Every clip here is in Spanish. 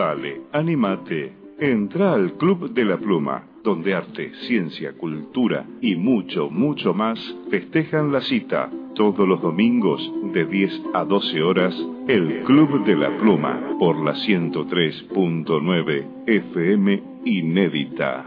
Dale, anímate. Entra al Club de la Pluma, donde arte, ciencia, cultura y mucho, mucho más festejan la cita. Todos los domingos de 10 a 12 horas, el Club de la Pluma, por la 103.9 FM Inédita.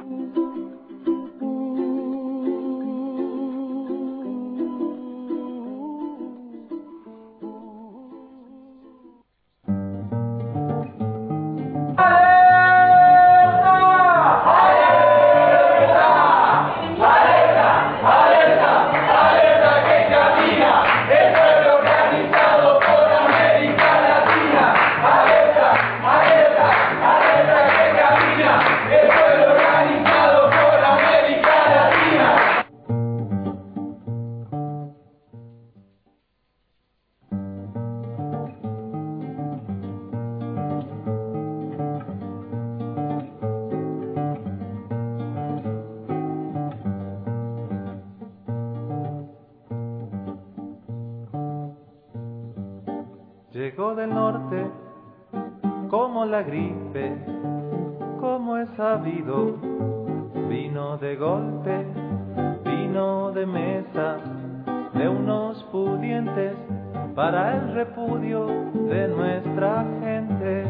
Llegó del norte como la gripe, como es sabido, vino de golpe, vino de mesa, de unos pudientes para el repudio de nuestra gente.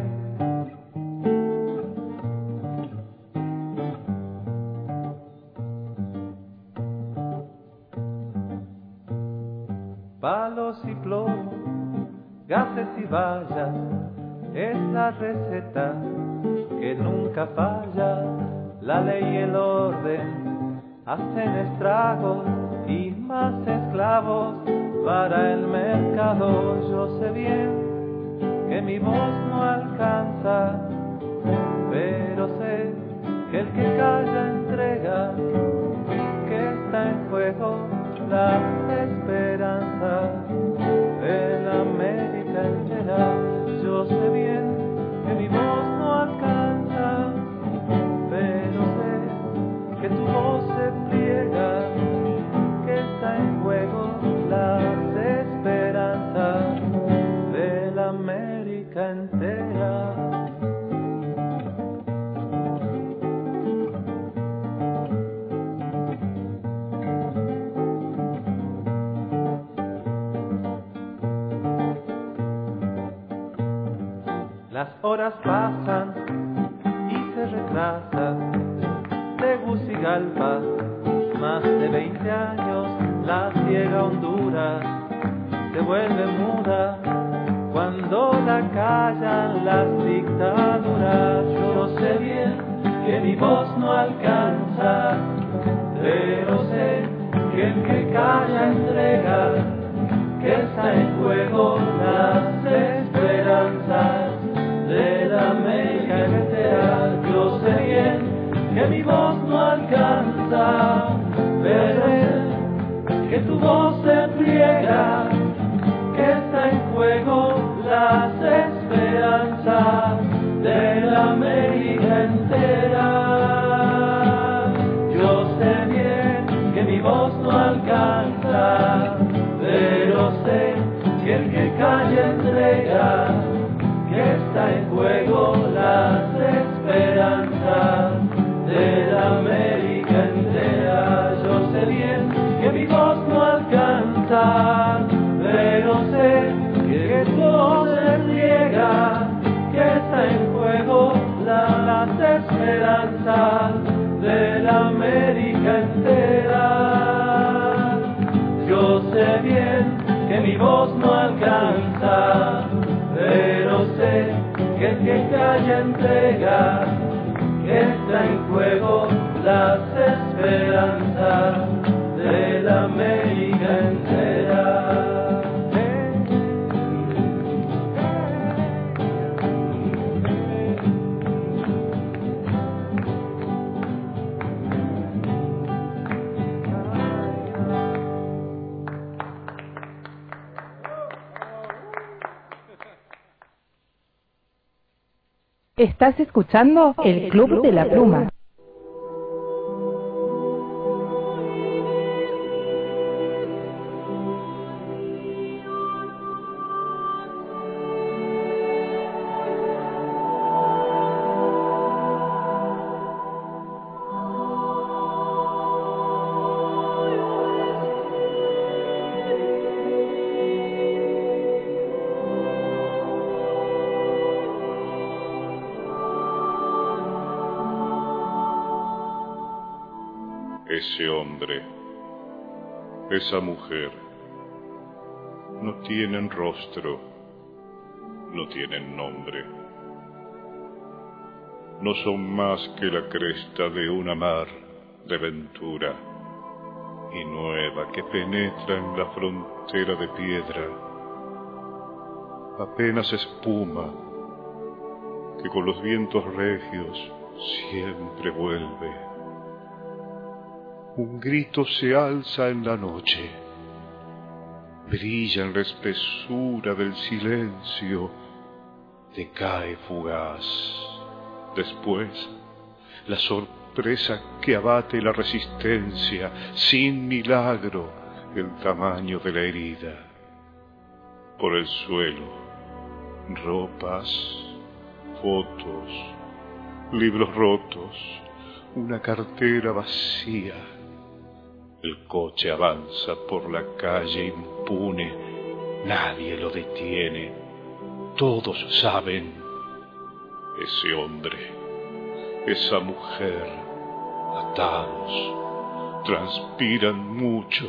Palos y plomo, gases y vallas, es la receta que nunca falla. La ley y el orden hacen estragos y más esclavos para el mercado. Yo sé bien que mi voz no alcanza, pero sé que el que calla entrega, que está en juego la esperanza de la América entera. Yo sé bien que mi voz no alcanza, pero sé que tu voz se pliega, que está en juego las esperanzas de la América entera. Las horas pasan y se retrasan. Tegucigalpa, más de 20 años, la ciega Honduras se vuelve muda cuando la callan las dictaduras. Yo sé bien que mi voz no alcanza, pero sé que el que calla entrega, que está en juego las esperanzas de la América entera. Yo sé bien que mi voz no alcanza, pero sé que tu voz se pliega, que está en juego las esperanzas de la América entera. Yo sé bien que mi voz no alcanza, pero sé que el que calla entrega, que está en juego las esperanzas de la América entera. Yo sé bien que mi voz no alcanza, pero sé que tu voz se riega, que está en juego las esperanzas de la América entera. Yo sé bien que mi voz no alcanza, pero sé que el que calla entrega, que está en juego las esperanzas de la América entera. Estás escuchando el Club de la Pluma. Ese hombre, esa mujer, no tienen rostro, no tienen nombre. No son más que la cresta de una mar de ventura y nueva que penetra en la frontera de piedra. Apenas espuma que con los vientos regios siempre vuelve. Un grito se alza en la noche, brilla en la espesura del silencio, decae fugaz. Después, la sorpresa que abate la resistencia, sin milagro, el tamaño de la herida. Por el suelo, ropas, fotos, libros rotos, una cartera vacía. El coche avanza por la calle impune, nadie lo detiene, todos saben. Ese hombre, esa mujer, atados, transpiran mucho,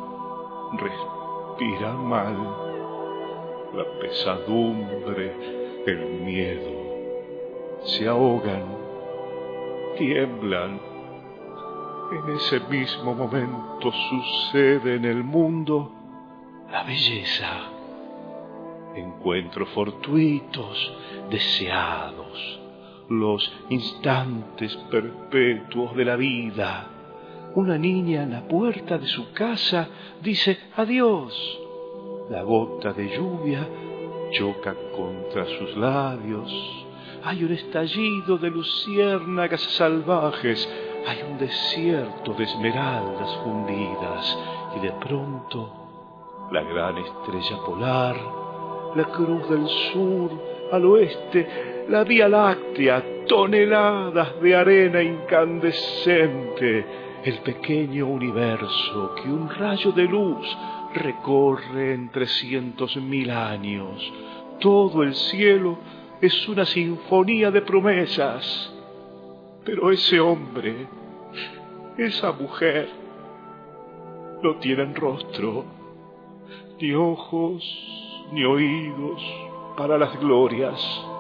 respiran mal, la pesadumbre, el miedo, se ahogan, tiemblan. En ese mismo momento sucede en el mundo la belleza. Encuentros fortuitos, deseados, los instantes perpetuos de la vida. Una niña en la puerta de su casa dice adiós. La gota de lluvia choca contra sus labios. Hay un estallido de luciérnagas salvajes. Hay un desierto de esmeraldas fundidas. Y de pronto, la gran estrella polar, la cruz del sur, al oeste, la Vía Láctea, toneladas de arena incandescente, el pequeño universo que un rayo de luz recorre en 300.000 años. Todo el cielo es una sinfonía de promesas. Pero ese hombre, esa mujer, no tienen rostro, ni ojos, ni oídos para las glorias.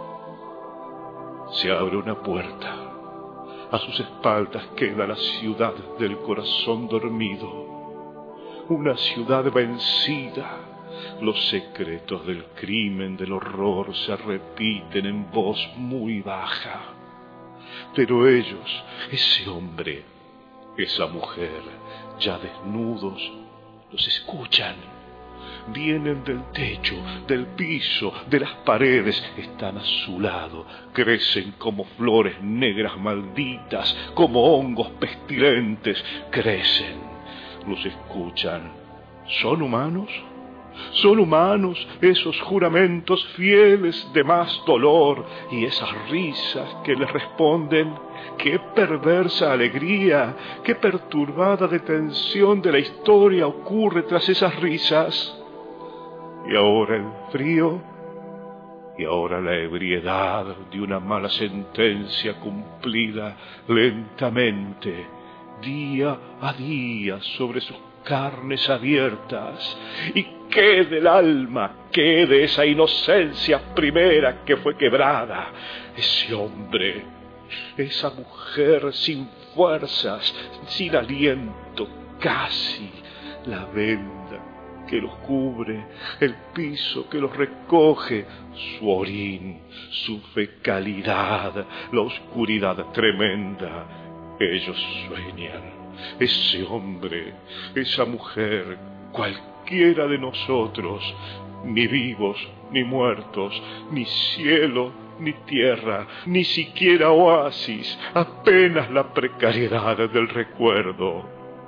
Se abre una puerta, a sus espaldas queda la ciudad del corazón dormido, una ciudad vencida. Los secretos del crimen, del horror se repiten en voz muy baja. Pero ellos, ese hombre, esa mujer, ya desnudos, los escuchan. Vienen del techo, del piso, de las paredes, están a su lado, crecen como flores negras malditas, como hongos pestilentes, crecen, los escuchan. ¿Son humanos? ¿Son humanos esos juramentos fieles de más dolor y esas risas que les responden? ¡Qué perversa alegría! ¡Qué perturbada detención de la historia ocurre tras esas risas! Y ahora el frío, y ahora la ebriedad de una mala sentencia cumplida lentamente, día a día sobre sus carnes abiertas. ¿Y qué del alma, qué de esa inocencia primera que fue quebrada? Ese hombre, esa mujer sin fuerzas, sin aliento, casi, la venda que los cubre, el piso que los recoge, su orín, su fecalidad, la oscuridad tremenda. Ellos sueñan. Ese hombre, esa mujer, cualquiera de nosotros, ni vivos ni muertos, ni cielo ni tierra, ni siquiera oasis, apenas la precariedad del recuerdo.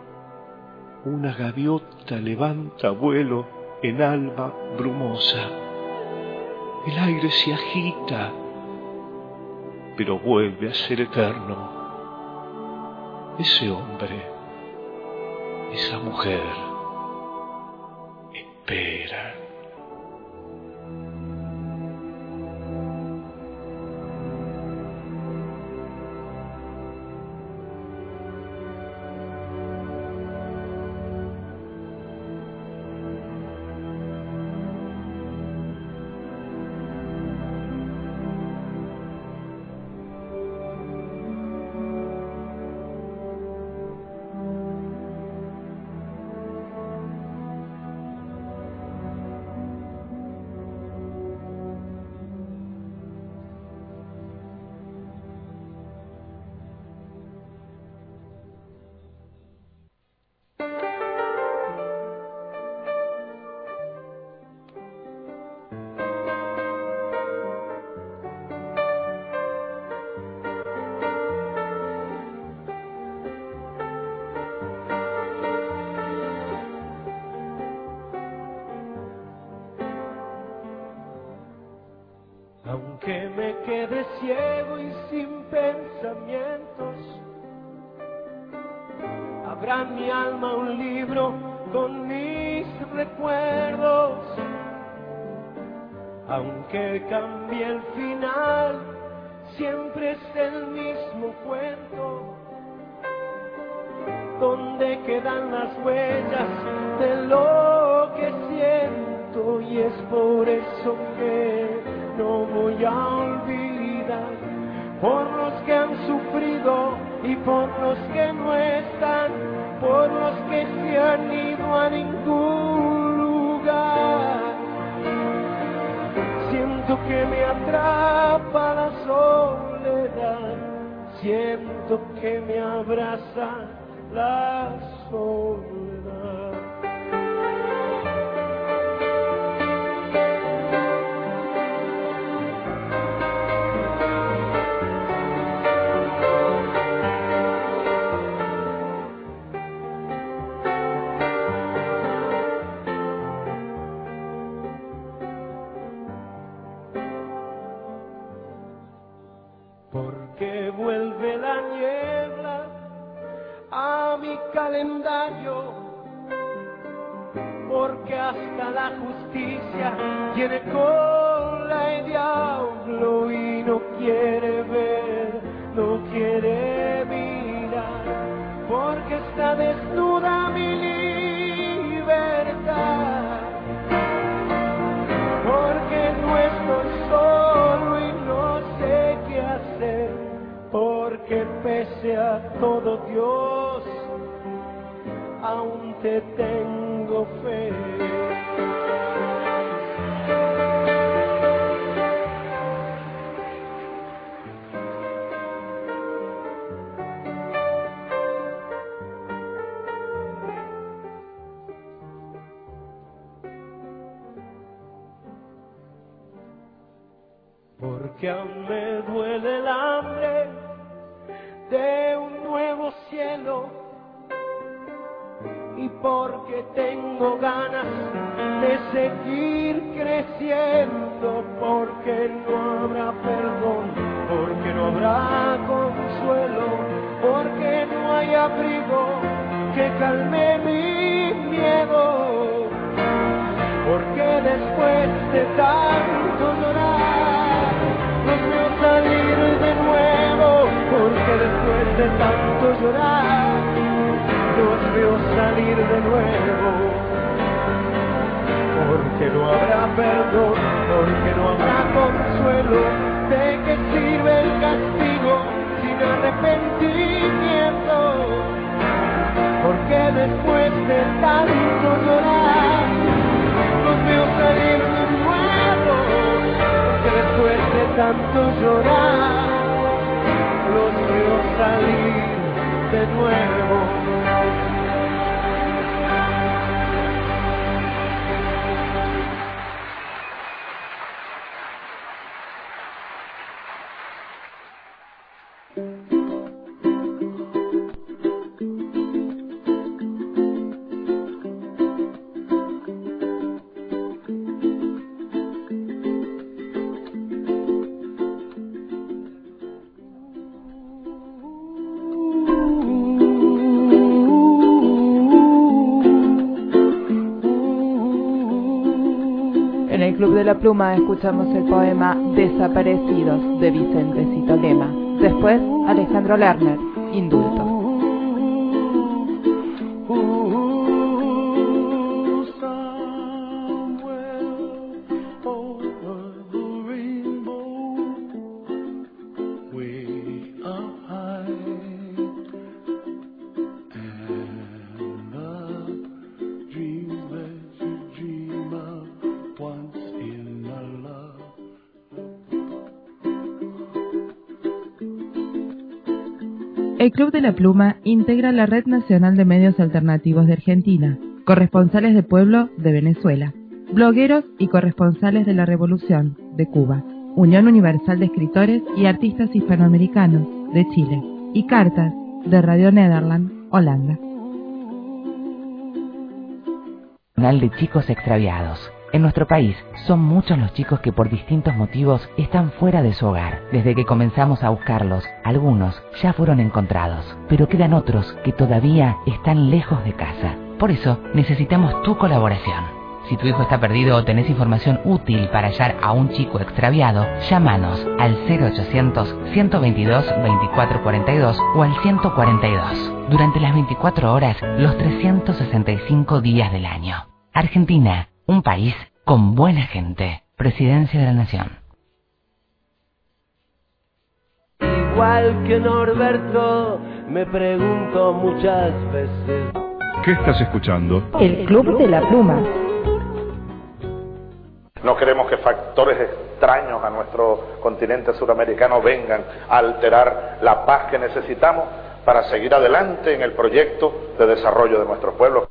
Una gaviota levanta vuelo en alba brumosa. El aire se agita, pero vuelve a ser eterno. Ese hombre, esa mujer, esperan. Aunque me quede ciego y sin pensamientos, habrá en mi alma un libro con mis recuerdos. Aunque cambie el final, siempre es el mismo cuento, donde quedan las huellas de lo que siento. Y es por eso que no voy a olvidar, por los que han sufrido y por los que no están, por los que se han ido a ningún lugar. Siento que me atrapa la soledad, siento que me abraza la soledad. Porque vuelve la niebla a mi calendario, porque hasta la justicia tiene cola y diablo y no quiere ver, no quiere mirar, porque está desnuda mi libertad, porque no estoy solo y no sé qué hacer, porque pese a todo Dios aún te tengo fe. Porque aún me duele el hambre de un nuevo cielo, y porque tengo ganas de seguir creciendo, porque no habrá perdón, porque no habrá consuelo, porque no hay abrigo que calme mi miedo, porque después de tanto llorar los veo salir de nuevo, porque después de tanto llorar los veo salir de nuevo, porque no habrá perdón, porque no habrá consuelo. ¿De qué sirve el castigo sin arrepentimiento? Porque después de tanto llorar los veo salir de nuevo, porque después de tanto llorar los veo salir de nuevo. En el Club de la Pluma escuchamos el poema Desaparecidos de Vicentecito Lema. Después, Alejandro Lerner, Indulto. El Club de la Pluma integra la Red Nacional de Medios Alternativos de Argentina, corresponsales de pueblo de Venezuela, blogueros y corresponsales de la Revolución de Cuba, Unión Universal de Escritores y Artistas Hispanoamericanos de Chile y Cartas de Radio Nederland, Holanda. Canal de Chicos Extraviados, En nuestro país son muchos los chicos que por distintos motivos están fuera de su hogar. Desde que comenzamos a buscarlos, algunos ya fueron encontrados, pero quedan otros que todavía están lejos de casa. Por eso necesitamos tu colaboración. Si tu hijo está perdido o tenés información útil para hallar a un chico extraviado, llámanos al 0800-122-2442 o al 142. Durante las 24 horas, los 365 días del año. Argentina, un país con buena gente. Presidencia de la Nación. Igual que Norberto, me pregunto muchas veces. ¿Qué estás escuchando? El Club de la Pluma. No queremos que factores extraños a nuestro continente suramericano vengan a alterar la paz que necesitamos para seguir adelante en el proyecto de desarrollo de nuestro pueblo.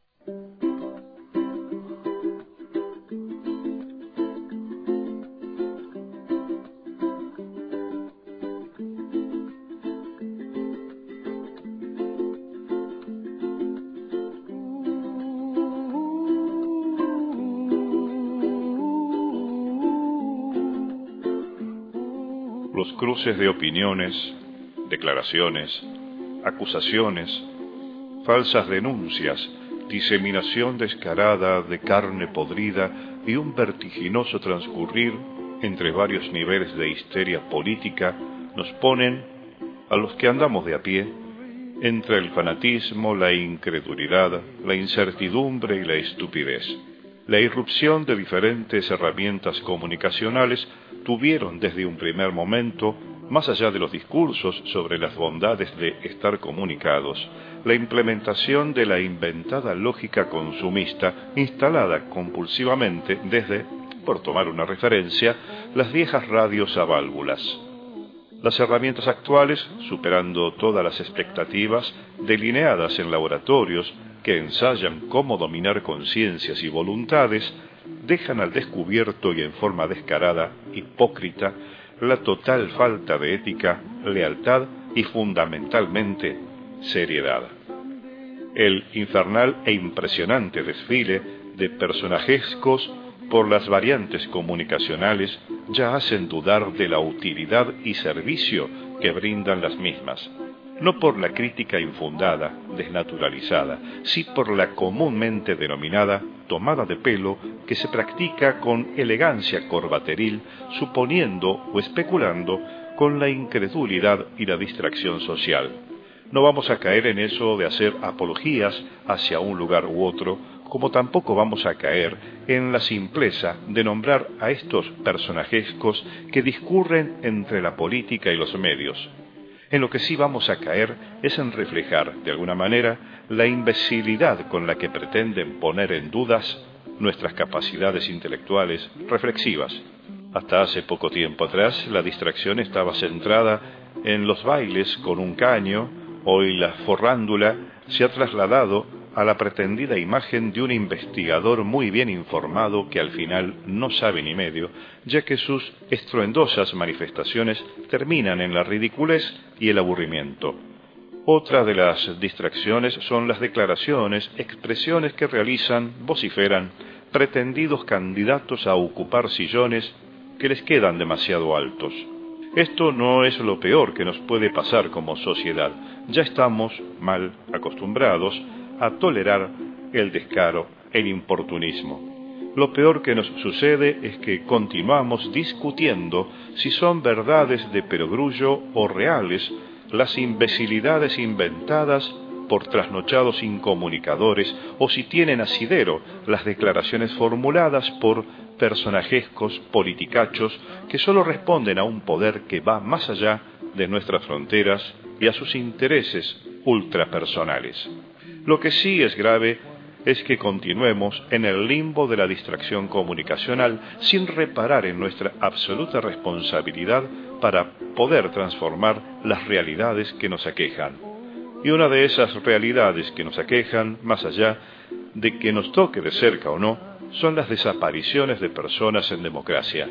Los cruces de opiniones, declaraciones, acusaciones, falsas denuncias, diseminación descarada de carne podrida y un vertiginoso transcurrir entre varios niveles de histeria política nos ponen, a los que andamos de a pie, entre el fanatismo, la incredulidad, la incertidumbre y la estupidez. La irrupción de diferentes herramientas comunicacionales tuvieron desde un primer momento, más allá de los discursos sobre las bondades de estar comunicados, la implementación de la inventada lógica consumista instalada compulsivamente desde, por tomar una referencia, las viejas radios a válvulas. Las herramientas actuales, superando todas las expectativas, delineadas en laboratorios que ensayan cómo dominar conciencias y voluntades, dejan al descubierto y en forma descarada, hipócrita, la total falta de ética, lealtad y fundamentalmente seriedad. El infernal e impresionante desfile de personajescos por las variantes comunicacionales ya hacen dudar de la utilidad y servicio que brindan las mismas, no por la crítica infundada, desnaturalizada, sí por la comúnmente denominada tomada de pelo que se practica con elegancia corbateril, suponiendo o especulando con la incredulidad y la distracción social. No vamos a caer en eso de hacer apologías hacia un lugar u otro, como tampoco vamos a caer en la simpleza de nombrar a estos personajescos que discurren entre la política y los medios. En lo que sí vamos a caer es en reflejar, de alguna manera, la imbecilidad con la que pretenden poner en dudas nuestras capacidades intelectuales reflexivas. Hasta hace poco tiempo atrás, la distracción estaba centrada en los bailes con un caño. Hoy la forrándula se ha trasladado a la pretendida imagen de un investigador muy bien informado que al final no sabe ni medio, ya que sus estruendosas manifestaciones terminan en la ridiculez y el aburrimiento. Otra de las distracciones son las declaraciones, expresiones que realizan, vociferan, pretendidos candidatos a ocupar sillones que les quedan demasiado altos. Esto no es lo peor que nos puede pasar como sociedad. Ya estamos mal acostumbrados a tolerar el descaro, el importunismo. Lo peor que nos sucede es que continuamos discutiendo si son verdades de perogrullo o reales las imbecilidades inventadas por trasnochados incomunicadores o si tienen asidero las declaraciones formuladas por personajescos politicachos que solo responden a un poder que va más allá de nuestras fronteras y a sus intereses ultrapersonales. Lo que sí es grave es que continuemos en el limbo de la distracción comunicacional sin reparar en nuestra absoluta responsabilidad para poder transformar las realidades que nos aquejan. Y una de esas realidades que nos aquejan, más allá de que nos toque de cerca o no, son las desapariciones de personas en democracia.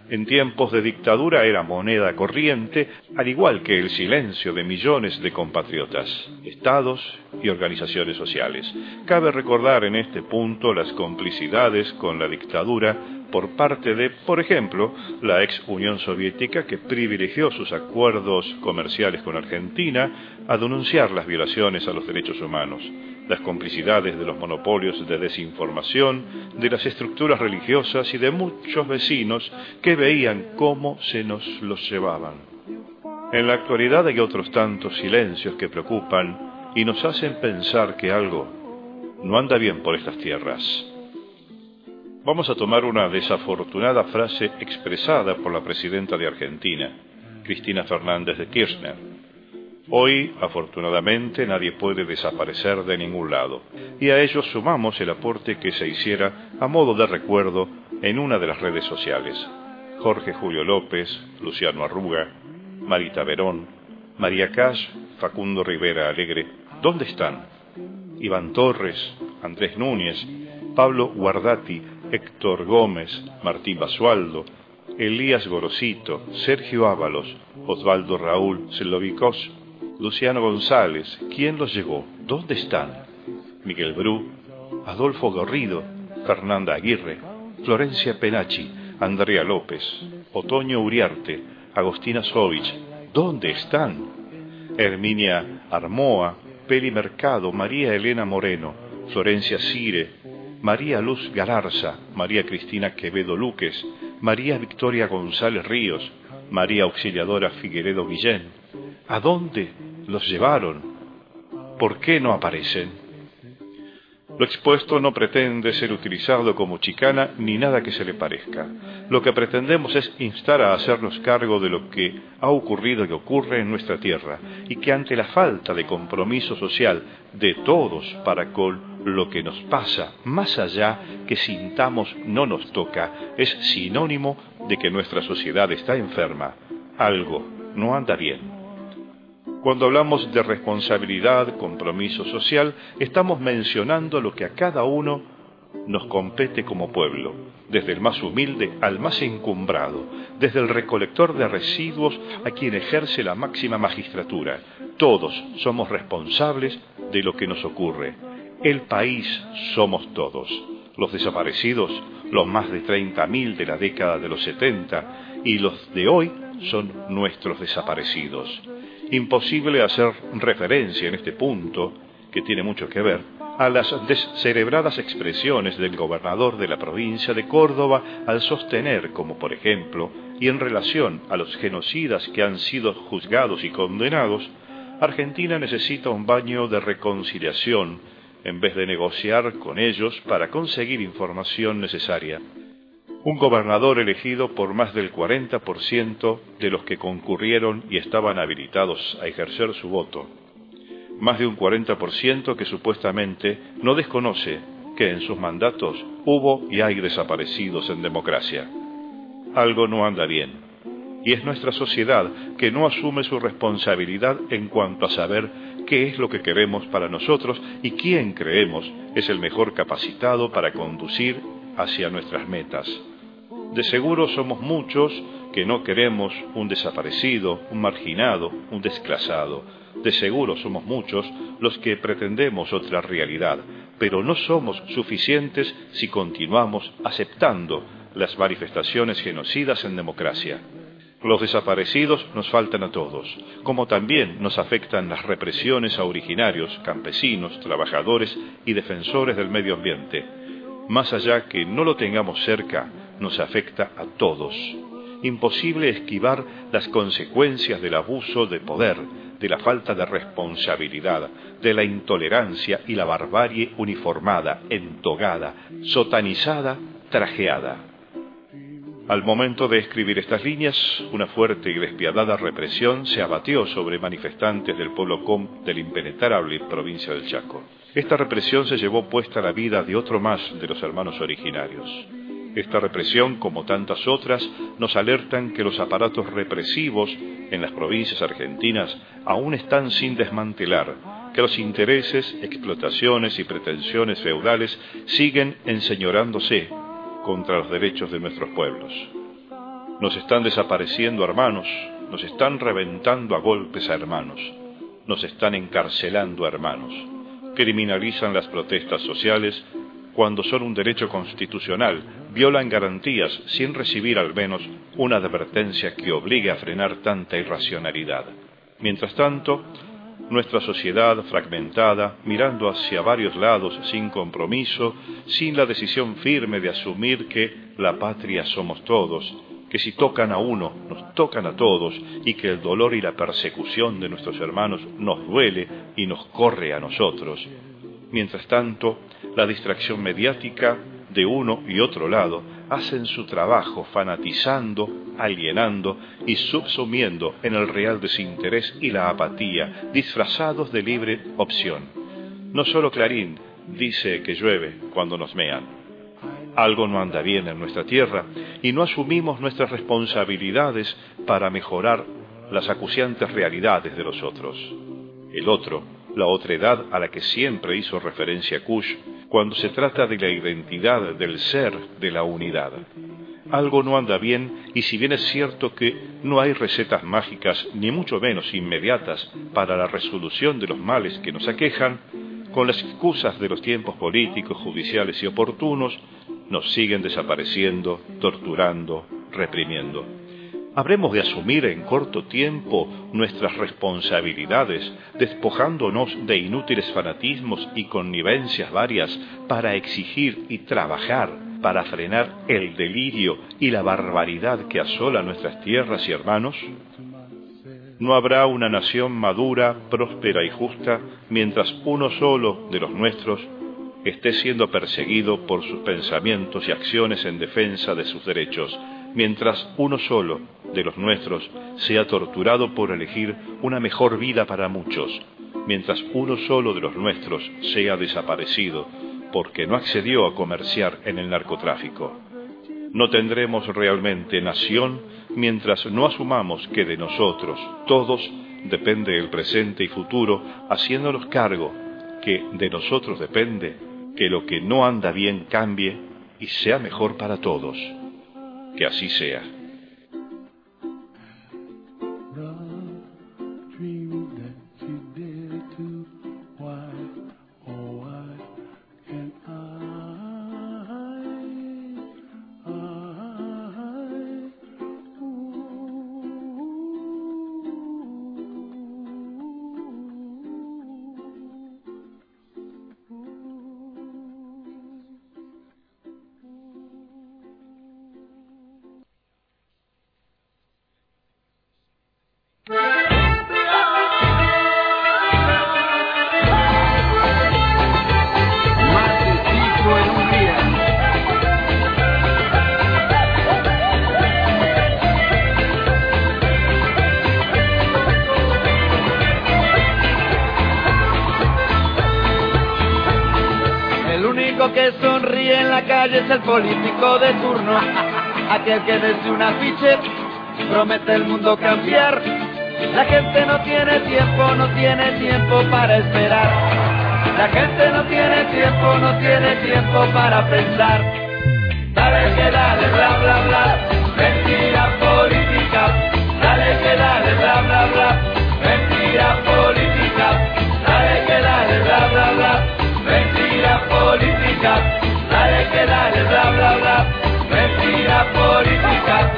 En tiempos de dictadura era moneda corriente, al igual que el silencio de millones de compatriotas, estados y organizaciones sociales. Cabe recordar en este punto las complicidades con la dictadura por parte de, por ejemplo, la ex Unión Soviética, que privilegió sus acuerdos comerciales con Argentina a denunciar las violaciones a los derechos humanos, las complicidades de los monopolios de desinformación, de las estructuras religiosas y de muchos vecinos que veían cómo se nos los llevaban. En la actualidad hay otros tantos silencios que preocupan y nos hacen pensar que algo no anda bien por estas tierras. Vamos a tomar una desafortunada frase expresada por la presidenta de Argentina, Cristina Fernández de Kirchner. Hoy, afortunadamente, nadie puede desaparecer de ningún lado, y a ello sumamos el aporte que se hiciera a modo de recuerdo en una de las redes sociales. Jorge Julio López, Luciano Arruga, Marita Verón, María Cash, Facundo Rivera Alegre, ¿dónde están? Iván Torres, Andrés Núñez, Pablo Guardati, Héctor Gómez, Martín Basualdo, Elías Gorosito, Sergio Ábalos, Osvaldo Raúl Celovikos, Luciano González, ¿quién los llevó? ¿Dónde están? Miguel Bru, Adolfo Garrido, Fernanda Aguirre, Florencia Penachi, Andrea López, Otoño Uriarte, Agostina Sovich, ¿dónde están? Herminia Armoa, Peli Mercado, María Elena Moreno, Florencia Cire, María Luz Galarza, María Cristina Quevedo Luques, María Victoria González Ríos, María Auxiliadora Figueredo Guillén. ¿A dónde los llevaron? ¿Por qué no aparecen? Lo expuesto no pretende ser utilizado como chicana ni nada que se le parezca. Lo que pretendemos es instar a hacernos cargo de lo que ha ocurrido y ocurre en nuestra tierra, y que ante la falta de compromiso social de todos para con lo que nos pasa, más allá que sintamos no nos toca, es sinónimo de que nuestra sociedad está enferma. Algo no anda bien. Cuando hablamos de responsabilidad, compromiso social, estamos mencionando lo que a cada uno nos compete como pueblo, desde el más humilde al más encumbrado, desde el recolector de residuos a quien ejerce la máxima magistratura. Todos somos responsables de lo que nos ocurre. El país somos todos. Los desaparecidos, los más de 30.000 de la década de los 70, y los de hoy son nuestros desaparecidos. Imposible hacer referencia en este punto, que tiene mucho que ver, a las descerebradas expresiones del gobernador de la provincia de Córdoba al sostener, como por ejemplo, y en relación a los genocidas que han sido juzgados y condenados, Argentina necesita un baño de reconciliación en vez de negociar con ellos para conseguir información necesaria. Un gobernador elegido por más del 40% de los que concurrieron y estaban habilitados a ejercer su voto. Más de un 40% que supuestamente no desconoce que en sus mandatos hubo y hay desaparecidos en democracia. Algo no anda bien, y es nuestra sociedad que no asume su responsabilidad en cuanto a saber qué es lo que queremos para nosotros y quién creemos es el mejor capacitado para conducir hacia nuestras metas. De seguro somos muchos que no queremos un desaparecido, un marginado, un desclasado. De seguro somos muchos los que pretendemos otra realidad, pero no somos suficientes si continuamos aceptando las manifestaciones genocidas en democracia. Los desaparecidos nos faltan a todos, como también nos afectan las represiones a originarios, campesinos, trabajadores y defensores del medio ambiente. Más allá que no lo tengamos cerca, nos afecta a todos. Imposible esquivar las consecuencias del abuso de poder, de la falta de responsabilidad, de la intolerancia y la barbarie uniformada, entogada, sotanizada, trajeada. Al momento de escribir estas líneas, una fuerte y despiadada represión se abatió sobre manifestantes del pueblo com de la impenetrable provincia del Chaco. Esta represión se llevó puesta la vida de otro más de los hermanos originarios. Esta represión, como tantas otras, nos alertan que los aparatos represivos en las provincias argentinas aún están sin desmantelar, que los intereses, explotaciones y pretensiones feudales siguen enseñorándose contra los derechos de nuestros pueblos. Nos están desapareciendo hermanos, nos están reventando a golpes a hermanos, nos están encarcelando a hermanos, criminalizan las protestas sociales cuando son un derecho constitucional, violan garantías sin recibir al menos una advertencia que obligue a frenar tanta irracionalidad. Mientras tanto, nuestra sociedad fragmentada, mirando hacia varios lados sin compromiso, sin la decisión firme de asumir que la patria somos todos, que si tocan a uno, nos tocan a todos, y que el dolor y la persecución de nuestros hermanos nos duele y nos corre a nosotros. Mientras tanto, la distracción mediática de uno y otro lado hacen su trabajo fanatizando, alienando y subsumiendo en el real desinterés y la apatía, disfrazados de libre opción. No solo Clarín dice que llueve cuando nos mean. Algo no anda bien en nuestra tierra y no asumimos nuestras responsabilidades para mejorar las acuciantes realidades de los otros. El otro, la otredad a la que siempre hizo referencia Kush cuando se trata de la identidad del ser, de la unidad. Algo no anda bien y si bien es cierto que no hay recetas mágicas ni mucho menos inmediatas para la resolución de los males que nos aquejan, con las excusas de los tiempos políticos, judiciales y oportunos, nos siguen desapareciendo, torturando, reprimiendo. ¿Habremos de asumir en corto tiempo nuestras responsabilidades, despojándonos de inútiles fanatismos y connivencias varias para exigir y trabajar para frenar el delirio y la barbaridad que asola nuestras tierras y hermanos? No habrá una nación madura, próspera y justa mientras uno solo de los nuestros esté siendo perseguido por sus pensamientos y acciones en defensa de sus derechos, mientras uno solo de los nuestros sea torturado por elegir una mejor vida para muchos, mientras uno solo de los nuestros sea desaparecido porque no accedió a comerciar en el narcotráfico. No tendremos realmente nación mientras no asumamos que de nosotros, todos, depende el presente y futuro, haciéndonos cargo que de nosotros depende que lo que no anda bien cambie y sea mejor para todos. Que así sea. Que sonríe en la calle es el político de turno, aquel que desde un afiche promete el mundo cambiar. La gente no tiene tiempo para esperar. La gente no tiene tiempo para pensar. Dale que dale, bla bla bla, mentira política. Dale que dale, bla bla bla, mentira política. Dale que dale, bla bla bla, mentira política. Dale que dale, bla bla bla, mentira política.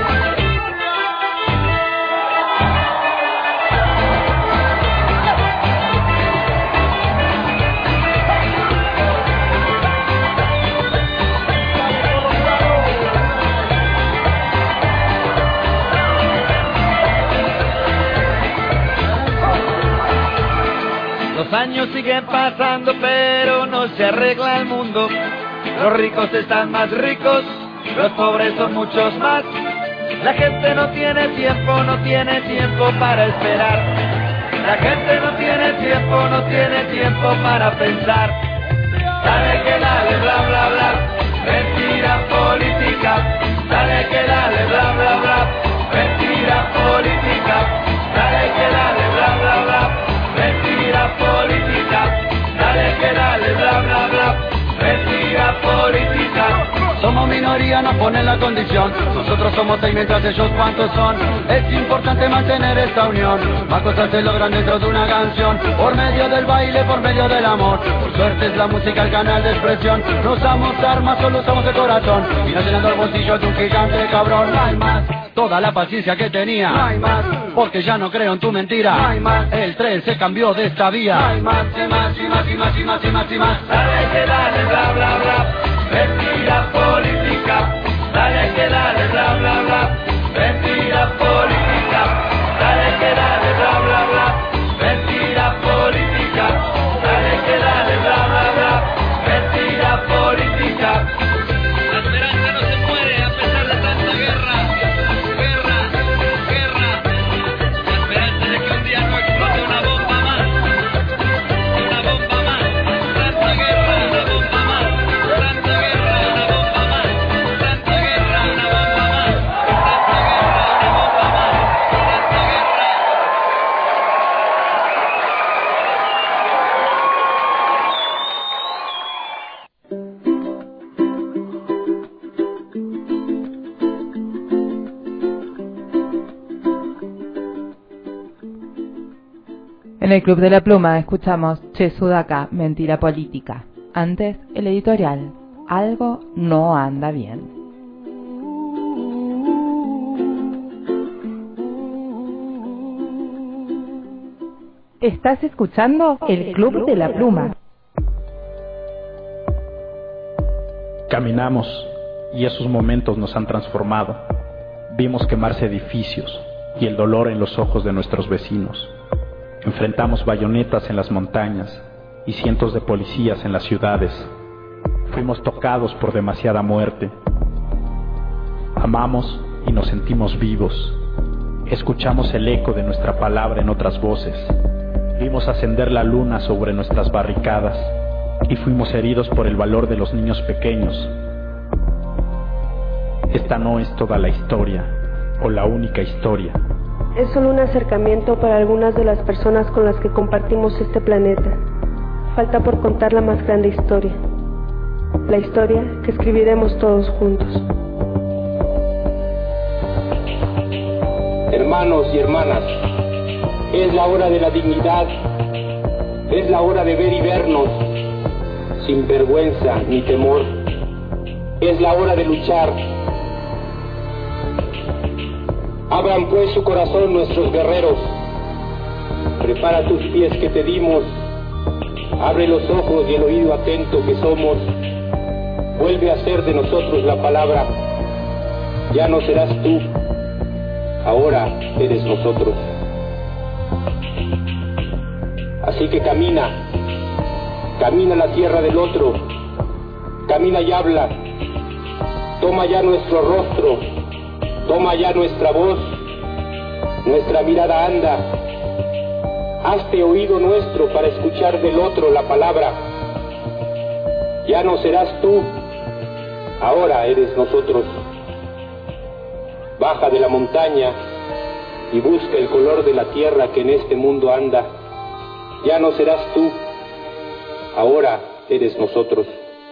Los años siguen pasando, pero no se arregla el mundo. Los ricos están más ricos, los pobres son muchos más. La gente no tiene tiempo para esperar. La gente no tiene tiempo para pensar. Dale que dale, bla bla bla, mentira política. Dale que dale, bla bla bla, mentira política. Dale que dale, bla bla bla, mentira política. Dale que dale, bla bla bla, mentira política. Somos minoría. minoría nos pone en la condición. Nosotros somos 6 mientras ellos cuántos son. Es importante mantener esta unión. Más cosas se logran dentro de una canción. Por medio del baile, por medio del amor. Por suerte es la música el canal de expresión. No usamos armas, solo usamos el corazón. Y no llenando el bolsillo de un gigante cabrón. No hay más, toda la paciencia que tenía. No hay más, porque ya no creo en tu mentira. No hay más, el tren se cambió de esta vía. No hay más, y más, y más, y más, y más, y más, y más. Dale que dale, bla, bla, bla. Mentira política. Dale que dale, bla, bla, bla. Mentira política. Dale que dale, bla, bla, bla. Mentira política. Dale que dale, bla, bla, bla. Mentira política. La esperanza no se muere a pesar de tanta guerra. Guerra, guerra. La esperanza de que un día no explote una bomba más. Una bomba más. Tanta guerra, una bomba más. Tanta guerra, una bomba más. Tanta guerra, una bomba más. Tanta guerra, una bomba más. Tanta guerra. En el Club de la Pluma escuchamos Che Sudaca, Mentira Política. Antes, el editorial, Algo no anda bien. Estás escuchando el Club de la Pluma. Caminamos y esos momentos nos han transformado. Vimos quemarse edificios y el dolor en los ojos de nuestros vecinos. Enfrentamos bayonetas en las montañas y cientos de policías en las ciudades. Fuimos tocados por demasiada muerte. Amamos y nos sentimos vivos. Escuchamos el eco de nuestra palabra en otras voces. Vimos ascender la luna sobre nuestras barricadas y fuimos heridos por el valor de los niños pequeños. Esta no es toda la historia o la única historia. Es solo un acercamiento para algunas de las personas con las que compartimos este planeta. Falta por contar la más grande historia. La historia que escribiremos todos juntos. Hermanos y hermanas, es la hora de la dignidad. Es la hora de ver y vernos, sin vergüenza ni temor. Es la hora de luchar. Abran pues su corazón nuestros guerreros. Prepara tus pies que te dimos. Abre los ojos y el oído atento que somos. Vuelve a ser de nosotros la palabra. Ya no serás tú, ahora eres nosotros. Así que camina. Camina a la tierra del otro. Camina y habla. Toma ya nuestro rostro. Toma ya nuestra voz, nuestra mirada anda. Hazte oído nuestro para escuchar del otro la palabra. Ya no serás tú, ahora eres nosotros. Baja de la montaña y busca el color de la tierra que en este mundo anda. Ya no serás tú, ahora eres nosotros.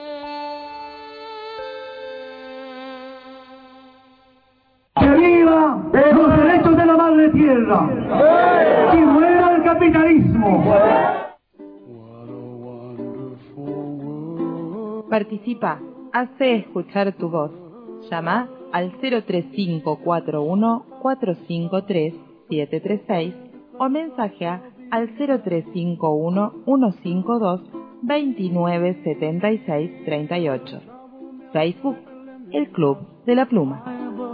¡Que viva los derechos de la madre tierra! ¡Que muera el capitalismo! Participa, hace escuchar tu voz. Llama al 03541 453 736 o mensajea al 0351 152 2976 38. Facebook, El Club de la Pluma.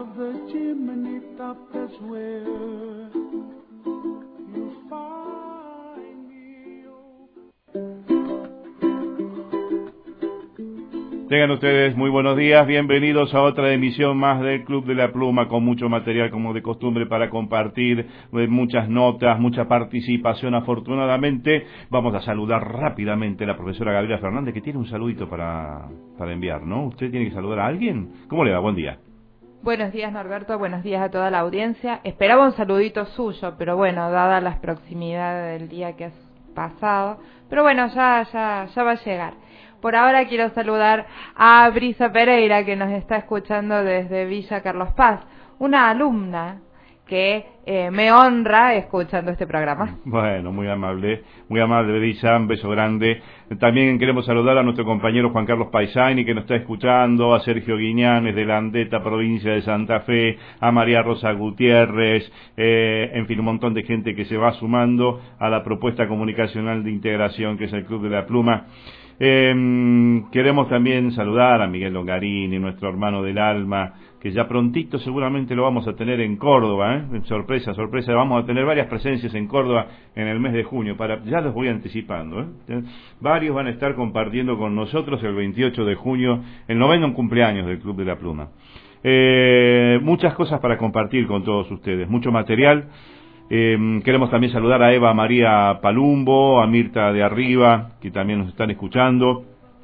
Tengan ustedes muy buenos días, bienvenidos a otra emisión más del Club de la Pluma, con mucho material como de costumbre para compartir, muchas notas, mucha participación. Afortunadamente vamos a saludar rápidamente a la profesora Gabriela Fernández, que tiene un saludito para enviar, ¿no? ¿Usted tiene que saludar a alguien? ¿Cómo le va? Buen día. Buenos días, Norberto, buenos días a toda la audiencia. Esperaba un saludito suyo, pero bueno, dada las proximidades del día que has pasado, pero bueno, ya va a llegar. Por ahora quiero saludar a Brisa Pereira, que nos está escuchando desde Villa Carlos Paz, una alumna que me honra escuchando este programa. Bueno, muy amable Brisa, un beso grande. También queremos saludar a nuestro compañero Juan Carlos Paisani, que nos está escuchando, a Sergio Guiñanes de la Andeta, provincia de Santa Fe, a María Rosa Gutiérrez, en fin, un montón de gente que se va sumando a la propuesta comunicacional de integración que es el Club de la Pluma. Queremos también saludar a Miguel Longarini, nuestro hermano del alma, que ya prontito seguramente lo vamos a tener en Córdoba, sorpresa, vamos a tener varias presencias en Córdoba en el mes de junio, ya los voy anticipando, varios van a estar compartiendo con nosotros el 28 de junio, el 90º cumpleaños del Club de la Pluma. Muchas cosas para compartir con todos ustedes, mucho material. Queremos también saludar a Eva María Palumbo, a Mirta de Arriba, que también nos están escuchando.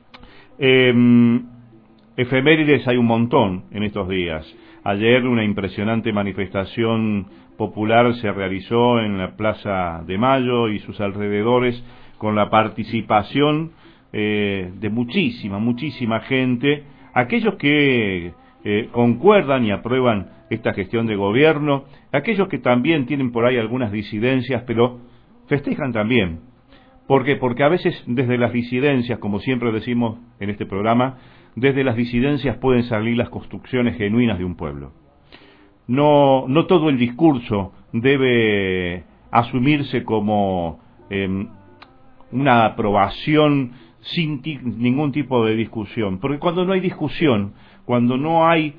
Efemérides hay un montón en estos días. Ayer una impresionante manifestación popular se realizó en la Plaza de Mayo y sus alrededores con la participación de muchísima gente, aquellos que concuerdan y aprueban esta gestión de gobierno, aquellos que también tienen por ahí algunas disidencias, pero festejan también. ¿Por qué? Porque a veces desde las disidencias, como siempre decimos en este programa, desde las disidencias pueden salir las construcciones genuinas de un pueblo. No todo el discurso debe asumirse como una aprobación sin ningún tipo de discusión, porque cuando no hay discusión, cuando no hay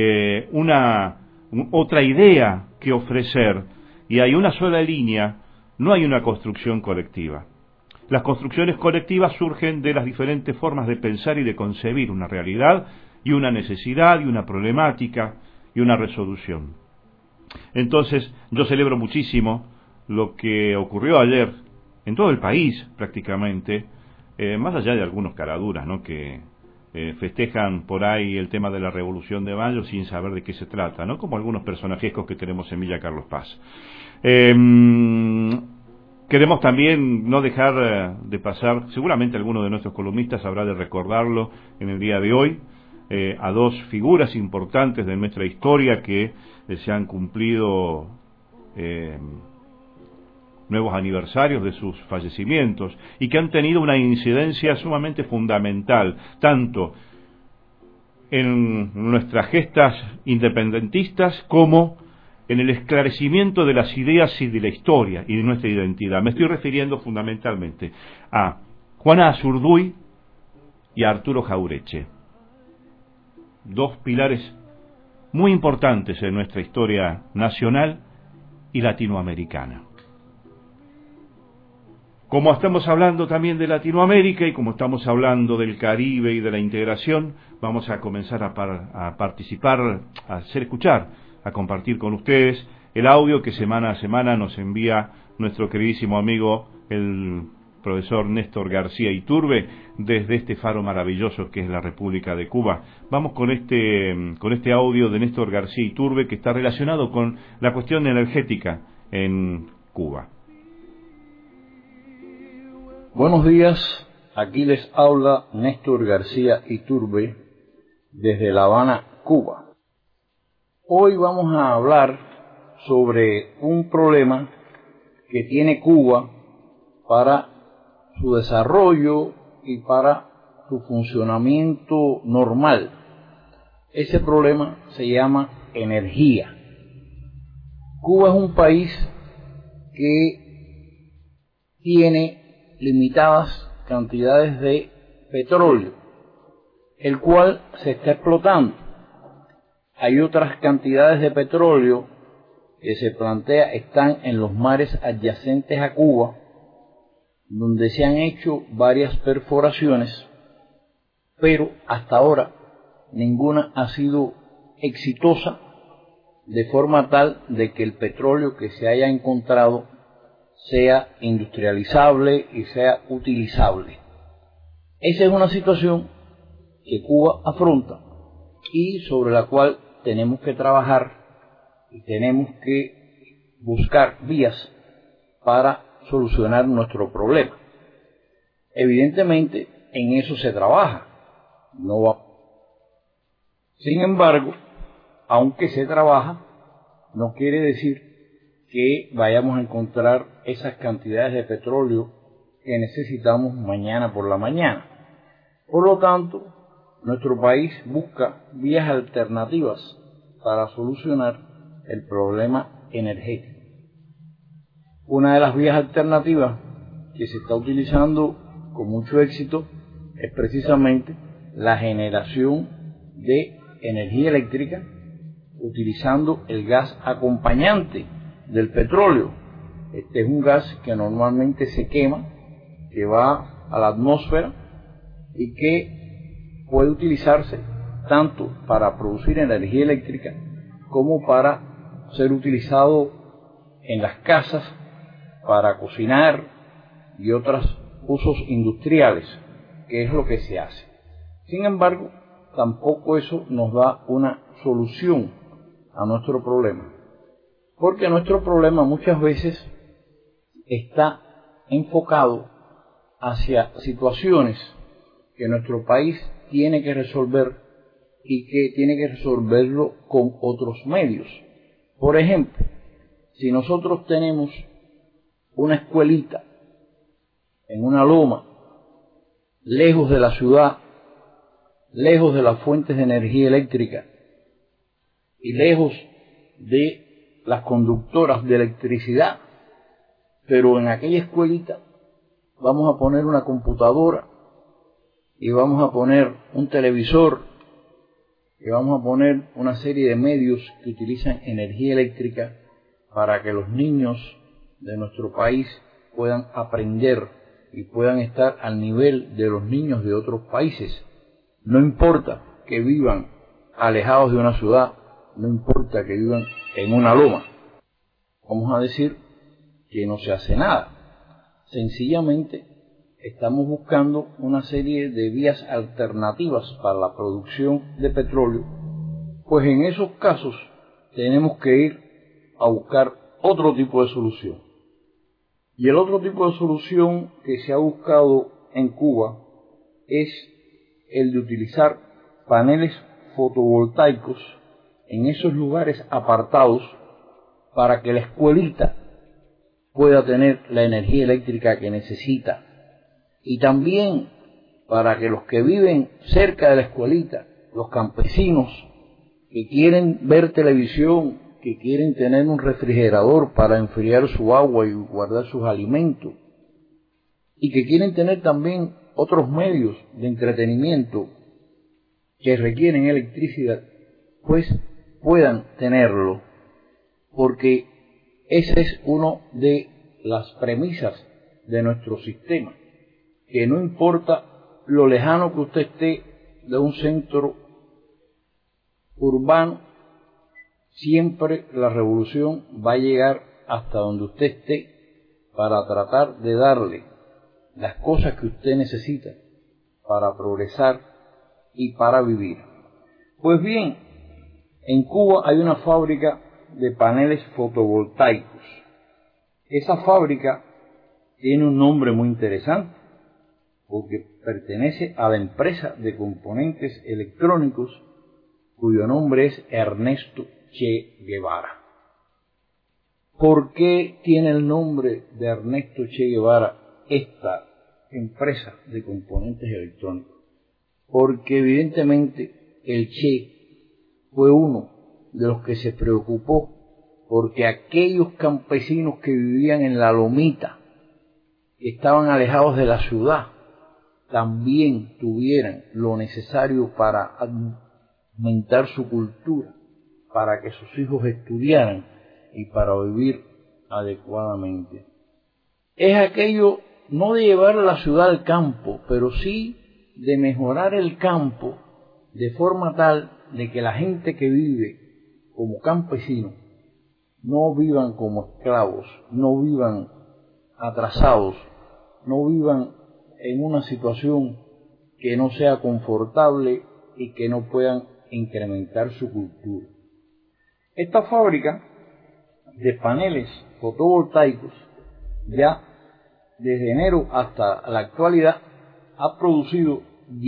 otra idea que ofrecer y hay una sola línea, no hay una construcción colectiva. Las construcciones colectivas surgen de las diferentes formas de pensar y de concebir una realidad y una necesidad y una problemática y una resolución. Entonces, yo celebro muchísimo lo que ocurrió ayer en todo el país prácticamente, más allá de algunos caraduras, ¿no?, que festejan por ahí el tema de la Revolución de Mayo sin saber de qué se trata, ¿no?, como algunos personajescos que tenemos en Villa Carlos Paz. Queremos también no dejar de pasar, seguramente alguno de nuestros columnistas habrá de recordarlo en el día de hoy, a dos figuras importantes de nuestra historia que se han cumplido nuevos aniversarios de sus fallecimientos y que han tenido una incidencia sumamente fundamental, tanto en nuestras gestas independentistas como en el esclarecimiento de las ideas y de la historia y de nuestra identidad. Me estoy refiriendo fundamentalmente a Juana Azurduy y a Arturo Jauretche, dos pilares muy importantes en nuestra historia nacional y latinoamericana. Como estamos hablando también de Latinoamérica y como estamos hablando del Caribe y de la integración, vamos a comenzar a participar, a hacer escuchar, a compartir con ustedes el audio que semana a semana nos envía nuestro queridísimo amigo, el profesor Néstor García Iturbe, desde este faro maravilloso que es la República de Cuba. Vamos con este audio de Néstor García Iturbe que está relacionado con la cuestión energética en Cuba. Buenos días, aquí les habla Néstor García Iturbe desde La Habana, Cuba. Hoy vamos a hablar sobre un problema que tiene Cuba para su desarrollo y para su funcionamiento normal. Ese problema se llama energía. Cuba es un país que tiene limitadas cantidades de petróleo, el cual se está explotando. Hay otras cantidades de petróleo que se plantea están en los mares adyacentes a Cuba, donde se han hecho varias perforaciones, pero hasta ahora ninguna ha sido exitosa, de forma tal de que el petróleo que se haya encontrado sea industrializable y sea utilizable. Esa es una situación que Cuba afronta y sobre la cual tenemos que trabajar y tenemos que buscar vías para solucionar nuestro problema. Evidentemente, en eso se trabaja. No va. Sin embargo, aunque se trabaja, no quiere decir que vayamos a encontrar esas cantidades de petróleo que necesitamos mañana por la mañana. Por lo tanto, nuestro país busca vías alternativas para solucionar el problema energético. Una de las vías alternativas que se está utilizando con mucho éxito es precisamente la generación de energía eléctrica utilizando el gas acompañante del petróleo. Este es un gas que normalmente se quema, que va a la atmósfera y que puede utilizarse tanto para producir energía eléctrica como para ser utilizado en las casas para cocinar y otros usos industriales, que es lo que se hace. Sin embargo, tampoco eso nos da una solución a nuestro problema, porque nuestro problema muchas veces está enfocado hacia situaciones que nuestro país tiene que resolver y que tiene que resolverlo con otros medios. Por ejemplo, si nosotros tenemos una escuelita en una loma, lejos de la ciudad, lejos de las fuentes de energía eléctrica y lejos de las conductoras de electricidad, pero en aquella escuelita vamos a poner una computadora y vamos a poner un televisor y vamos a poner una serie de medios que utilizan energía eléctrica para que los niños de nuestro país puedan aprender y puedan estar al nivel de los niños de otros países. No importa que vivan alejados de una ciudad, no importa que vivan en una loma. Vamos a decir que no se hace nada. Sencillamente estamos buscando una serie de vías alternativas para la producción de petróleo, pues en esos casos tenemos que ir a buscar otro tipo de solución. Y el otro tipo de solución que se ha buscado en Cuba es el de utilizar paneles fotovoltaicos en esos lugares apartados para que la escuelita pueda tener la energía eléctrica que necesita, y también para que los que viven cerca de la escuelita, los campesinos que quieren ver televisión, que quieren tener un refrigerador para enfriar su agua y guardar sus alimentos, y que quieren tener también otros medios de entretenimiento que requieren electricidad, pues puedan tenerlo, porque esa es una de las premisas de nuestro sistema, que no importa lo lejano que usted esté de un centro urbano, siempre la revolución va a llegar hasta donde usted esté para tratar de darle las cosas que usted necesita para progresar y para vivir. Pues bien, en Cuba hay una fábrica de paneles fotovoltaicos. Esa fábrica tiene un nombre muy interesante, porque pertenece a la empresa de componentes electrónicos cuyo nombre es Ernesto Che Guevara. ¿Por qué tiene el nombre de Ernesto Che Guevara esta empresa de componentes electrónicos? Porque evidentemente el Che fue uno de los que se preocupó porque aquellos campesinos que vivían en la lomita, que estaban alejados de la ciudad, también tuvieran lo necesario para aumentar su cultura, para que sus hijos estudiaran y para vivir adecuadamente. Es aquello no de llevar la ciudad al campo, pero sí de mejorar el campo de forma tal de que la gente que vive como campesinos no vivan como esclavos, no vivan atrasados, no vivan en una situación que no sea confortable y que no puedan incrementar su cultura. Esta fábrica de paneles fotovoltaicos ya desde enero hasta la actualidad ha producido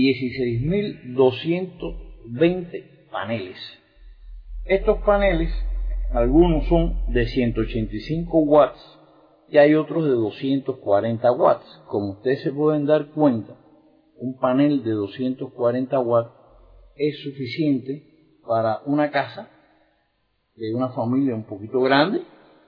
16.220 paneles. Estos paneles, algunos son de 185 watts y hay otros de 240 watts. Como ustedes se pueden dar cuenta, un panel de 240 watts es suficiente para una casa de una familia un poquito grande,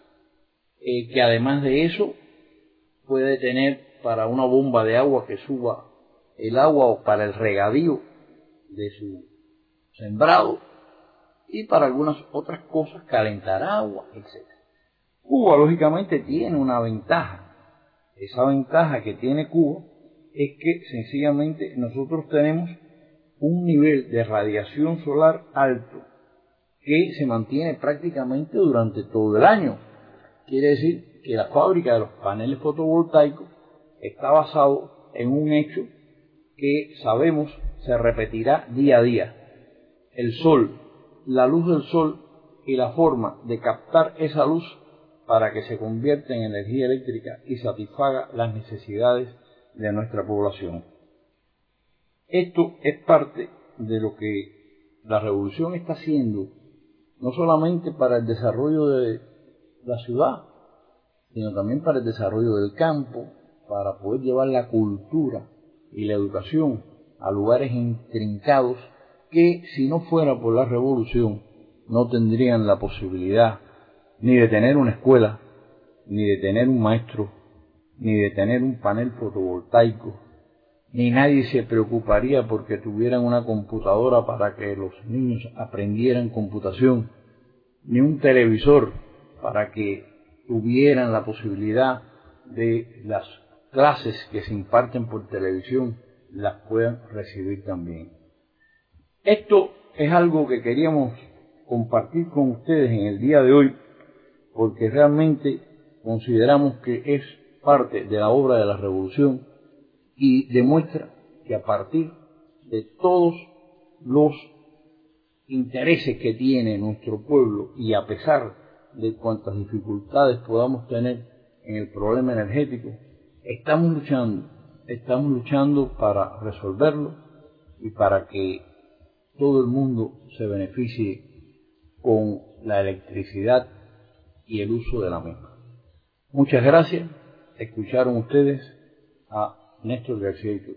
que además de eso puede tener para una bomba de agua que suba el agua o para el regadío de su sembrado y para algunas otras cosas calentar agua, etc. Cuba lógicamente tiene una ventaja. Esa ventaja que tiene Cuba es que sencillamente nosotros tenemos un nivel de radiación solar alto que se mantiene prácticamente durante todo el año. Quiere decir que la fábrica de los paneles fotovoltaicos está basado en un hecho que sabemos se repetirá día a día. El sol, la luz del sol y la forma de captar esa luz para que se convierta en energía eléctrica y satisfaga las necesidades de nuestra población. Esto es parte de lo que la revolución está haciendo, no solamente para el desarrollo de la ciudad, sino también para el desarrollo del campo, para poder llevar la cultura y la educación a lugares intrincados que, si no fuera por la revolución, no tendrían la posibilidad ni de tener una escuela, ni de tener un maestro, ni de tener un panel fotovoltaico, ni nadie se preocuparía porque tuvieran una computadora para que los niños aprendieran computación, ni un televisor para que tuvieran la posibilidad de las clases que se imparten por televisión las puedan recibir también. Esto es algo que queríamos compartir con ustedes en el día de hoy, porque realmente consideramos que es parte de la obra de la revolución y demuestra que a partir de todos los intereses que tiene nuestro pueblo y a pesar de cuantas dificultades podamos tener en el problema energético, estamos luchando para resolverlo y para que todo el mundo se beneficie con la electricidad y el uso de la misma. Muchas gracias. Escucharon ustedes a Néstor García Iturbe.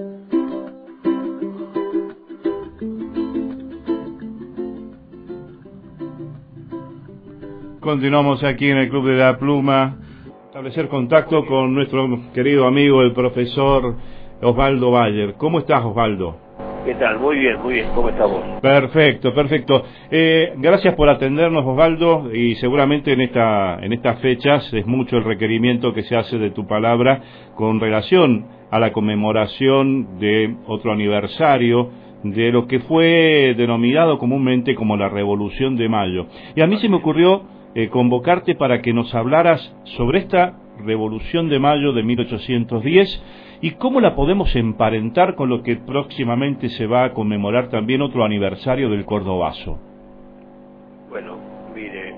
Continuamos aquí en el Club de la Pluma, establecer contacto con nuestro querido amigo, el profesor Osvaldo Bayer. ¿Cómo estás, Osvaldo? ¿Qué tal? Muy bien, ¿cómo estás vos? Perfecto. Gracias por atendernos, Osvaldo, y seguramente en estas fechas es mucho el requerimiento que se hace de tu palabra con relación a la conmemoración de otro aniversario de lo que fue denominado comúnmente como la Revolución de Mayo. Y a mí se me ocurrió convocarte para que nos hablaras sobre esta Revolución de Mayo de 1810 y cómo la podemos emparentar con lo que próximamente se va a conmemorar también otro aniversario del Cordobazo. Bueno, mire,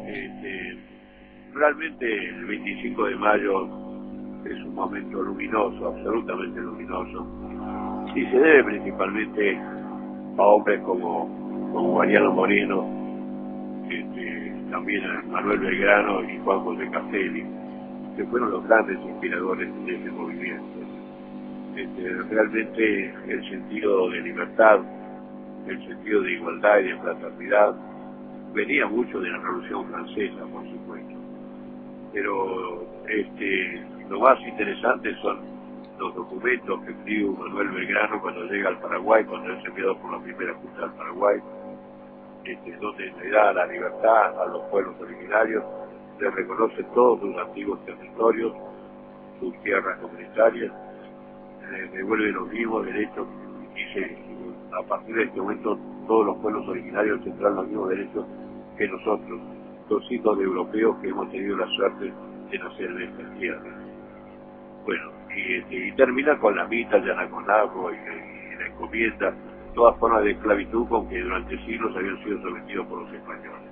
realmente el 25 de mayo es un momento luminoso, absolutamente luminoso, y se debe principalmente a hombres como Mariano Moreno, también a Manuel Belgrano y Juan José Castelli, que fueron los grandes inspiradores de ese movimiento. Realmente el sentido de libertad, el sentido de igualdad y de fraternidad venía mucho de la Revolución Francesa, por supuesto, pero lo más interesante son los documentos que escribe Manuel Belgrano cuando llega al Paraguay, cuando es enviado por la primera Junta al Paraguay, donde le da la libertad a los pueblos originarios, le reconoce todos sus antiguos territorios, sus tierras comunitarias, le devuelve los mismos derechos y a partir de este momento todos los pueblos originarios tendrán los mismos derechos que nosotros, los hijos de europeos que hemos tenido la suerte de nacer en esta tierra. Bueno, y termina con la mita, el yanaconaco y la encomienda, todas formas de esclavitud con que durante siglos habían sido sometidos por los españoles.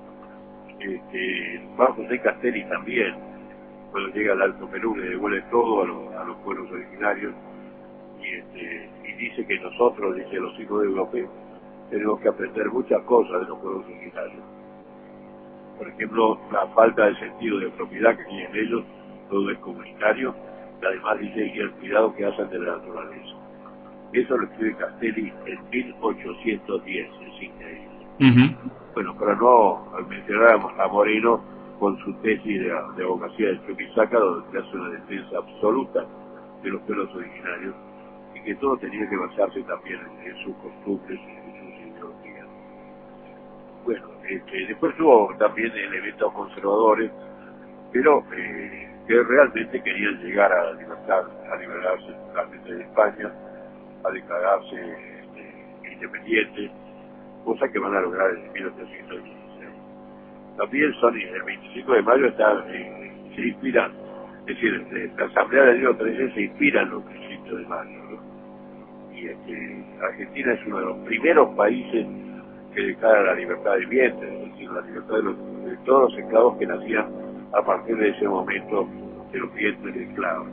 Juan José Castelli también, cuando llega al Alto Perú, le devuelve todo a los pueblos originarios y dice que nosotros, dice los hijos europeos, tenemos que aprender muchas cosas de los pueblos originarios. Por ejemplo, la falta de sentido de propiedad que tienen ellos, todo es comunitario, y además dice y el cuidado que hacen de la naturaleza. Eso lo escribe Castelli en 1810, es increíble. Bueno, para no mencionar a Moreno con su tesis de abogacía de Chuquisaca, donde hace una defensa absoluta de los pueblos originarios, y que todo tenía que basarse también en sus costumbres y en sus ideologías. Bueno, después hubo también elementos conservadores, pero que realmente querían llegar a la libertad, a liberarse totalmente de España, a declararse independientes, cosa que van a lograr en 1816. También son, el 25 de mayo se inspiran, es decir, la Asamblea del Río 13 se inspira en los principios de mayo, ¿no? Y Argentina es uno de los primeros países que declara la libertad de vientre, es decir, la libertad de todos los esclavos que nacían a partir de ese momento de los vientres de esclavos.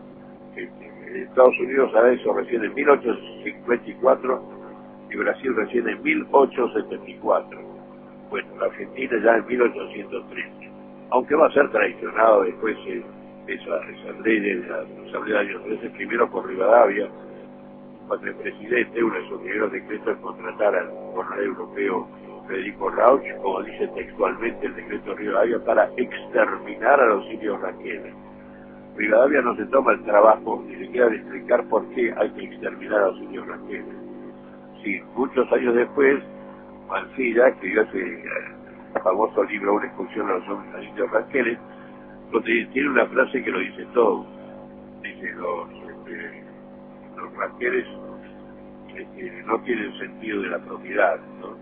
Estados Unidos hará eso recién en 1854 y Brasil recién en 1874. Bueno, la Argentina ya en 1813, aunque va a ser traicionado después esa ley de la Asamblea del año 13, primero por Rivadavia, cuando el presidente, uno de sus primeros decretos es contratar al coronel europeo Federico Rauch, como dice textualmente el decreto de Rivadavia, para exterminar a los indios ranqueles. Rivadavia no se toma el trabajo ni siquiera de explicar por qué hay que exterminar a los indios ranqueles. Sí, muchos años después, Mansilla escribió ese famoso libro Una excursión a los indios ranqueles, donde tiene una frase que lo dice todo. Dice, los ranqueles no tienen sentido de la propiedad, ¿no?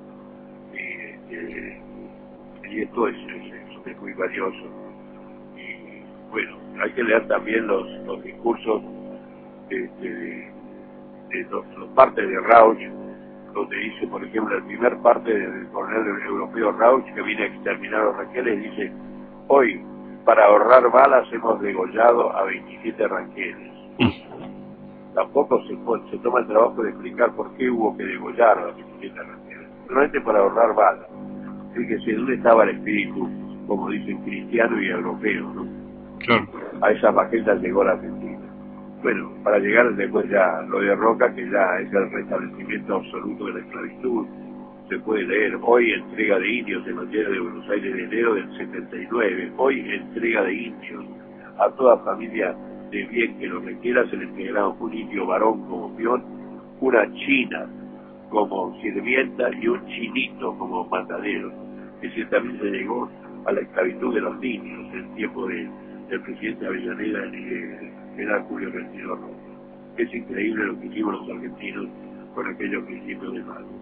Y esto es muy valioso. Y bueno, hay que leer también los discursos de los partes de Rauch, donde dice, por ejemplo, el primer parte del coronel europeo Rauch, que viene a exterminar a los ranqueles, dice: hoy, para ahorrar balas, hemos degollado a 27 ranqueles. Tampoco se toma el trabajo de explicar por qué hubo que degollar a los 27 ranqueles, solamente para ahorrar balas. Fíjese, ¿dónde estaba el espíritu, como dicen, cristiano y europeo, ¿no? Claro. A esas baquetas llegó la Argentina. Bueno, para llegar después ya lo de Roca, que ya es el restablecimiento absoluto de la esclavitud. Se puede leer: hoy entrega de indios en los diarios de Buenos Aires de enero del 79. Hoy entrega de indios. A toda familia de bien que lo requiera se le entregará un indio varón como peón, una china como sirvienta y un chinito como matadero. Es decir, también se llegó a la esclavitud de los niños en el tiempo del presidente Avellaneda y el general Julio Reentino Roca. Es increíble lo que hicimos los argentinos con aquellos principios de mayo.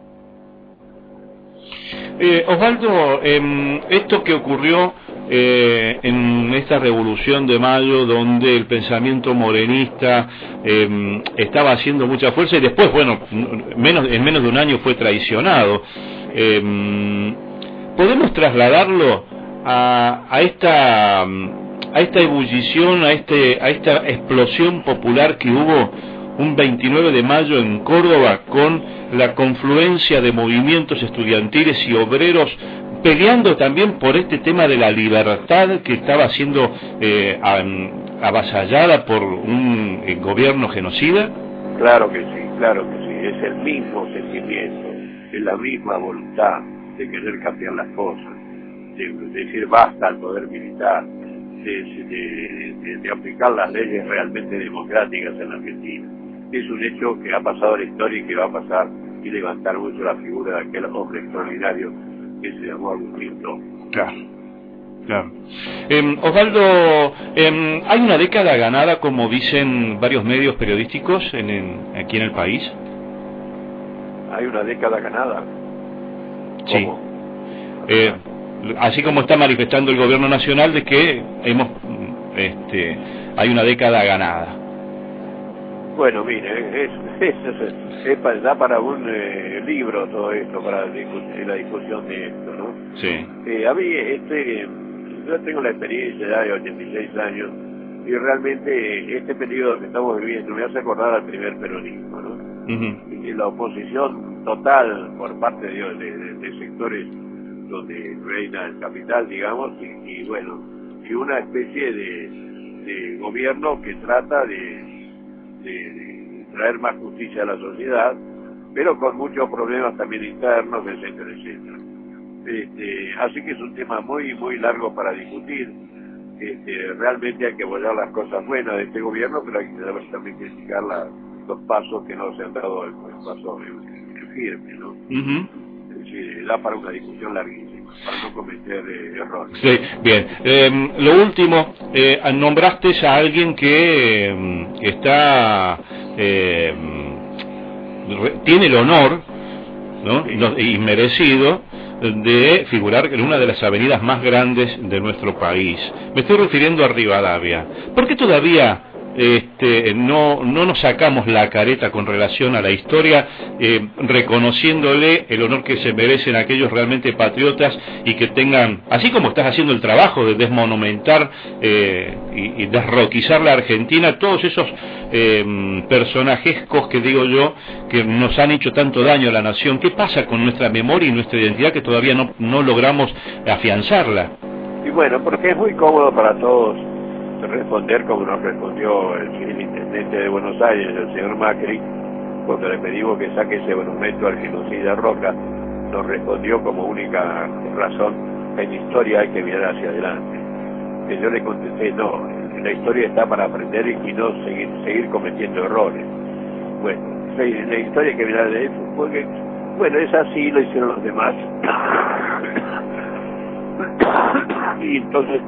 Osvaldo, esto que ocurrió en esta revolución de mayo, donde el pensamiento morenista estaba haciendo mucha fuerza y después, bueno, en menos de un año fue traicionado, ¿podemos trasladarlo a esta ebullición, a esta explosión popular que hubo un 29 de mayo en Córdoba, con la confluencia de movimientos estudiantiles y obreros peleando también por este tema de la libertad que estaba siendo avasallada por un gobierno genocida? Claro que sí, es el mismo sentimiento, es la misma voluntad de querer cambiar las cosas, de decir basta al poder militar, de aplicar las leyes realmente democráticas en la Argentina. Es un hecho que ha pasado en la historia y que va a pasar, y levantar mucho la figura de aquel hombre extraordinario que se llamó Agustín Laje. Claro. Osvaldo, ¿hay una década ganada, como dicen varios medios periodísticos aquí en el país? ¿Hay una década ganada? Sí. Así como está manifestando el gobierno nacional de que hay una década ganada. Bueno, mire, da para un libro todo esto, para la discusión de esto, ¿no? Sí. A mí, yo tengo la experiencia ya de 86 años y realmente este periodo que estamos viviendo me hace acordar al primer peronismo, ¿no? Y la oposición total por parte de sectores donde reina el capital, digamos, y bueno, y una especie de gobierno que trata de traer más justicia a la sociedad, pero con muchos problemas también internos, etcétera, etcétera. Así que es un tema muy, muy largo para discutir. Realmente hay que apoyar las cosas buenas de este gobierno, pero hay que también criticar los pasos que no se han dado, el paso firme, ¿no? Es decir, da para una discusión larguísima, para no cometer errores. Sí, bien. Lo último, nombraste a alguien que está tiene el honor, ¿no? Y merecido de figurar en una de las avenidas más grandes de nuestro país. Me estoy refiriendo a Rivadavia. ¿Por qué todavía no nos sacamos la careta con relación a la historia, reconociéndole el honor que se merecen aquellos realmente patriotas y que tengan, así como estás haciendo el trabajo de desmonumentar y desroquizar la Argentina, todos esos personajescos que digo yo, que nos han hecho tanto daño a la nación? ¿Qué pasa con nuestra memoria y nuestra identidad que todavía no logramos afianzarla? Y bueno, porque es muy cómodo para todos responder como nos respondió el intendente de Buenos Aires, el señor Macri, cuando le pedimos que saque ese monumento al genocida Roca. Nos respondió como única razón: en historia hay que mirar hacia adelante. Y yo le contesté: no, la historia está para aprender y no seguir cometiendo errores. Bueno, la historia hay que mirar de eso, porque bueno, es así, lo hicieron los demás. Y entonces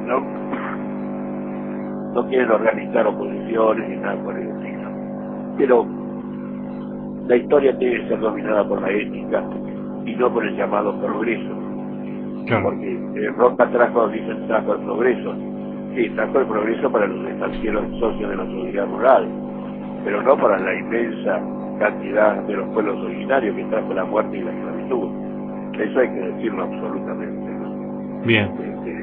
no quieren organizar oposiciones ni nada por el estilo. Pero la historia tiene que ser dominada por la ética y no por el llamado progreso. Claro. Porque Roca trajo el progreso. Sí, trajo el progreso para los estancieros socios de la sociedad rural, pero no para la inmensa cantidad de los pueblos originarios que trajo la muerte y la esclavitud. Eso hay que decirlo absolutamente, ¿no? Bien.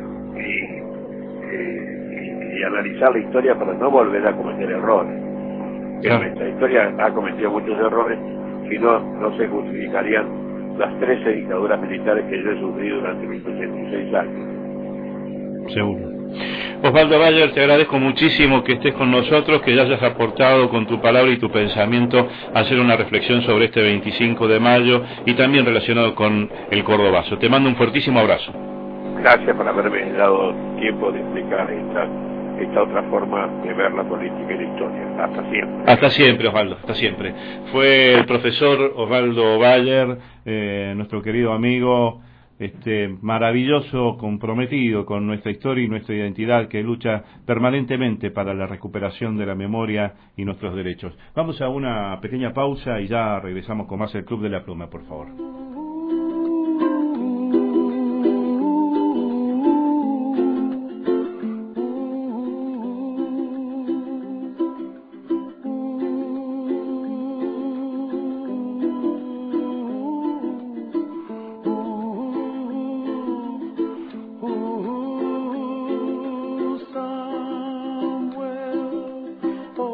Y analizar la historia para no volver a cometer errores. Claro. Nuestra historia ha cometido muchos errores, si no se justificarían las 13 dictaduras militares que yo he sufrido durante mis 86 años. Seguro. Osvaldo Bayer, te agradezco muchísimo que estés con nosotros, que ya hayas aportado con tu palabra y tu pensamiento a hacer una reflexión sobre este 25 de mayo y también relacionado con el cordobazo. Te mando un fuertísimo abrazo. Gracias por haberme dado tiempo de explicar esta otra forma de ver la política y la historia. Hasta siempre. Hasta siempre, Osvaldo, hasta siempre. Fue el profesor Osvaldo Bayer, nuestro querido amigo, maravilloso, comprometido con nuestra historia y nuestra identidad, que lucha permanentemente para la recuperación de la memoria y nuestros derechos. Vamos a una pequeña pausa y ya regresamos con más el Club de la Pluma, por favor.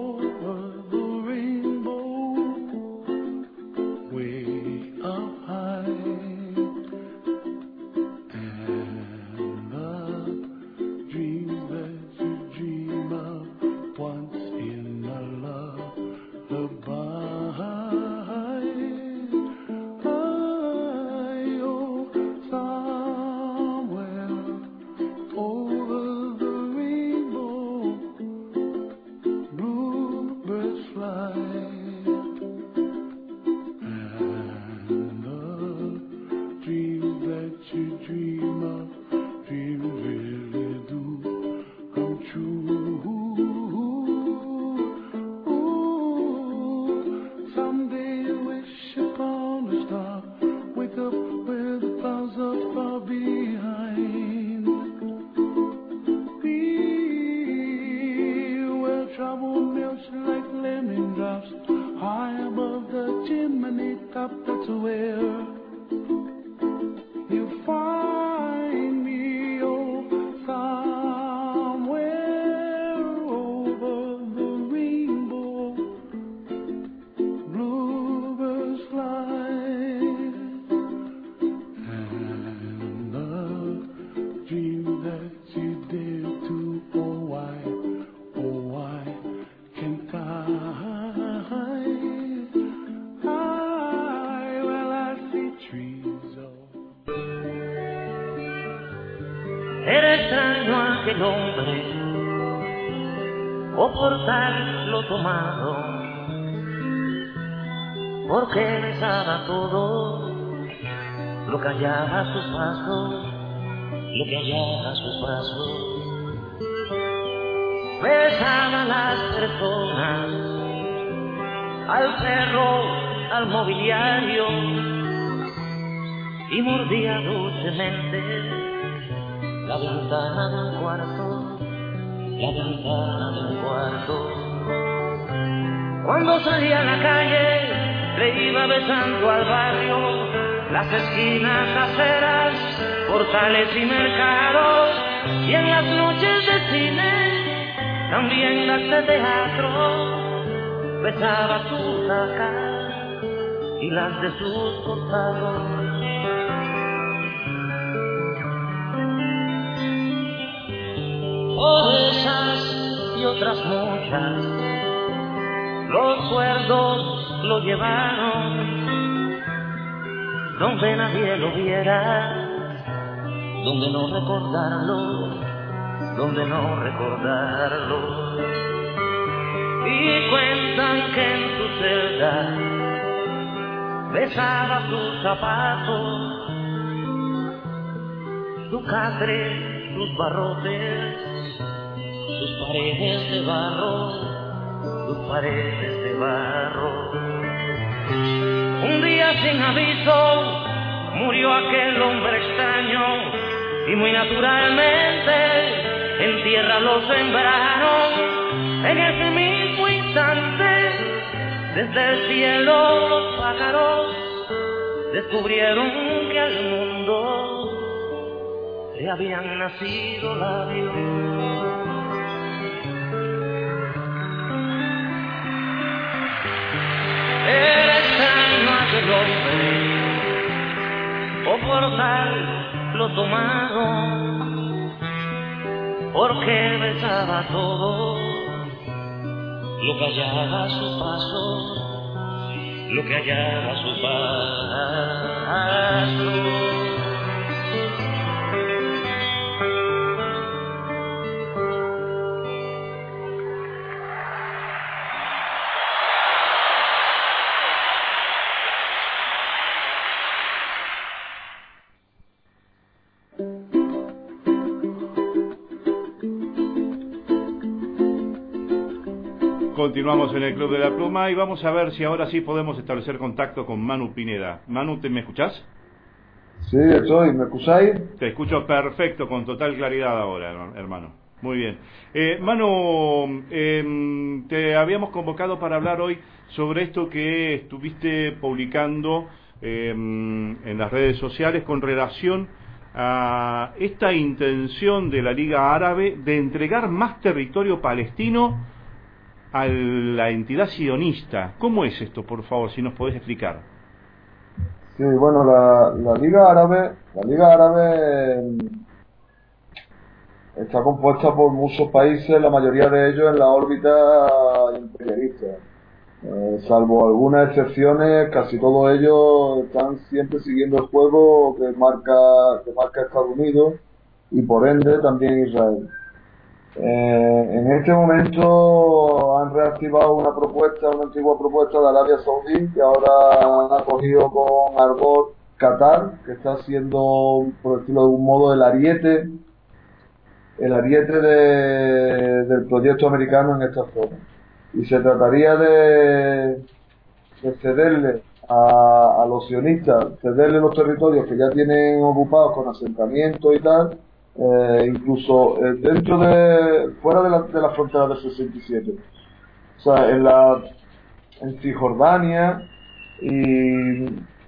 Way up high. Era extraño aquel hombre, o por tal lo tomado, porque besaba todo lo que hallaba a sus pasos, lo que hallaba a sus pasos. Besaba a las personas, al perro, al mobiliario, y mordía dulcemente la ventana de un cuarto, la ventana de un cuarto. Cuando salía a la calle, le iba besando al barrio, las esquinas, aceras, portales y mercados, y en las noches de cine, también las de teatro, besaba sus acas y las de sus costados. Por esas y otras muchas, los cuerdos lo llevaron donde nadie lo viera, donde no recordarlo, donde no recordarlo. Y cuentan que en su celda besaba sus zapatos, su catre, sus barrotes, sus paredes de barro, sus paredes de barro. Un día sin aviso murió aquel hombre extraño y muy naturalmente en tierra lo sembraron. En ese mismo instante desde el cielo los pájaros descubrieron que al mundo le habían nacido labios. Era extraño aquel hombre, o por tal lo tomado, porque besaba todo lo que hallaba a su paso, lo que hallaba a su paso. Continuamos en el Club de la Pluma y vamos a ver si ahora sí podemos establecer contacto con Manu Pineda. Manu, ¿me escuchás? Sí, estoy. ¿Me escucháis? Te escucho perfecto, con total claridad ahora, hermano. Muy bien. Manu, te habíamos convocado para hablar hoy sobre esto que estuviste publicando en las redes sociales con relación a esta intención de la Liga Árabe de entregar más territorio palestino a la entidad sionista. ¿Cómo es esto, por favor, si nos podés explicar? Sí, bueno, la Liga Árabe está compuesta por muchos países, la mayoría de ellos en la órbita imperialista. Salvo algunas excepciones, casi todos ellos están siempre siguiendo el juego que marca Estados Unidos y por ende también Israel. En este momento han reactivado una antigua propuesta de Arabia Saudí, que ahora han acogido con ardor Qatar, que está siendo, por decirlo de algún modo, el ariete del proyecto americano en esta zona. Y se trataría de cederle a los sionistas, cederle los territorios que ya tienen ocupados con asentamientos y tal, incluso fuera de la frontera del 67, o sea, en Cisjordania y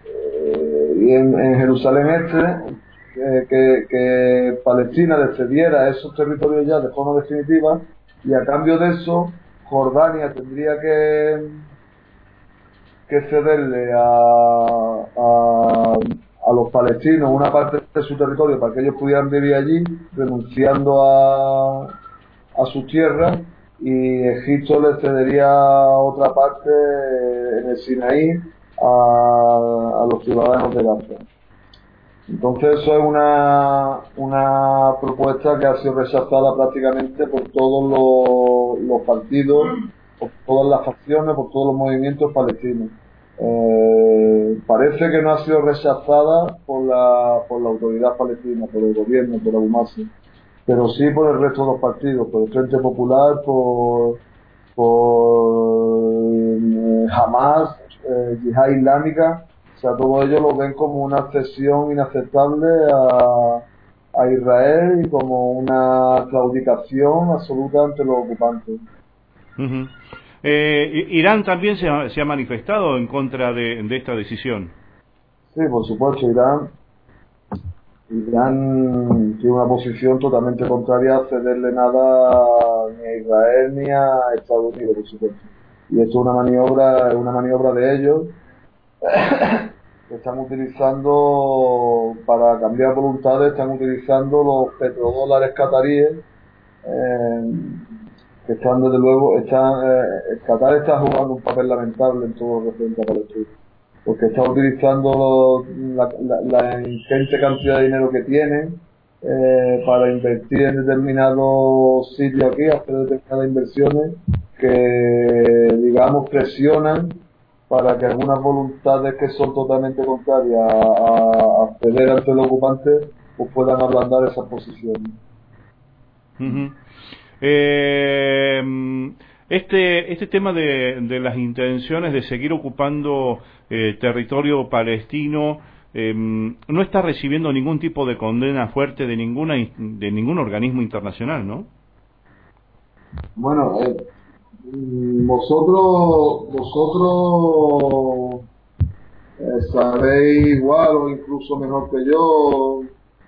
en Jerusalén Este, que Palestina le cediera esos territorios ya de forma definitiva, y a cambio de eso Jordania tendría que cederle a los palestinos una parte de su territorio para que ellos pudieran vivir allí, renunciando a sus tierras, y Egipto le cedería otra parte en el Sinaí a los ciudadanos de Gaza. Entonces eso es una propuesta que ha sido rechazada prácticamente por todos los partidos, por todas las facciones, por todos los movimientos palestinos. Parece que no ha sido rechazada por la autoridad palestina, por el gobierno, por Abu Mazen, pero sí por el resto de los partidos, por el Frente Popular, por Hamas, Yihad Islámica. O sea, todos ellos lo ven como una cesión inaceptable a Israel y como una claudicación absoluta ante los ocupantes. Uh-huh. Irán también se ha manifestado en contra de esta decisión. Sí, por supuesto, Irán tiene una posición totalmente contraria a cederle nada ni a Israel ni a Estados Unidos, por supuesto. Y esto es una maniobra de ellos que están utilizando para cambiar voluntades, están utilizando los petrodólares cataríes, que están desde luego, Qatar está jugando un papel lamentable en todo lo referente a Palestina, porque está utilizando la ingente cantidad de dinero que tiene para invertir en determinados sitios aquí, hacer determinadas inversiones que, digamos, presionan para que algunas voluntades que son totalmente contrarias a ceder ante el ocupante pues puedan ablandar esas posiciones. Uh-huh. Este tema de las intenciones de seguir ocupando territorio palestino no está recibiendo ningún tipo de condena fuerte de ningún organismo internacional, ¿no? Bueno, vosotros sabéis igual o incluso mejor que yo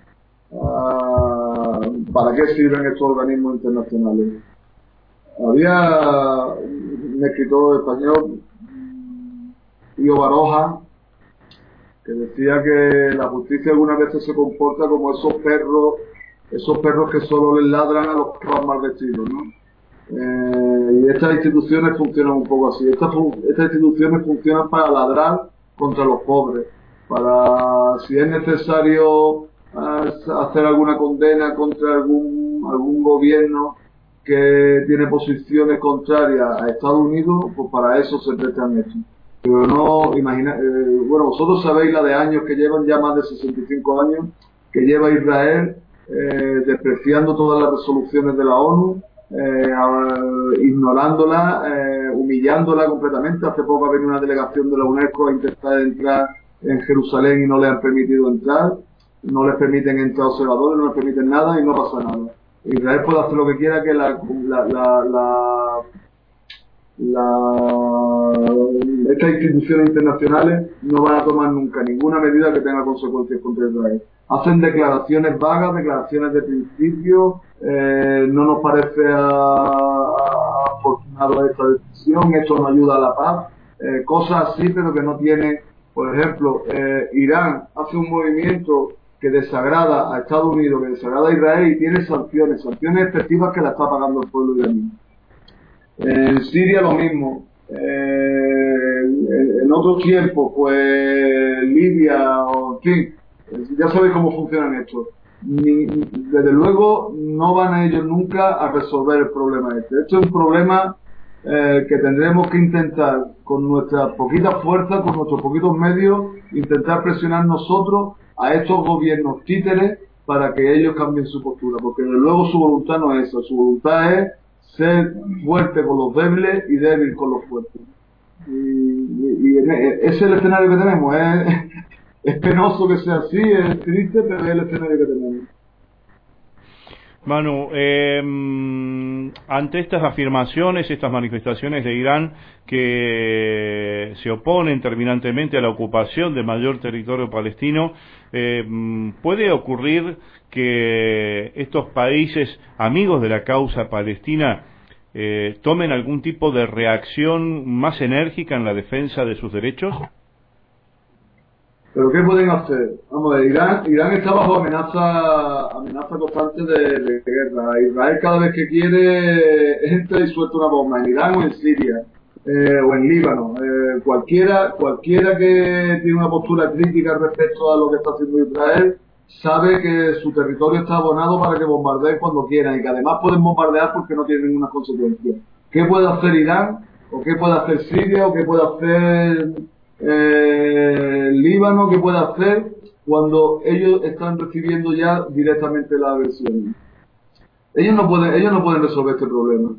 para qué sirven estos organismos internacionales. Había un escritor español, Pío Baroja, que decía que la justicia algunas veces se comporta como esos perros que solo les ladran a los que van mal vestidos, ¿no? Y estas instituciones funcionan un poco así. Estas instituciones funcionan para ladrar contra los pobres, para, si es necesario, hacer alguna condena contra algún gobierno que tiene posiciones contrarias a Estados Unidos, pues para eso se prestan hechos. Pero no bueno, vosotros sabéis la de años que llevan, ya más de 65 años, que lleva Israel despreciando todas las resoluciones de la ONU, ignorándola, humillándola completamente. Hace poco ha venido una delegación de la UNESCO a intentar entrar en Jerusalén y no le han permitido entrar, no les permiten entrar observadores, no les permiten nada y no pasa nada. Israel puede hacer lo que quiera, que estas instituciones internacionales no van a tomar nunca ninguna medida que tenga consecuencias contra Israel. Hacen declaraciones vagas, declaraciones de principio, no nos parece afortunado esta decisión, esto no ayuda a la paz, cosas así, pero que no tiene. Por ejemplo, Irán hace un movimiento que desagrada a Estados Unidos, que desagrada a Israel y tiene sanciones efectivas que la está pagando el pueblo iraní. En Siria lo mismo. En otros tiempos, pues Libia, o en fin, ya sabéis cómo funcionan estos. Desde luego no van a ellos nunca a resolver el problema este. Esto es un problema que tendremos que intentar con nuestras poquitas fuerzas, con nuestros poquitos medios, intentar presionar nosotros a estos gobiernos títeres para que ellos cambien su postura, porque desde luego su voluntad no es esa, su voluntad es ser fuerte con los débiles y débil con los fuertes. Y ese es el escenario que tenemos. Es penoso que sea así, es triste, pero es el escenario que tenemos. Manu, ante estas afirmaciones, estas manifestaciones de Irán que se oponen terminantemente a la ocupación del mayor territorio palestino, ¿puede ocurrir que estos países amigos de la causa palestina tomen algún tipo de reacción más enérgica en la defensa de sus derechos? ¿Pero qué pueden hacer? Vamos a ver, Irán está bajo amenaza constante de guerra. Israel cada vez que quiere entra y suelta una bomba, en Irán o en Siria. o en Líbano. Cualquiera que tiene una postura crítica respecto a lo que está haciendo Israel sabe que su territorio está abonado para que bombardeen cuando quieran y que además pueden bombardear porque no tienen ninguna consecuencia. ¿Qué puede hacer Irán? ¿O qué puede hacer Siria? ¿O qué puede hacer Líbano? ¿Qué puede hacer cuando ellos están recibiendo ya directamente la agresión? Ellos no pueden resolver este problema.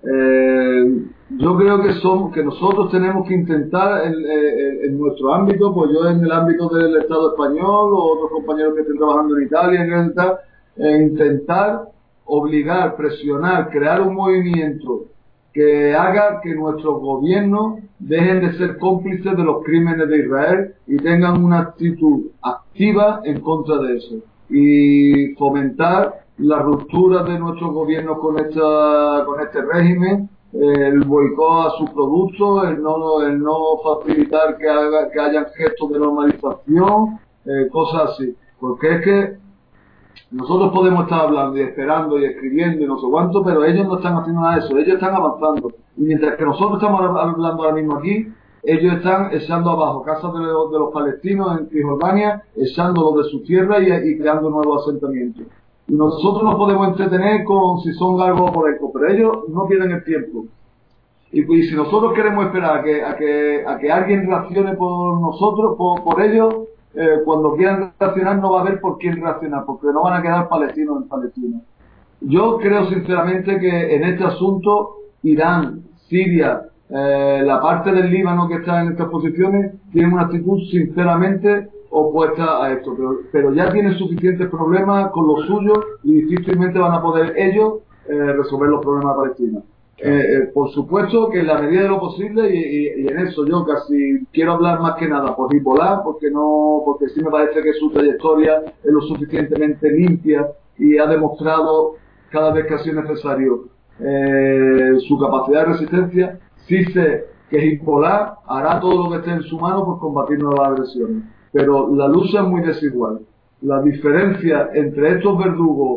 Yo creo que nosotros tenemos que intentar en nuestro ámbito, pues yo en el ámbito del Estado español o otros compañeros que estén trabajando en Italia, intentar obligar, presionar, crear un movimiento que haga que nuestros gobiernos dejen de ser cómplices de los crímenes de Israel y tengan una actitud activa en contra de eso y fomentar la ruptura de nuestros gobiernos con este régimen, el boicot a sus productos, el no facilitar que hayan gestos de normalización, cosas así. Porque es que nosotros podemos estar hablando y esperando y escribiendo y no sé cuánto, pero ellos no están haciendo nada de eso, ellos están avanzando. Y mientras que nosotros estamos hablando ahora mismo aquí, ellos están echando abajo casas de los palestinos en Cisjordania, echándolos de su tierra y creando nuevos asentamientos. Y nosotros nos podemos entretener con si son algo por esto, pero ellos no tienen el tiempo. Y si nosotros queremos esperar a que alguien reaccione por nosotros, por ellos, cuando quieran reaccionar no va a haber por quién reaccionar, porque no van a quedar palestinos en Palestina. Yo creo sinceramente que en este asunto Irán, Siria, la parte del Líbano que está en estas posiciones tienen una actitud sinceramente opuesta a esto, pero ya tienen suficientes problemas con los suyos y difícilmente van a poder ellos resolver los problemas de Palestina. Por supuesto que en la medida de lo posible y en eso yo casi quiero hablar más que nada por Hezbollah, porque sí me parece que su trayectoria es lo suficientemente limpia y ha demostrado cada vez que ha sido necesario su capacidad de resistencia. Sí sé que Hezbollah hará todo lo que esté en su mano por combatir nuevas agresiones, pero la lucha es muy desigual. La diferencia entre estos verdugos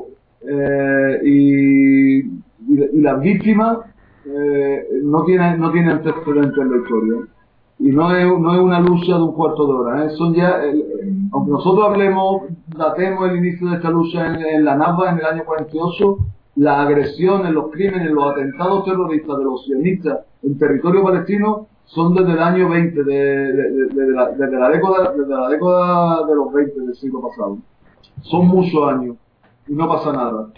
y las víctimas no tiene antecedentes en la historia. Y no es una lucha de un cuarto de hora. Son ya, aunque nosotros datemos el inicio de esta lucha en la Nakba en el año 48, las agresiones, los crímenes, los atentados terroristas de los sionistas en territorio palestino son desde el año 20, desde la década de los 20 del siglo pasado. Son muchos años y no pasa nada.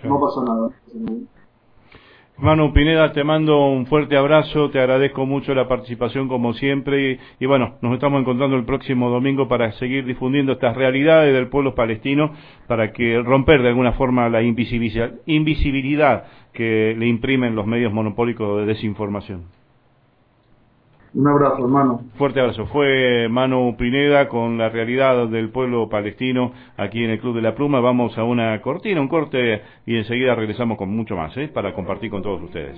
Manu Pineda, te mando un fuerte abrazo, te agradezco mucho la participación como siempre y bueno, nos estamos encontrando el próximo domingo para seguir difundiendo estas realidades del pueblo palestino, para que romper de alguna forma la invisibilidad que le imprimen los medios monopólicos de desinformación. Un abrazo, hermano. Fuerte abrazo. Fue Manu Pineda con la realidad del pueblo palestino aquí en el Club de la Pluma. Vamos a una cortina, un corte y enseguida regresamos con mucho más para compartir con todos ustedes.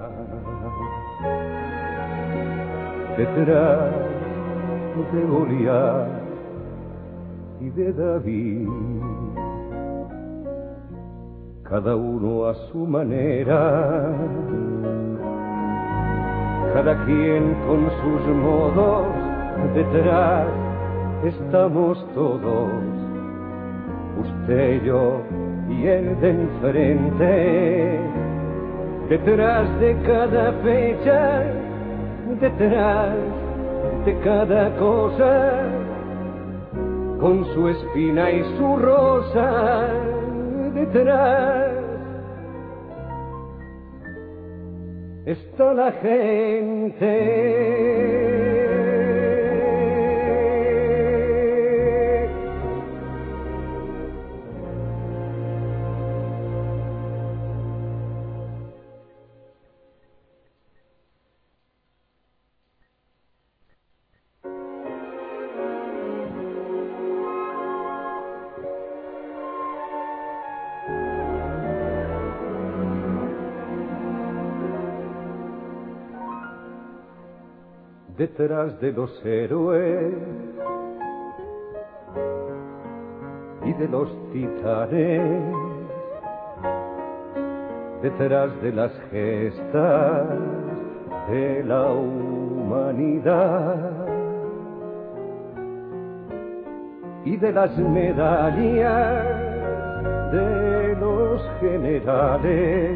Detrás de Goliat y de David, cada uno a su manera, cada quien con sus modos, detrás estamos todos, usted, yo y el de enfrente, detrás de cada fecha, detrás de cada cosa, con su espina y su rosa, detrás está la gente. Detrás de los héroes y de los titanes, detrás de las gestas de la humanidad y de las medallas de los generales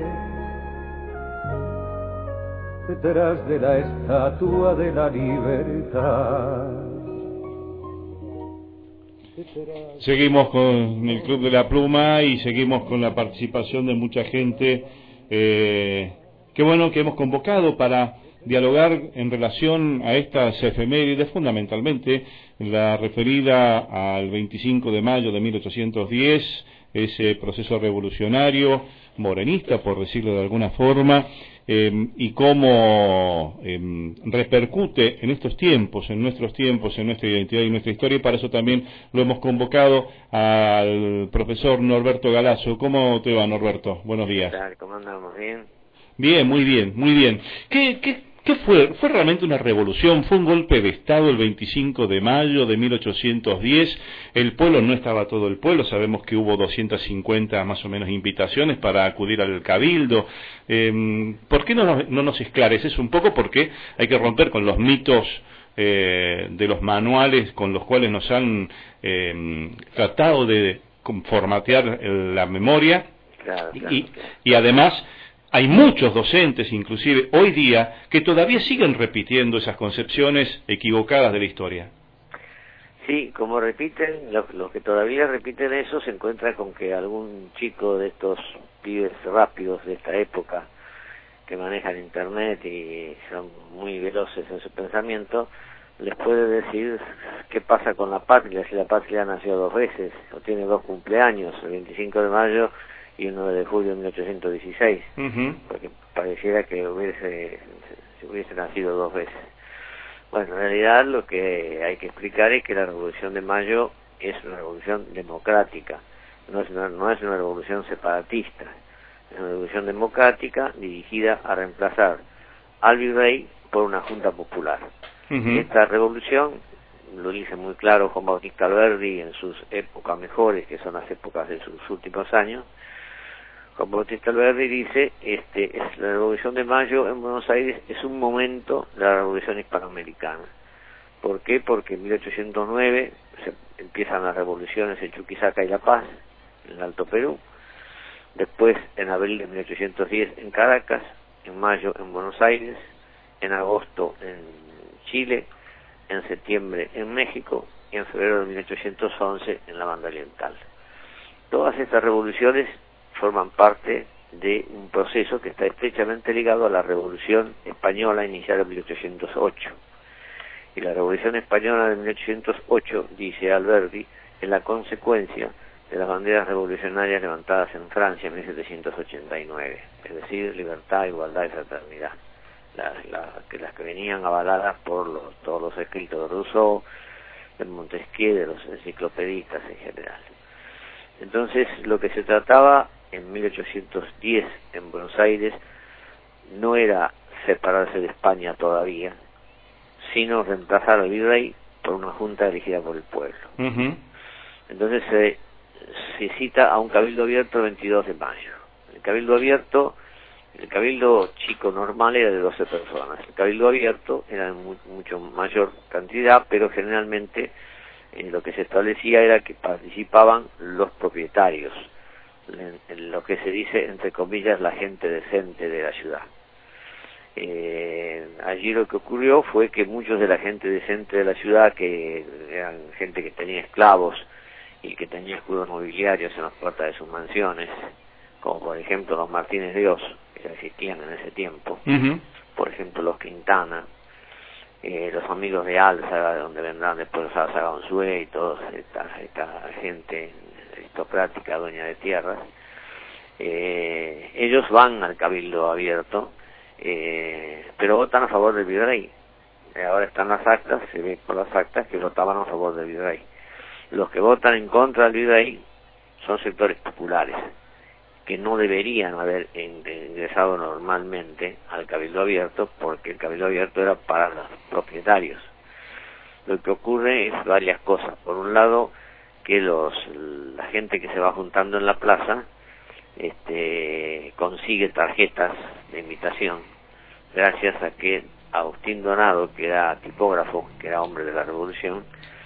detrás de la estatua de la libertad. Seguimos con el Club de la Pluma y seguimos con la participación de mucha gente. Qué bueno que hemos convocado para dialogar en relación a estas efemérides, fundamentalmente la referida al 25 de mayo de 1810, ese proceso revolucionario, morenista, por decirlo de alguna forma, y cómo repercute en estos tiempos, en nuestra identidad y nuestra historia, y para eso también lo hemos convocado al profesor Norberto Galazo. ¿Cómo te va, Norberto? Buenos días. ¿Cómo andamos? ¿Bien? Bien, muy bien, muy bien. ¿Qué fue? ¿Fue realmente una revolución? ¿Fue un golpe de Estado el 25 de mayo de 1810? El pueblo, no estaba todo el pueblo, sabemos que hubo 250 más o menos invitaciones para acudir al cabildo. ¿Por qué no nos esclareces un poco? Porque hay que romper con los mitos de los manuales con los cuales nos han tratado de formatear la memoria. Claro. Y además hay muchos docentes, inclusive hoy día, que todavía siguen repitiendo esas concepciones equivocadas de la historia. Sí, como repiten, los que todavía repiten eso se encuentran con que algún chico de estos pibes rápidos de esta época, que manejan internet y son muy veloces en su pensamiento, les puede decir qué pasa con la patria, si la patria nació 2 veces, o tiene 2 cumpleaños, el 25 de mayo y el 9 de julio de 1816, porque pareciera que hubiese nacido 2 veces. Bueno, en realidad lo que hay que explicar es que la Revolución de Mayo es una revolución democrática, no es una revolución separatista, es una revolución democrática dirigida a reemplazar al virrey por una junta popular. Esta revolución, lo dice muy claro Juan Bautista Alberdi en sus épocas mejores, que son las épocas de sus últimos años. Juan Bautista Alberdi dice, la Revolución de Mayo en Buenos Aires es un momento de la Revolución Hispanoamericana. ¿Por qué? Porque en 1809 empiezan las revoluciones en Chuquisaca y La Paz, en el Alto Perú. Después, en abril de 1810 en Caracas, en mayo en Buenos Aires, en agosto en Chile, en septiembre en México y en febrero de 1811 en la Banda Oriental. Todas estas revoluciones forman parte de un proceso que está estrechamente ligado a la Revolución Española iniciada en 1808. Y la Revolución Española de 1808, dice Alberdi, es la consecuencia de las banderas revolucionarias levantadas en Francia en 1789, es decir, libertad, igualdad y fraternidad, las que venían avaladas por todos los escritos de Rousseau, de Montesquieu, de los enciclopedistas en general. Entonces, lo que se trataba en 1810 en Buenos Aires no era separarse de España todavía, sino reemplazar al virrey por una junta elegida por el pueblo. Entonces se cita a un cabildo abierto el 22 de mayo. El cabildo chico normal era de 12 personas. El cabildo abierto era de mucho mayor cantidad, pero generalmente lo que se establecía era que participaban los propietarios, en lo que se dice, entre comillas, la gente decente de la ciudad. Allí lo que ocurrió fue que muchos de la gente decente de la ciudad, que eran gente que tenía esclavos y que tenía escudos nobiliarios en las puertas de sus mansiones, como por ejemplo los Martínez de Oz, que ya existían en ese tiempo, por ejemplo los Quintana, los amigos de Álzaga, de donde vendrán después los Álzaga Unzué y toda esta gente aristocrática, dueña de tierras, ellos van al cabildo abierto, pero votan a favor del virrey. Ahora están las actas, se ve por las actas que votaban a favor del virrey. Los que votan en contra del virrey son sectores populares, que no deberían haber ingresado normalmente al cabildo abierto, porque el cabildo abierto era para los propietarios. Lo que ocurre es varias cosas. Por un lado, que la gente que se va juntando en la plaza consigue tarjetas de invitación, gracias a que Agustín Donado, que era tipógrafo, que era hombre de la Revolución,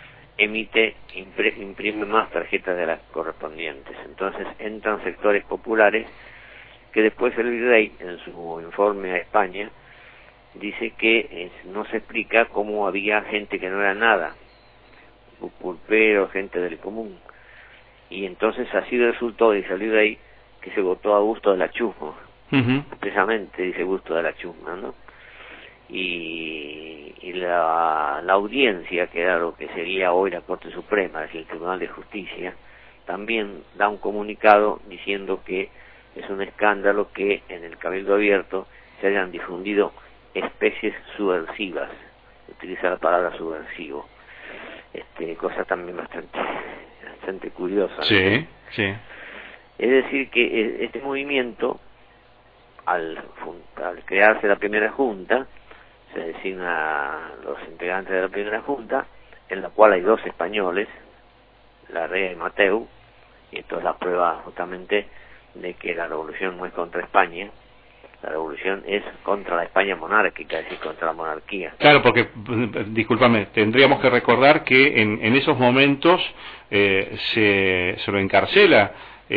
imprime más tarjetas de las correspondientes. Entonces entran sectores populares que después el virrey, en su informe a España, dice que no se explica cómo había gente que no era nada, pulperos, gente del común. Y entonces así resultó, dice el virrey, que se votó a Augusto de la Chusma, precisamente dice Augusto de la Chusma, ¿no? Y la audiencia, que era lo que sería hoy la Corte Suprema, es decir, el Tribunal de Justicia, también da un comunicado diciendo que es un escándalo que en el Cabildo Abierto se hayan difundido especies subversivas, utiliza la palabra subversivo, cosa también bastante curiosa, sí, ¿no? Sí. Es decir que este movimiento, al crearse la primera junta, se designa a los integrantes de la primera junta, en la cual hay 2 españoles, Larrea y Mateu, y esto es la prueba justamente de que la revolución no es contra España, la revolución es contra la España monárquica, es decir, contra la monarquía. Claro, porque, discúlpame, tendríamos que recordar que en esos momentos se lo encarcela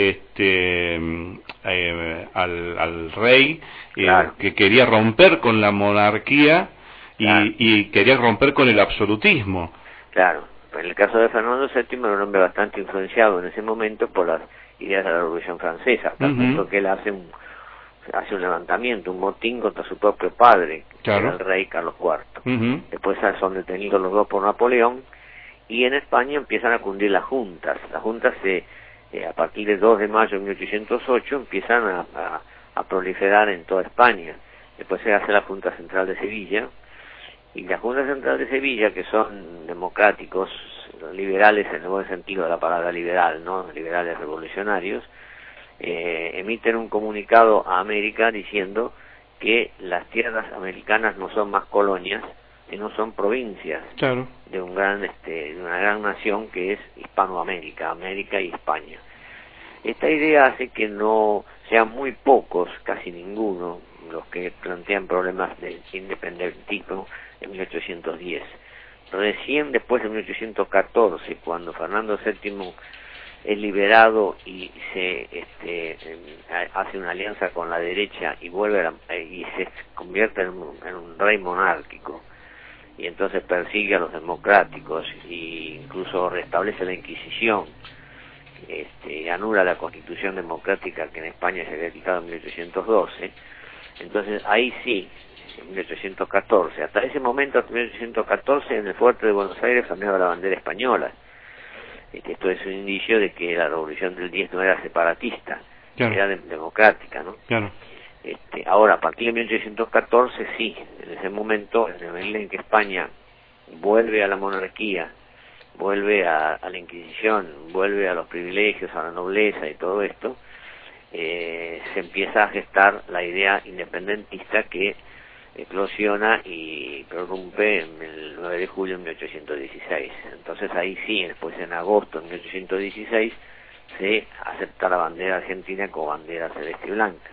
al rey, claro, que quería romper con la monarquía y quería romper con el absolutismo. Claro, en el caso de Fernando VII era un hombre bastante influenciado en ese momento por las ideas de la Revolución Francesa, hasta el punto que él hace un levantamiento, un motín contra su propio padre, claro, que era el rey Carlos IV. Después son detenidos los 2 por Napoleón, y en España empiezan a cundir las juntas. Las juntas a partir del 2 de mayo de 1808 empiezan a proliferar en toda España. Después se hace la Junta Central de Sevilla, y la Junta Central de Sevilla, que son democráticos, liberales en el buen sentido de la palabra liberal, ¿no? Liberales revolucionarios, emiten un comunicado a América diciendo que las tierras americanas no son más colonias, sino son provincias, claro, de una gran nación que es Hispanoamérica, América y España. Esta idea hace que no sean muy pocos, casi ninguno, los que plantean problemas de independentismo en 1810. Recién después de 1814, cuando Fernando VII es liberado y hace una alianza con la derecha y y se convierte en un rey monárquico, y entonces persigue a los democráticos e incluso restablece la Inquisición, anula la Constitución democrática que en España se había quitado en 1812. Entonces ahí sí, en 1814, hasta ese momento, hasta 1814, en el fuerte de Buenos Aires cambiaba la bandera española. Esto es un indicio de que la revolución del 10 no era separatista, claro, era democrática, ¿no? Claro. Ahora, a partir de 1814, sí, en ese momento, en el momento en que España vuelve a la monarquía, vuelve a la Inquisición, vuelve a los privilegios, a la nobleza y todo esto, se empieza a gestar la idea independentista que eclosiona y prorrumpe en el 9 de julio de 1816. Entonces ahí sí, después en agosto de 1816, se acepta la bandera argentina como bandera celeste y blanca.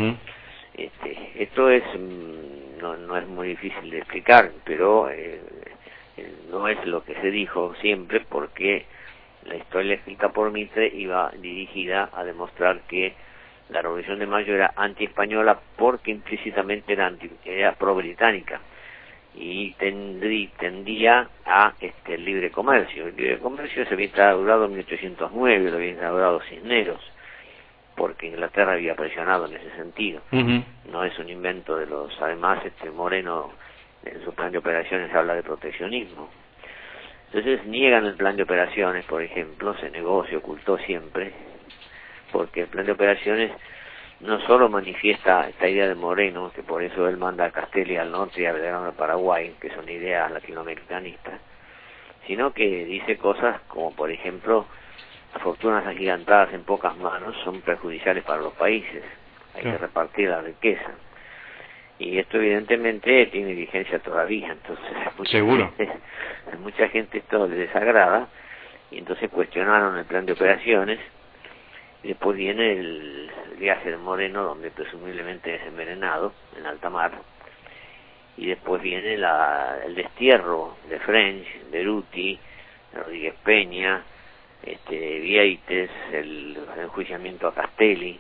Esto es no es muy difícil de explicar, pero no es lo que se dijo siempre, porque la historia escrita por Mitre iba dirigida a demostrar que la Revolución de Mayo era anti-española porque implícitamente era pro-británica y tendía a el libre comercio. El libre comercio se había instaurado en 1809, lo había instaurado Cisneros, porque Inglaterra había presionado en ese sentido. No es un invento de los... Además, Moreno en su plan de operaciones habla de proteccionismo. Entonces niegan el plan de operaciones, por ejemplo, se negó, se ocultó siempre, porque el plan de operaciones no solo manifiesta esta idea de Moreno, que por eso él manda a Castelli al norte y a Belgrano al Paraguay, que son ideas latinoamericanistas, sino que dice cosas como, por ejemplo, las fortunas agigantadas en pocas manos son perjudiciales para los países, hay que repartir la riqueza. Y esto evidentemente tiene vigencia todavía, entonces mucha gente esto le desagrada, y entonces cuestionaron el plan de operaciones. Y después viene el viaje de Moreno, donde presumiblemente es envenenado en alta mar, y después viene el destierro de French, de Ruti, Rodríguez Peña, Vieites, el enjuiciamiento a Castelli,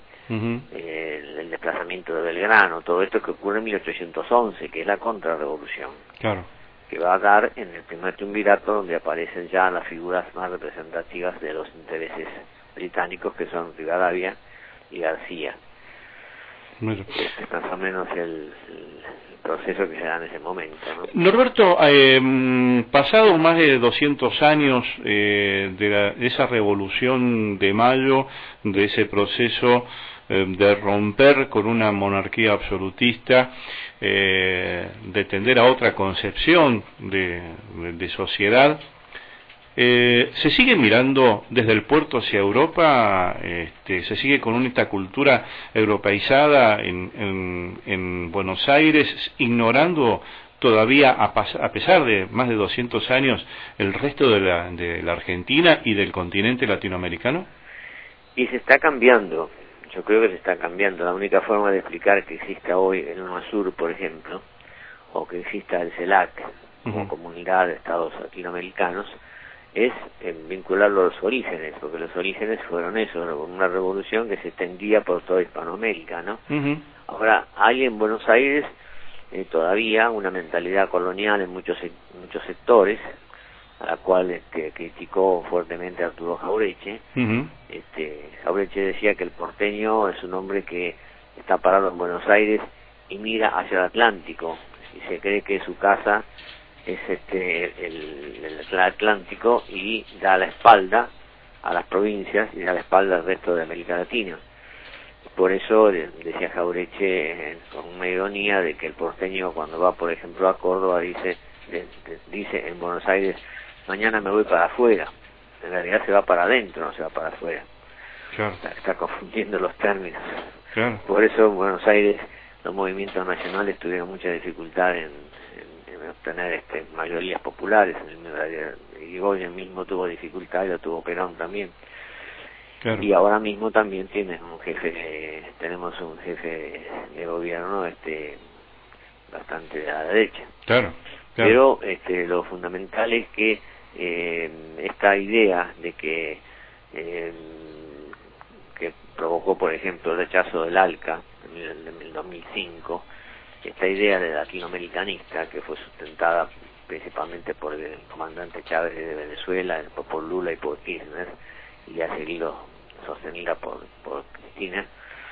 el desplazamiento de Belgrano, todo esto que ocurre en 1811, que es la contrarrevolución, claro, que va a dar en el primer triunvirato, donde aparecen ya las figuras más representativas de los intereses británicos, que son Rivadavia y García. Bueno. Este es más o menos el proceso que se da en ese momento, ¿no? Norberto, pasado más de 200 años de esa revolución de mayo, de ese proceso de romper con una monarquía absolutista, de tender a otra concepción de sociedad, se sigue mirando desde el puerto hacia Europa, se sigue con esta cultura europeizada en Buenos Aires, ignorando todavía, a pesar de más de 200 años, el resto de la Argentina y del continente latinoamericano. Y se está cambiando, yo creo que se está cambiando. La única forma de explicar que exista hoy el UNASUR, por ejemplo, o que exista el CELAC como comunidad de estados latinoamericanos, es vincularlo a los orígenes, porque los orígenes fueron eso, una revolución que se extendía por toda Hispanoamérica, ¿no? Ahora, hay en Buenos Aires todavía una mentalidad colonial en muchos sectores, a la cual criticó fuertemente Arturo Jauretche. Jauretche decía que el porteño es un hombre que está parado en Buenos Aires y mira hacia el Atlántico, y se cree que su casa es el Atlántico, y da la espalda a las provincias y da la espalda al resto de América Latina. Por eso decía Jauretche con una ironía de que el porteño, cuando va por ejemplo a Córdoba, dice en Buenos Aires: mañana me voy para afuera. En realidad se va para adentro, no se va para afuera. Claro. Está confundiendo los términos. Claro. Por eso en Buenos Aires los movimientos nacionales tuvieron mucha dificultad en obtener mayorías populares. Irigoyen mismo tuvo dificultad, y lo tuvo Perón también. Claro. Y ahora mismo también tenemos un jefe de gobierno bastante de la derecha. Claro. Claro. Pero lo fundamental es que esta idea de que provocó, por ejemplo, el rechazo del ALCA en el 2005, esta idea de latinoamericanista, que fue sustentada principalmente por el comandante Chávez de Venezuela, por Lula y por Kirchner, y ha seguido sostenida por Cristina,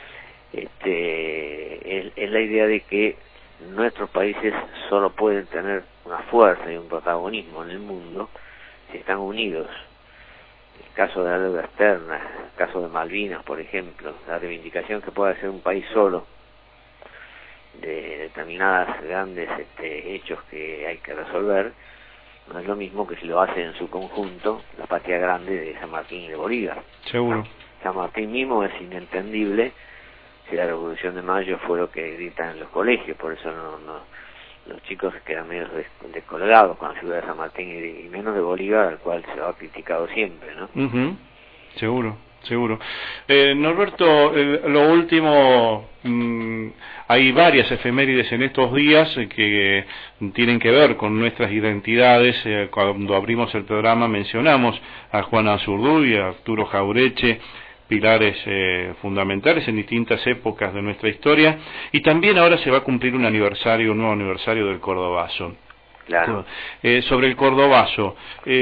es la idea de que nuestros países solo pueden tener una fuerza y un protagonismo en el mundo si están unidos. El caso de la deuda externa, el caso de Malvinas, por ejemplo, la reivindicación que puede hacer un país solo de determinadas grandes hechos que hay que resolver, no es lo mismo que si lo hace en su conjunto la patria grande de San Martín y de Bolívar. Seguro. San Martín mismo es inentendible si la Revolución de Mayo fue lo que gritan en los colegios, por eso los chicos quedan medio descolgados con la figura de San Martín y menos de Bolívar, al cual se lo ha criticado siempre, ¿no? Seguro. Norberto, lo último, hay varias efemérides en estos días que tienen que ver con nuestras identidades. Cuando abrimos el programa mencionamos a Juana Azurduy y a Arturo Jauretche, pilares fundamentales en distintas épocas de nuestra historia, y también ahora se va a cumplir un nuevo aniversario del Cordobazo. Claro. Sobre el Cordobazo,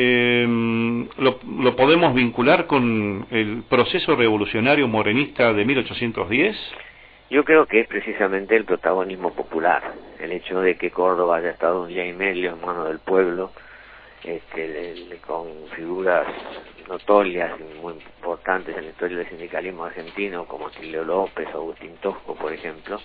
¿lo podemos vincular con el proceso revolucionario morenista de 1810? Yo creo que es precisamente el protagonismo popular, el hecho de que Córdoba haya estado un día y medio en manos del pueblo, con figuras notorias y muy importantes en la historia del sindicalismo argentino, como Tilio López o Agustín Tosco, por ejemplo.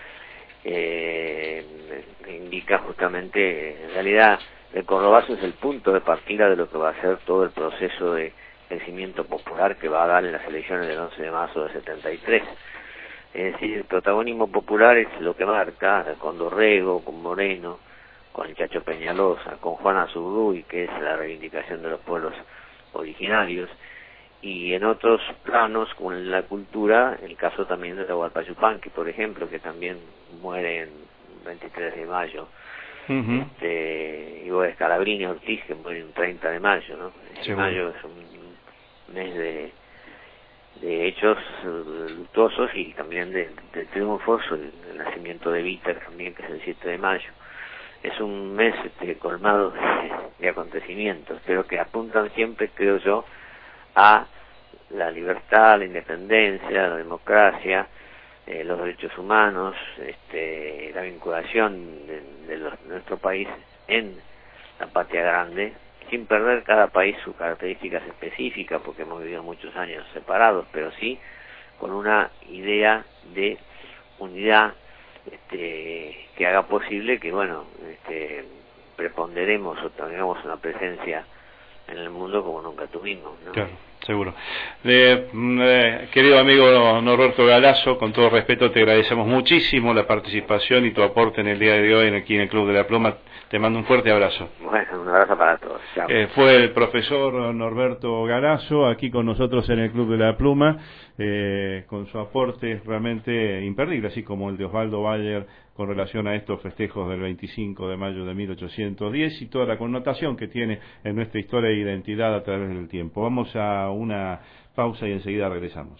Indica justamente, en realidad, el Cordobazo es el punto de partida de lo que va a ser todo el proceso de crecimiento popular que va a dar en las elecciones del 11 de marzo del 73. Es decir, el protagonismo popular es lo que marca con Dorrego, con Moreno, con el Chacho Peñalosa, con Juana Azurduy, que es la reivindicación de los pueblos originarios, y en otros planos, como en la cultura, el caso también de Atahualpa Yupanqui, por ejemplo, que también muere en 23 de mayo. Igual es Scalabrini Ortiz, que muere un 30 de mayo, ¿no? Mayo es un mes de hechos luctuosos y también de triunfos, el nacimiento de Víter también, que es el 7 de mayo. Es un mes colmado de acontecimientos, pero que apuntan siempre, creo yo, a la libertad, la independencia, la democracia, los derechos humanos, la vinculación de nuestro país en la patria grande, sin perder cada país sus características específicas, porque hemos vivido muchos años separados, pero sí con una idea de unidad que haga posible que, bueno, preponderemos o tengamos una presencia en el mundo como nunca tuvimos, ¿no? Claro, seguro. Querido amigo Norberto Galazo, con todo respeto te agradecemos muchísimo la participación y tu aporte en el día de hoy aquí en el Club de la Pluma. Te mando un fuerte abrazo. Bueno, un abrazo para todos. Chao. Fue el profesor Norberto Galazo aquí con nosotros en el Club de la Pluma, con su aporte realmente imperdible, así como el de Osvaldo Bayer con relación a estos festejos del 25 de mayo de 1810 y toda la connotación que tiene en nuestra historia e identidad a través del tiempo. Vamos a una pausa y enseguida regresamos.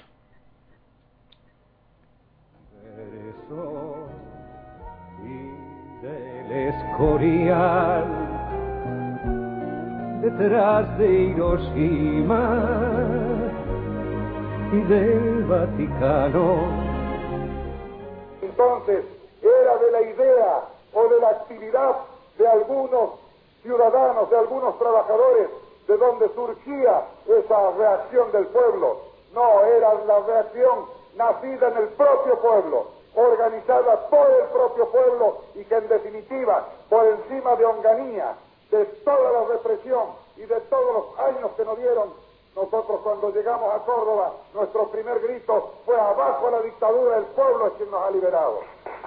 Del Escorial, detrás de Hiroshima y del Vaticano. Entonces era de la idea o de la actividad de algunos ciudadanos, de algunos trabajadores, de donde surgía esa reacción del pueblo. No, era la reacción nacida en el propio pueblo, organizada por el propio pueblo y que en definitiva, por encima de Onganía, de toda la represión y de todos los años que nos dieron, nosotros cuando llegamos a Córdoba, nuestro primer grito fue abajo la dictadura, el pueblo es quien nos ha liberado.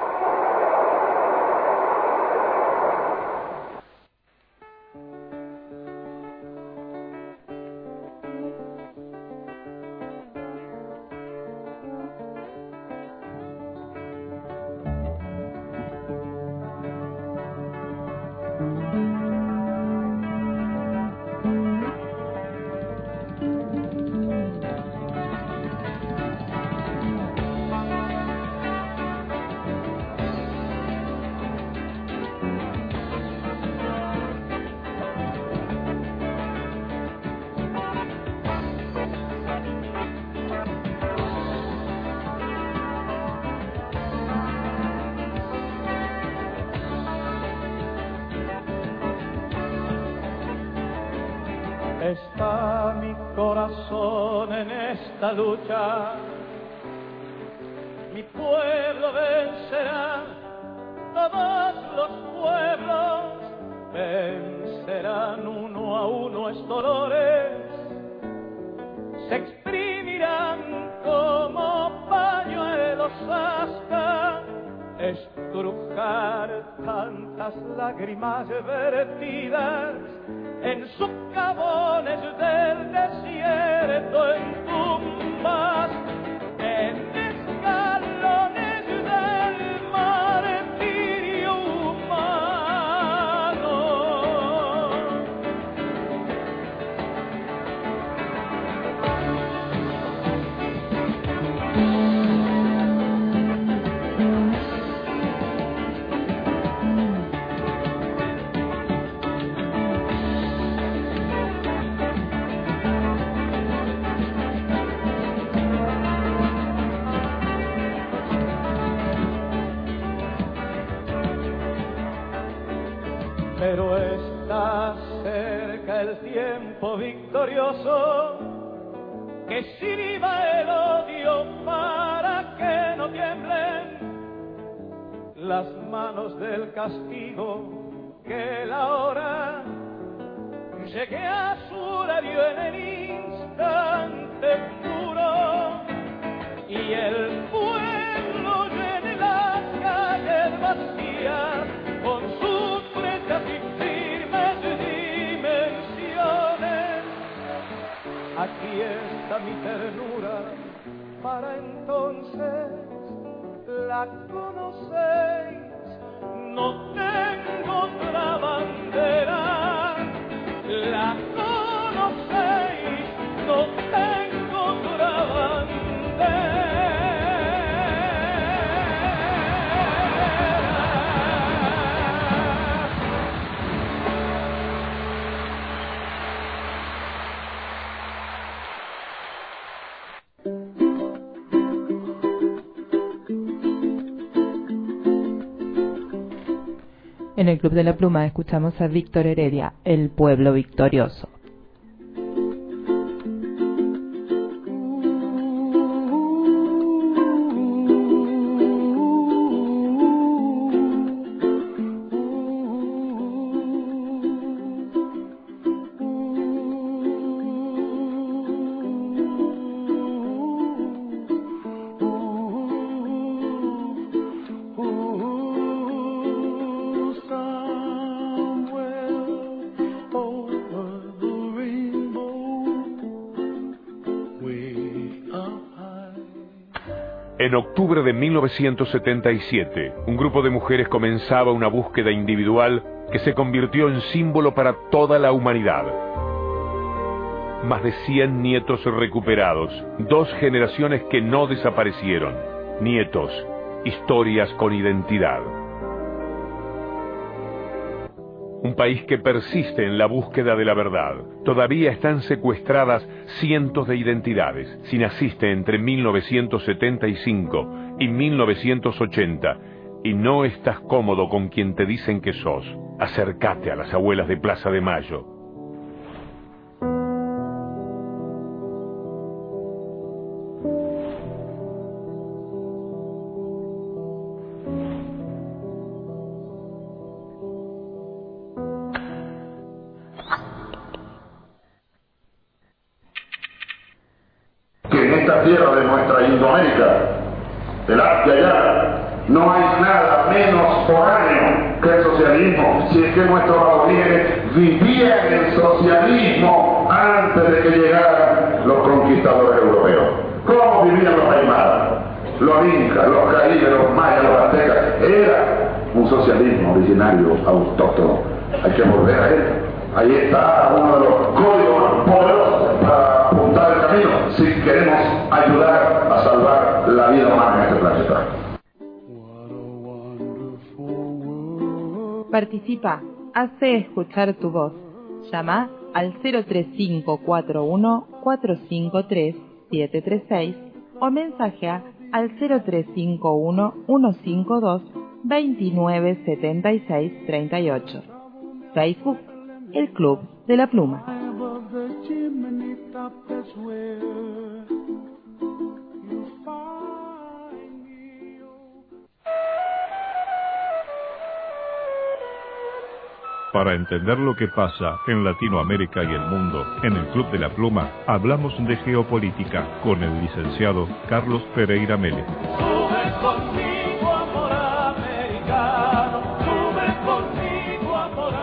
Está mi corazón en esta lucha, mi pueblo vencerá, todos los pueblos vencerán uno a uno estos dolores, se exprimirán como pañuelos hasta estrujar tantas lágrimas vertidas en socavones del desierto, en tumbas, en escalones del martirio humano. Pero está cerca el tiempo victorioso que sirva el odio para que no tiemblen las manos del castigo, que la hora llegue a su horario en el instante puro y el pueblo llene las calles vacías con sus flechas y firmes dimensiones. Aquí está mi ternura, para entonces la conocéis no tengo otra bandera, la conocéis, no tengo otra bandera. En el Club de la Pluma escuchamos a Víctor Heredia, El Pueblo Victorioso. En octubre de 1977, un grupo de mujeres comenzaba una búsqueda individual que se convirtió en símbolo para toda la humanidad. Más de 100 nietos recuperados, 2 generaciones que no desaparecieron. Nietos, historias con identidad. Un país que persiste en la búsqueda de la verdad. Todavía están secuestradas cientos de identidades. Si naciste entre 1975 y 1980 y no estás cómodo con quien te dicen que sos, acércate a las abuelas de Plaza de Mayo. Tierra de nuestra Indoamérica, del Asia allá, no hay nada menos foráneo que el socialismo, si es que nuestros aborígenes vivían el socialismo antes de que llegaran los conquistadores europeos. ¿Cómo vivían los aymaras, los incas, los caribes, los mayas, los aztecas? Era un socialismo originario, autóctono. Hay que volver a él. Ahí está uno de los códigos más poderosos para apuntar el camino si queremos ayudar a salvar la vida humana en este planeta. Participa, hace escuchar tu voz. Llama al 03541 453 736 o mensajea al 0351 152 2976 38. Facebook, El Club de la Pluma. Para entender lo que pasa en Latinoamérica y el mundo, en el Club de la Pluma, hablamos de geopolítica con el licenciado Carlos Pereira Mele. Sube conmigo, amor americano, sube conmigo, amor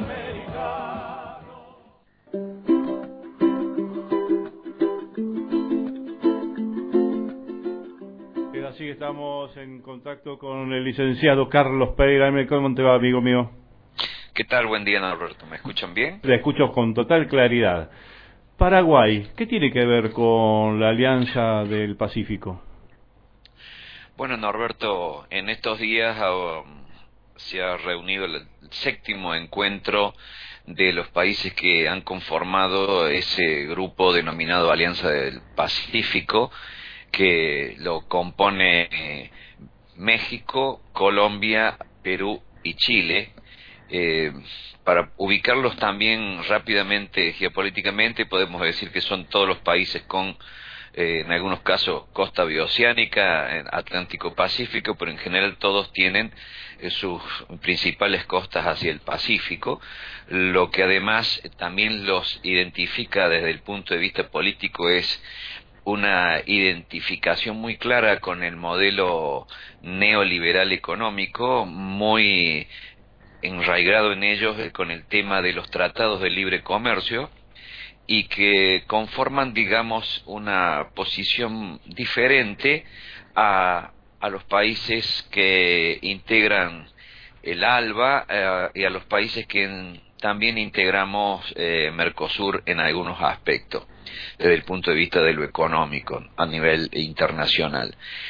americano. Así estamos en contacto con el licenciado Carlos Pereira Mele. ¿Cómo te va, amigo mío? ¿Qué tal? Buen día, Norberto. ¿Me escuchan bien? Le escucho con total claridad. Paraguay, ¿qué tiene que ver con la Alianza del Pacífico? Bueno, Norberto, en estos días se ha reunido el 7º encuentro de los países que han conformado ese grupo denominado Alianza del Pacífico, que lo compone México, Colombia, Perú y Chile. Para ubicarlos también rápidamente geopolíticamente, podemos decir que son todos los países con, en algunos casos, costa bioceánica, Atlántico-Pacífico, pero en general todos tienen sus principales costas hacia el Pacífico, lo que además también los identifica desde el punto de vista político es una identificación muy clara con el modelo neoliberal económico, muy enraigado en ellos con el tema de los tratados de libre comercio y que conforman, digamos, una posición diferente a los países que integran el ALBA y a los países que también integramos Mercosur en algunos aspectos, desde el punto de vista de lo económico a nivel internacional.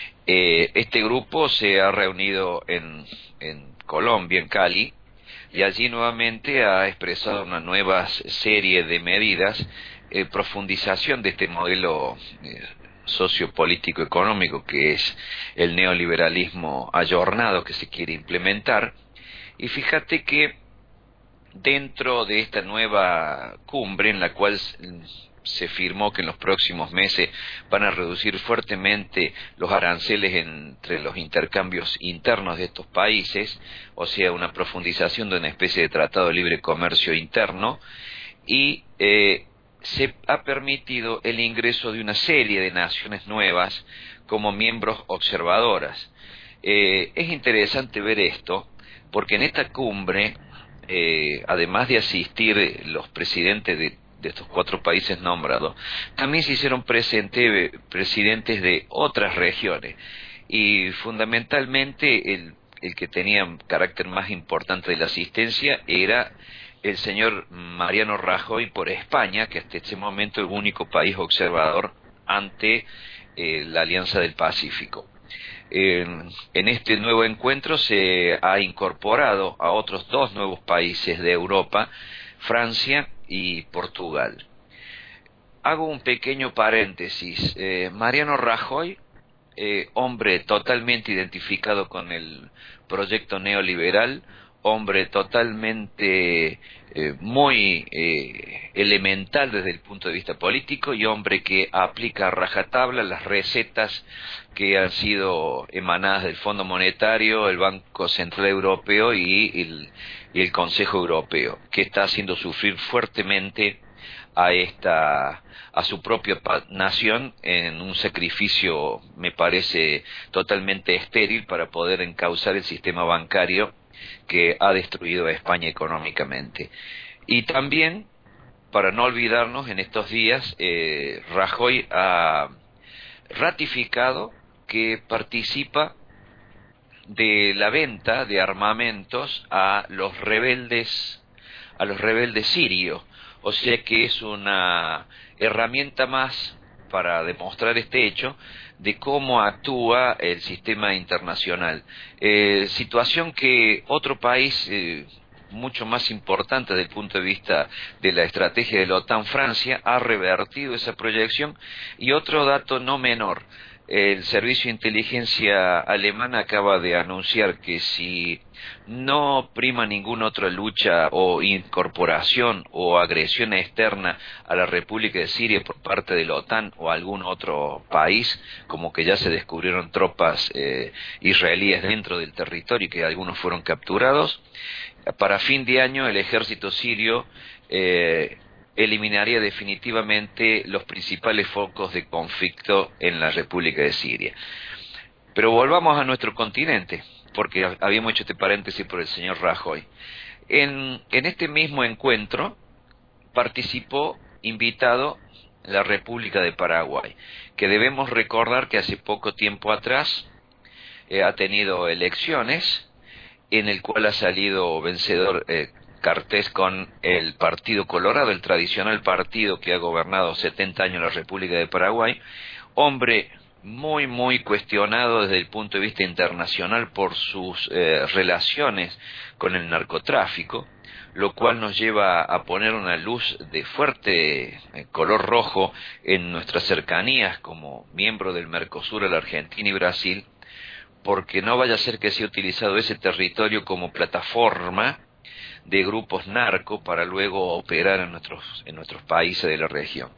Este grupo se ha reunido en Colombia, en Cali, y allí nuevamente ha expresado una nueva serie de medidas, profundización de este modelo sociopolítico económico que es el neoliberalismo ayornado que se quiere implementar. Y fíjate que dentro de esta nueva cumbre, en la cual se firmó que en los próximos meses van a reducir fuertemente los aranceles entre los intercambios internos de estos países, o sea, una profundización de una especie de tratado de libre comercio interno, y se ha permitido el ingreso de una serie de naciones nuevas como miembros observadoras. Es interesante ver esto, porque en esta cumbre, además de asistir los presidentes de estos 4 países nombrados, también se hicieron presentes presidentes de otras regiones, y fundamentalmente el que tenía carácter más importante de la asistencia era el señor Mariano Rajoy por España, que hasta este momento es el único país observador ante la Alianza del Pacífico. En este nuevo encuentro se ha incorporado a otros 2 nuevos países de Europa, Francia y Portugal. Hago un pequeño paréntesis. Mariano Rajoy, hombre totalmente identificado con el proyecto neoliberal, hombre totalmente muy elemental desde el punto de vista político, y hombre que aplica a rajatabla las recetas que han sido emanadas del Fondo Monetario, el Banco Central Europeo y el Consejo Europeo, que está haciendo sufrir fuertemente a su propia nación en un sacrificio, me parece, totalmente estéril para poder encauzar el sistema bancario que ha destruido a España económicamente. Y también, para no olvidarnos, en estos días Rajoy ha ratificado que participa de la venta de armamentos a los rebeldes sirios, o sea que es una herramienta más para demostrar este hecho de cómo actúa el sistema internacional. Situación que otro país mucho más importante desde el punto de vista de la estrategia de la OTAN, Francia, ha revertido esa proyección. Y otro dato no menor, el Servicio de Inteligencia alemán acaba de anunciar que si no prima ninguna otra lucha o incorporación o agresión externa a la República de Siria por parte de la OTAN o algún otro país, como que ya se descubrieron tropas israelíes dentro del territorio y que algunos fueron capturados, para fin de año el ejército sirio eliminaría definitivamente los principales focos de conflicto en la República de Siria. Pero volvamos a nuestro continente, porque habíamos hecho este paréntesis por el señor Rajoy. En este mismo encuentro participó invitado la República de Paraguay, que debemos recordar que hace poco tiempo atrás ha tenido elecciones, en el cual ha salido vencedor Cartés con el Partido Colorado, el tradicional partido que ha gobernado 70 años la República de Paraguay, hombre muy muy cuestionado desde el punto de vista internacional por sus relaciones con el narcotráfico, lo cual nos lleva a poner una luz de fuerte color rojo en nuestras cercanías como miembro del Mercosur a la Argentina y Brasil, porque no vaya a ser que sea utilizado ese territorio como plataforma de grupos narcos para luego operar en nuestros países de la región.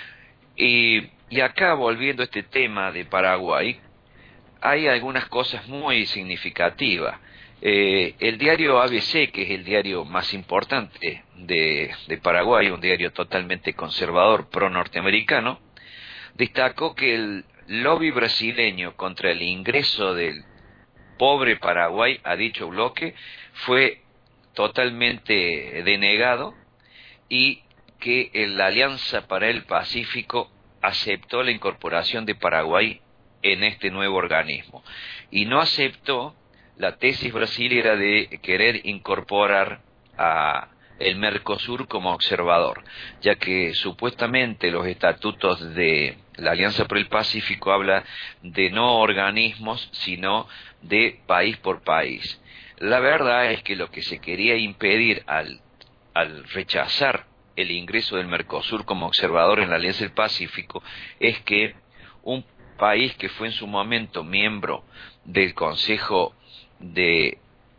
Y acá, volviendo a este tema de Paraguay, hay algunas cosas muy significativas. El diario ABC, que es el diario más importante de Paraguay, un diario totalmente conservador, pro-norteamericano, destacó que el lobby brasileño contra el ingreso del pobre Paraguay a dicho bloque fue totalmente denegado, y que la Alianza para el Pacífico aceptó la incorporación de Paraguay en este nuevo organismo y no aceptó la tesis brasilera de querer incorporar a el Mercosur como observador, ya que supuestamente los estatutos de la Alianza por el Pacífico habla de no organismos, sino de país por país. La verdad es que lo que se quería impedir al rechazar el ingreso del Mercosur como observador en la Alianza del Pacífico es que un país que fue en su momento miembro del Consejo del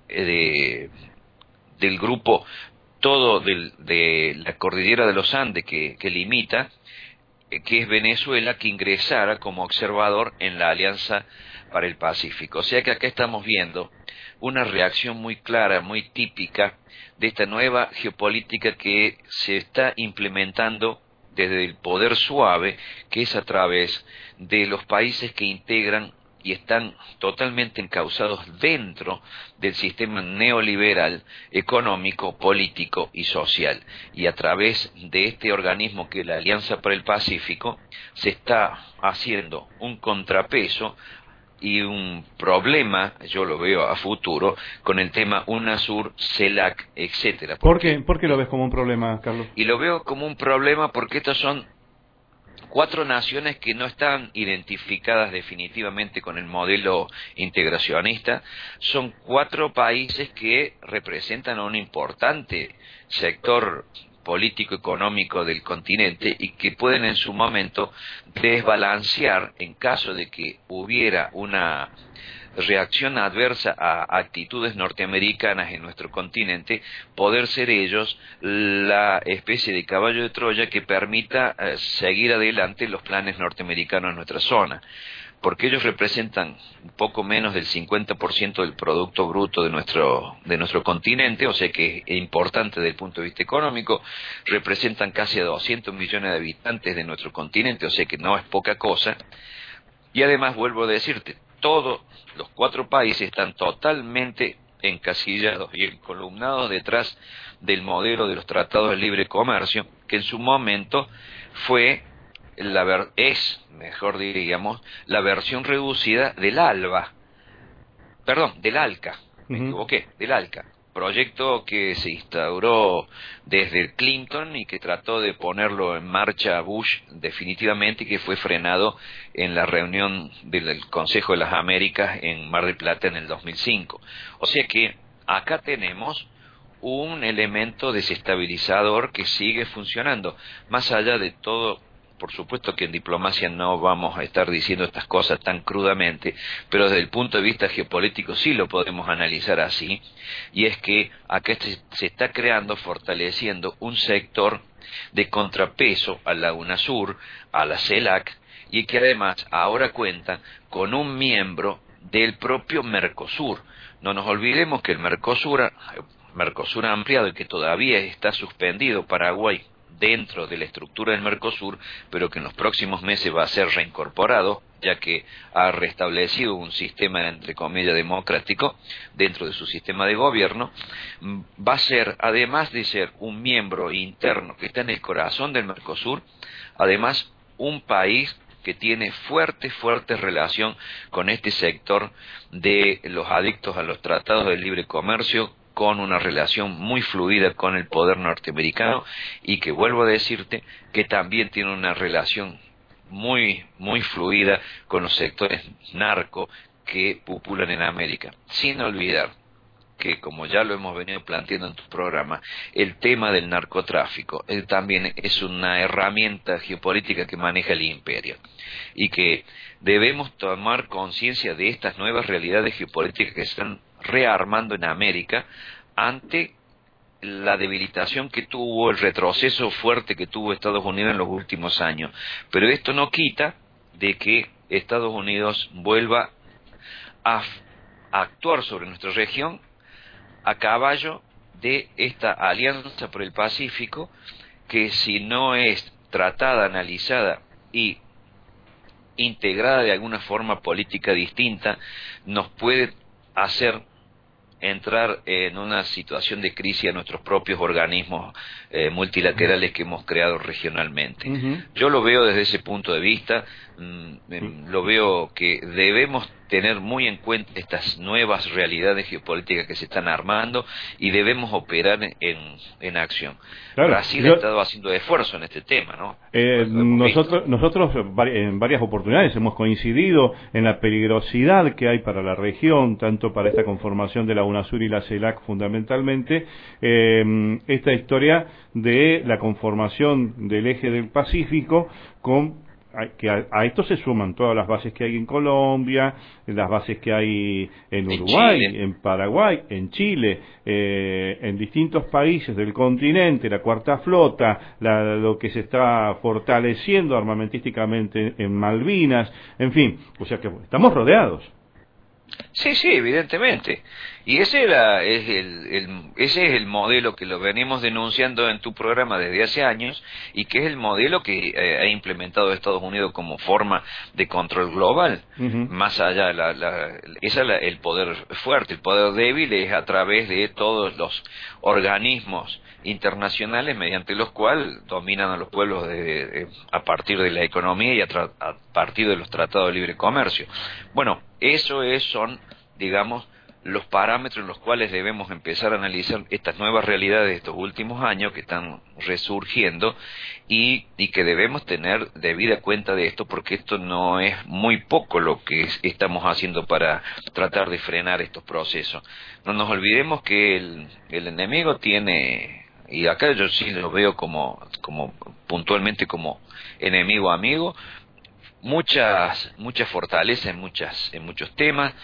grupo todo de la cordillera de los Andes que limita, que es Venezuela, que ingresara como observador en la Alianza para el Pacífico. O sea que acá estamos viendo una reacción muy clara, muy típica de esta nueva geopolítica que se está implementando desde el poder suave, que es a través de los países que integran y están totalmente encausados dentro del sistema neoliberal, económico, político y social. Y a través de este organismo que es la Alianza para el Pacífico, se está haciendo un contrapeso y un problema, yo lo veo a futuro, con el tema UNASUR, CELAC, etcétera. ¿Por qué lo ves como un problema, Carlos? Y lo veo como un problema porque estos son 4 naciones que no están identificadas definitivamente con el modelo integracionista. Son 4 países que representan a un importante sector político-económico del continente y que pueden en su momento desbalancear en caso de que hubiera una reacción adversa a actitudes norteamericanas en nuestro continente, poder ser ellos la especie de caballo de Troya que permita seguir adelante los planes norteamericanos en nuestra zona, porque ellos representan un poco menos del 50% del Producto Bruto de nuestro continente, o sea que es importante desde el punto de vista económico, representan casi a 200 millones de habitantes de nuestro continente, o sea que no es poca cosa, y además vuelvo a decirte, todos los 4 países están totalmente encasillados y encolumnados detrás del modelo de los tratados de libre comercio, que en su momento fue la versión reducida del del ALCA, me equivoqué, del ALCA, proyecto que se instauró desde Clinton y que trató de ponerlo en marcha Bush definitivamente y que fue frenado en la reunión del Consejo de las Américas en Mar del Plata en el 2005. O sea que acá tenemos un elemento desestabilizador que sigue funcionando, más allá de todo. Por supuesto que en diplomacia no vamos a estar diciendo estas cosas tan crudamente, pero desde el punto de vista geopolítico sí lo podemos analizar así, y es que acá se está creando, fortaleciendo un sector de contrapeso a la UNASUR, a la CELAC, y que además ahora cuenta con un miembro del propio Mercosur. No nos olvidemos que el Mercosur ampliado y que todavía está suspendido Paraguay dentro de la estructura del Mercosur, pero que en los próximos meses va a ser reincorporado, ya que ha restablecido un sistema, entre comillas, democrático dentro de su sistema de gobierno, va a ser, además de ser un miembro interno que está en el corazón del Mercosur, además un país que tiene fuerte relación con este sector de los adictos a los tratados de libre comercio, con una relación muy fluida con el poder norteamericano y que vuelvo a decirte que también tiene una relación muy fluida con los sectores narco que pupulan en América, sin olvidar que, como ya lo hemos venido planteando en tu programa, el tema del narcotráfico también es una herramienta geopolítica que maneja el imperio y que debemos tomar conciencia de estas nuevas realidades geopolíticas que están rearmando en América ante la debilitación que tuvo, el retroceso fuerte que tuvo Estados Unidos en los últimos años. Pero esto no quita de que Estados Unidos vuelva a actuar sobre nuestra región a caballo de esta alianza por el Pacífico, que si no es tratada, analizada y integrada de alguna forma política distinta, nos puede hacer entrar en una situación de crisis a nuestros propios organismos multilaterales que hemos creado regionalmente. Yo lo veo desde ese punto de vista, lo veo que debemos tener muy en cuenta estas nuevas realidades geopolíticas que se están armando y debemos operar en acción. Claro, Brasil ha estado haciendo esfuerzo en este tema, ¿no? Nosotros en varias oportunidades hemos coincidido en la peligrosidad que hay para la región, tanto para esta conformación de la UNASUR y la CELAC fundamentalmente, esta historia de la conformación del eje del Pacífico que a esto se suman todas las bases que hay en Colombia, las bases que hay en Uruguay, en Paraguay, en Chile, en distintos países del continente, la Cuarta Flota, lo que se está fortaleciendo armamentísticamente en Malvinas, en fin, o sea que estamos rodeados. Sí, evidentemente. Y ese es el modelo que lo venimos denunciando en tu programa desde hace años y que es el modelo que ha implementado Estados Unidos como forma de control global. Más allá el poder fuerte, el poder débil es a través de todos los organismos internacionales mediante los cuales dominan a los pueblos a partir de la economía y a partir de los tratados de libre comercio. Bueno, eso son, digamos, los parámetros en los cuales debemos empezar a analizar estas nuevas realidades de estos últimos años que están resurgiendo y que debemos tener debida cuenta de esto, porque esto no es muy poco lo que estamos haciendo para tratar de frenar estos procesos. No nos olvidemos que el enemigo tiene, y acá yo sí lo veo como puntualmente como enemigo amigo, muchas fortalezas en muchos temas.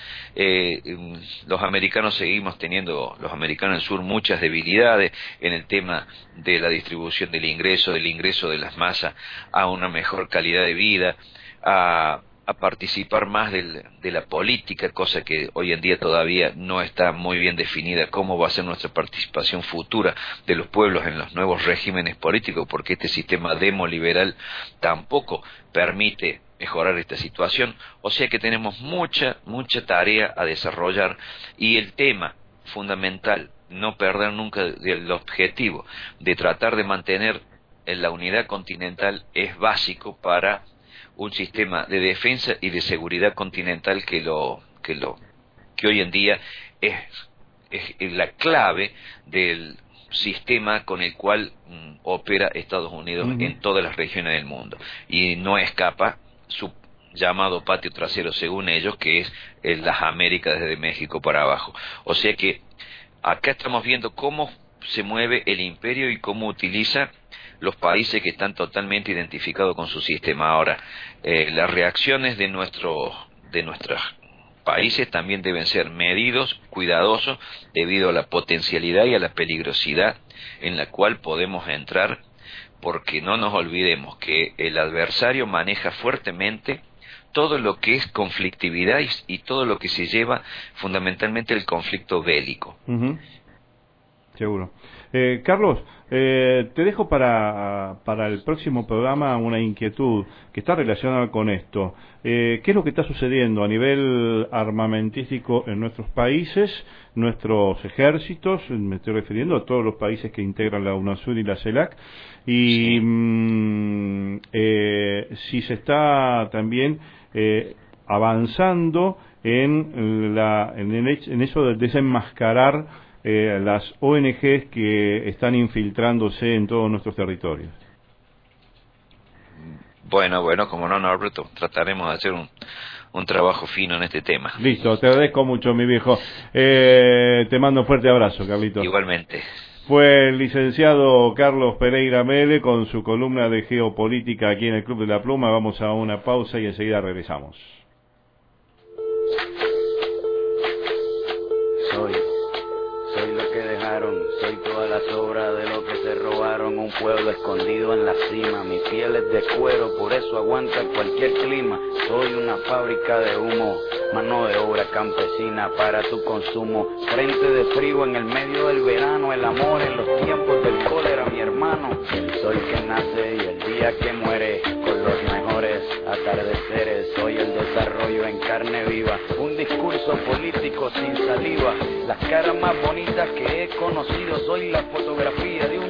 Los americanos seguimos teniendo, los americanos del sur, muchas debilidades en el tema de la distribución del ingreso de las masas a una mejor calidad de vida, a participar más de la política, cosa que hoy en día todavía no está muy bien definida cómo va a ser nuestra participación futura de los pueblos en los nuevos regímenes políticos, porque este sistema demoliberal tampoco permite mejorar esta situación. O sea que tenemos mucha tarea a desarrollar, y el tema fundamental, no perder nunca el objetivo de tratar de mantener la unidad continental, es básico para un sistema de defensa y de seguridad continental que hoy en día es la clave del sistema con el cual opera Estados Unidos en todas las regiones del mundo, y no escapa su llamado patio trasero, según ellos, que es las Américas desde México para abajo. O sea que acá estamos viendo cómo se mueve el imperio y cómo utiliza los países que están totalmente identificados con su sistema. Ahora, las reacciones de nuestros países también deben ser medidos, cuidadosos, debido a la potencialidad y a la peligrosidad en la cual podemos entrar, porque no nos olvidemos que el adversario maneja fuertemente todo lo que es conflictividad y todo lo que se lleva fundamentalmente el conflicto bélico. Seguro. Carlos, te dejo para el próximo programa una inquietud que está relacionada con esto. ¿Qué es lo que está sucediendo a nivel armamentístico en nuestros países, nuestros ejércitos? Me estoy refiriendo a todos los países que integran la UNASUR y la CELAC. Y si se está también avanzando en eso de desenmascarar las ONGs que están infiltrándose en todos nuestros territorios. Bueno, como no, Norberto, trataremos de hacer un trabajo fino en este tema. Listo, te agradezco mucho, mi viejo. Te mando un fuerte abrazo, Carlitos. Igualmente. Fue el licenciado Carlos Pereira Mele con su columna de geopolítica aquí en el Club de la Pluma. Vamos a una pausa y enseguida regresamos. Soy lo que dejaron, soy toda la sobra de lo que se robaron, un pueblo escondido en la cima, mi piel es de cuero, por eso aguanta cualquier clima, soy una fábrica de humo, mano de obra campesina para tu consumo, frente de frío en el medio del verano, el amor en los tiempos del cólera, mi hermano, el sol que nace y el día que muere, con los mejores atardeceres, soy el desarrollo en carne viva, un discurso político sin saliva, las caras más bonitas que he conocido, soy la fotografía de un desaparecido.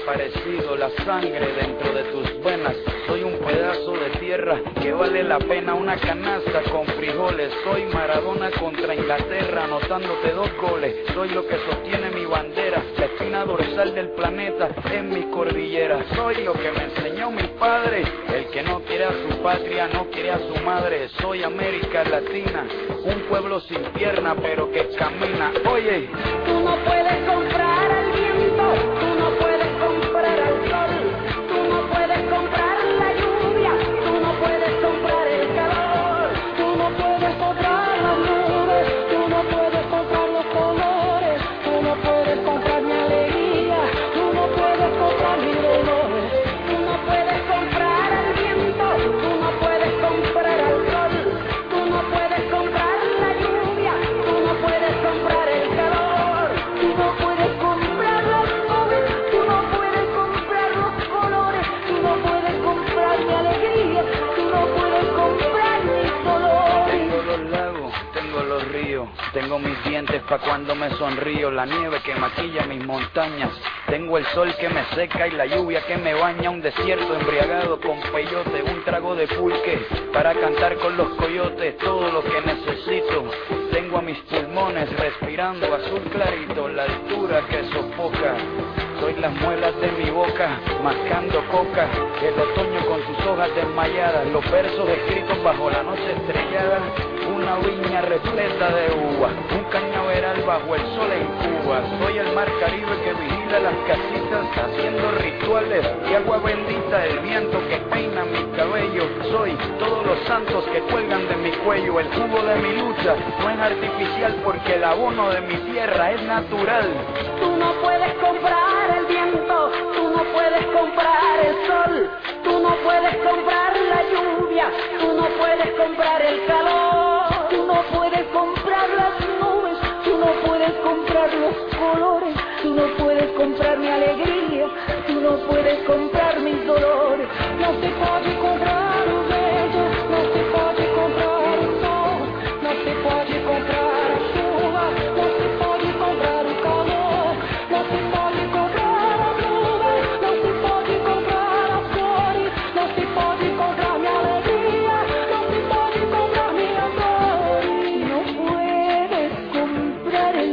desaparecido, la sangre dentro de tus venas. Soy un pedazo de tierra que vale la pena una canasta con frijoles. Soy Maradona contra Inglaterra, anotándote 2 goles. Soy lo que sostiene mi bandera, la espina dorsal del planeta en mi cordillera. Soy lo que me enseñó mi padre, el que no quiere a su patria, no quiere a su madre. Soy América Latina, un pueblo sin pierna pero que camina. Oye, tú no puedes comprar al viento, tú no puedes comprar al sol, tú no puedes comprar la lluvia, tú no puedes comprar el calor, tú no puedes comprar las nubes, tú no puedes comprar los colores, tú no puedes comprar mi alegría, tú no puedes comprar mi dolor, tú no puedes comprar al viento, tú no puedes comprar al sol, tú no puedes comprar la lluvia, tú no puedes comprar el calor, tú no puedes comprar las nubes, tú no puedes comprar los colores, tú no puedes comprar mi alegría, tú no puedes comprar mis dolores. tengo los lagos, tengo los ríos, tengo mis dientes pa' cuando me sonrío, la nieve que maquilla mis montañas, tengo el sol que me seca y la lluvia que me baña, un desierto embriagado con peyote, un trago de pulque para cantar con los coyotes, todo lo que necesito. Tengo a mis pulmones respirando azul clarito, la altura que sofoca. Soy las muelas de mi boca, mascando coca, el otoño con sus hojas desmayadas, los versos escritos bajo la noche estrellada, una viña repleta de uvas, un cañaveral bajo el sol en Cuba. Soy el mar Caribe que vigila las casitas, haciendo rituales y agua bendita, el viento que peina mi cabello. Soy todos los santos que cuelgan de mi cuello, el jugo de mi lucha no es artificial porque el abono de mi tierra es natural. Tú no puedes comprar el viento, tú no puedes comprar el sol, tú no puedes comprar la lluvia, tú no puedes comprar el calor, tú no puedes comprar las nubes, tú no puedes comprar los colores, tú no puedes comprar mi alegría, tú no puedes comprar mis dolores. No se puede comprar un bello, no se puede comprar un sol, no se puede comprar a chuva, no se puede comprar un calor, no se puede comprar las nubes, no se puede comprar las flores, no se puede comprar mi alegría, no se puede comprar mi amor. No puedes comprar el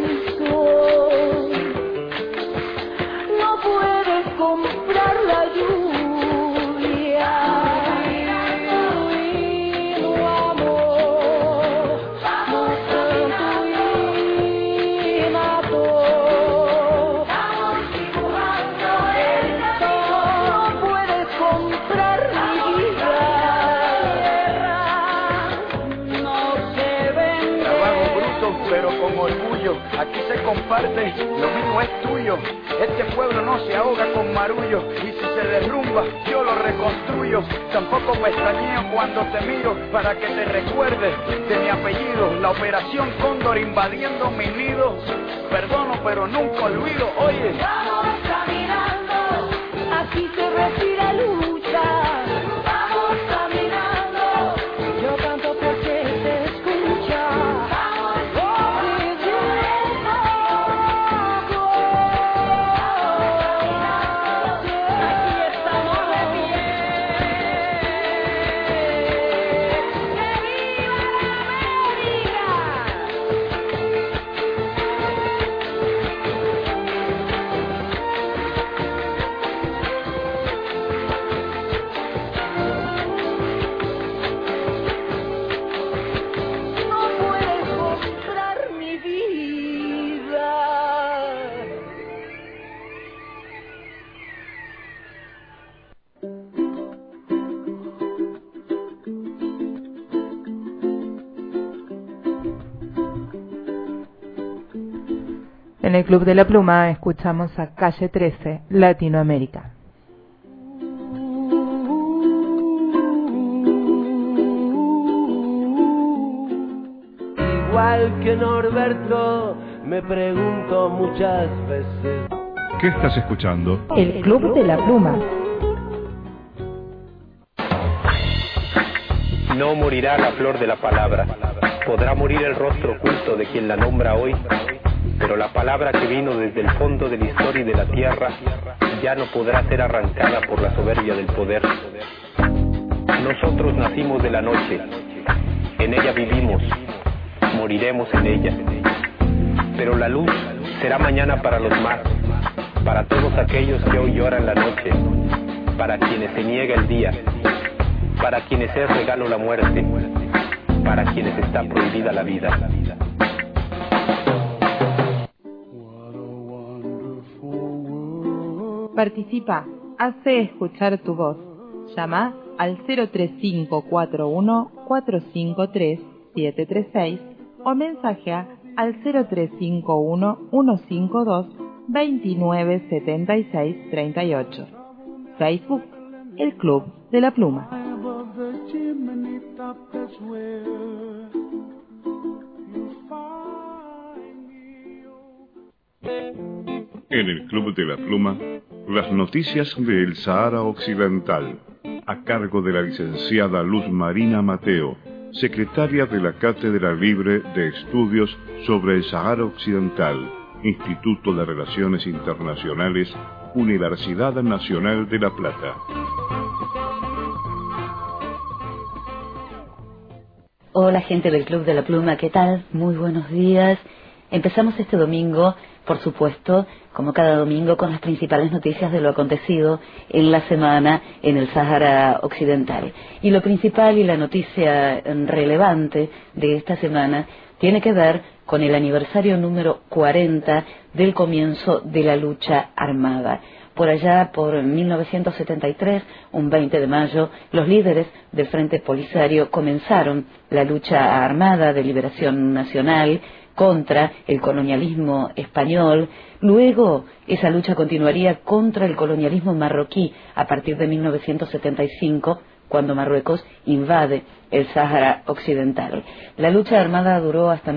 sol, no puedes comprar la lluvia. Aquí se comparte, lo mío es tuyo. Este pueblo no se ahoga con marullo, y si se derrumba, yo lo reconstruyo. Tampoco pestañeo cuando te miro, para que te recuerdes de mi apellido. La operación Cóndor invadiendo mi nido. Perdono, pero nunca olvido. Oye, vamos caminando, así se respira lucha. Vamos caminando, yo canto porque se escucha. En el Club de la Pluma escuchamos a Calle 13, Latinoamérica. Igual que Norberto, me pregunto muchas veces. ¿Qué estás escuchando? El Club de la Pluma. No morirá la flor de la palabra. Podrá morir el rostro oculto de quien la nombra hoy, pero la palabra que vino desde el fondo de la historia y de la tierra ya no podrá ser arrancada por la soberbia del poder. Nosotros nacimos de la noche, en ella vivimos, moriremos en ella, pero la luz será mañana para los más, para todos aquellos que hoy lloran la noche, para quienes se niega el día, para quienes es regalo la muerte, para quienes está prohibida la vida. Participa, hace escuchar tu voz. Llama al 03541 453 736 o mensajea al 0351 152 2976 38. Facebook, El Club de la Pluma. En el Club de la Pluma, las noticias del Sahara Occidental, a cargo de la licenciada Luz Marina Mateo, secretaria de la Cátedra Libre de Estudios sobre el Sahara Occidental, Instituto de Relaciones Internacionales, Universidad Nacional de La Plata. Hola gente del Club de la Pluma, ¿qué tal? Muy buenos días. Empezamos este domingo, por supuesto, como cada domingo, con las principales noticias de lo acontecido en la semana en el Sahara Occidental. Y lo principal y la noticia relevante de esta semana tiene que ver con el aniversario número 40 del comienzo de la lucha armada. Por allá, por 1973, un 20 de mayo, los líderes del Frente Polisario comenzaron la lucha armada de liberación nacional contra el colonialismo español. Luego, esa lucha continuaría contra el colonialismo marroquí a partir de 1975, cuando Marruecos invade el Sáhara Occidental. La lucha armada duró hasta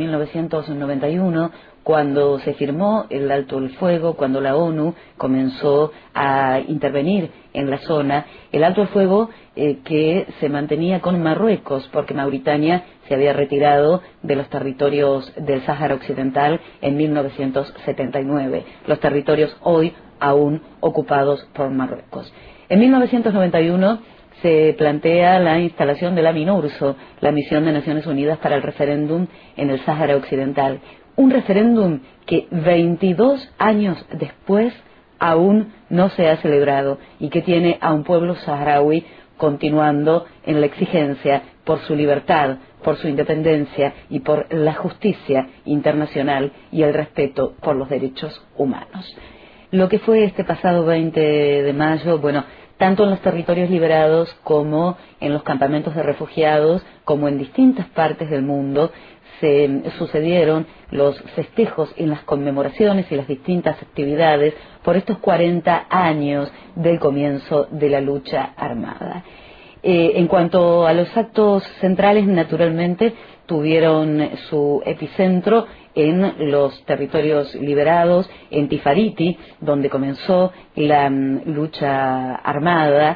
1991, cuando se firmó el alto el fuego, cuando la ONU comenzó a intervenir en la zona, el alto el fuego que se mantenía con Marruecos, porque Mauritania se había retirado de los territorios del Sáhara Occidental en 1979, los territorios hoy aún ocupados por Marruecos. En 1991 se plantea la instalación de la MINURSO, la Misión de Naciones Unidas para el Referéndum en el Sáhara Occidental. Un referéndum que 22 años después aún no se ha celebrado y que tiene a un pueblo saharaui continuando en la exigencia por su libertad, por su independencia y por la justicia internacional y el respeto por los derechos humanos. Lo que fue este pasado 20 de mayo, bueno, tanto en los territorios liberados como en los campamentos de refugiados, como en distintas partes del mundo, se sucedieron los festejos y las conmemoraciones y las distintas actividades por estos 40 años del comienzo de la lucha armada. En cuanto a los actos centrales, naturalmente tuvieron su epicentro en los territorios liberados, en Tifariti, donde comenzó la lucha armada,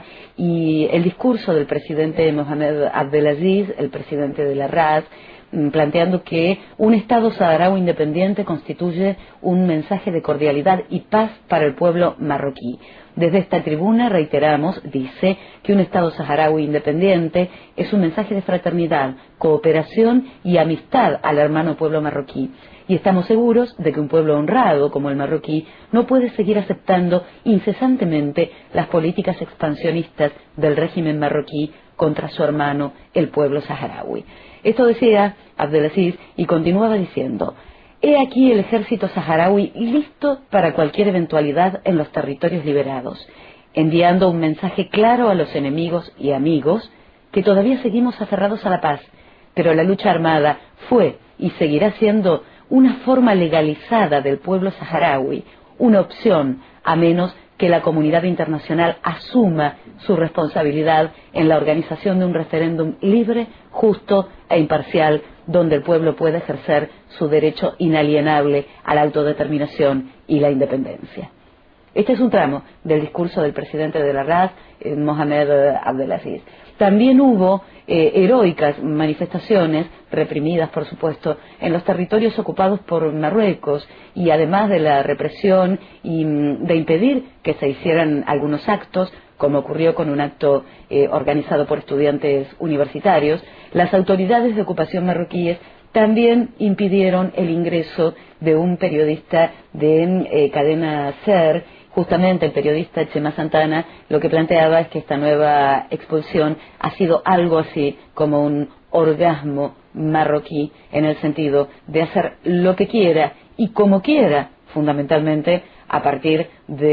y el discurso del presidente Mohamed Abdelaziz, el presidente de la RAD, planteando que un Estado saharaui independiente constituye un mensaje de cordialidad y paz para el pueblo marroquí. Desde esta tribuna reiteramos, dice, que un Estado saharaui independiente es un mensaje de fraternidad, cooperación y amistad al hermano pueblo marroquí. Y estamos seguros de que un pueblo honrado como el marroquí no puede seguir aceptando incesantemente las políticas expansionistas del régimen marroquí contra su hermano, el pueblo saharaui. Esto decía Abdelaziz y continuaba diciendo: he aquí el ejército saharaui listo para cualquier eventualidad en los territorios liberados, enviando un mensaje claro a los enemigos y amigos que todavía seguimos aferrados a la paz, pero la lucha armada fue y seguirá siendo una forma legalizada del pueblo saharaui, una opción, a menos que la comunidad internacional asuma su responsabilidad en la organización de un referéndum libre, justo e imparcial, donde el pueblo pueda ejercer su derecho inalienable a la autodeterminación y la independencia. Este es un tramo del discurso del presidente de la RAS, Mohamed Abdelaziz. También hubo heroicas manifestaciones, reprimidas por supuesto, en los territorios ocupados por Marruecos, y además de la represión y de impedir que se hicieran algunos actos, como ocurrió con un acto organizado por estudiantes universitarios, las autoridades de ocupación marroquíes también impidieron el ingreso de un periodista de cadena SER. Justamente el periodista Chema Santana lo que planteaba es que esta nueva expulsión ha sido algo así como un orgasmo marroquí, en el sentido de hacer lo que quiera y como quiera, fundamentalmente a partir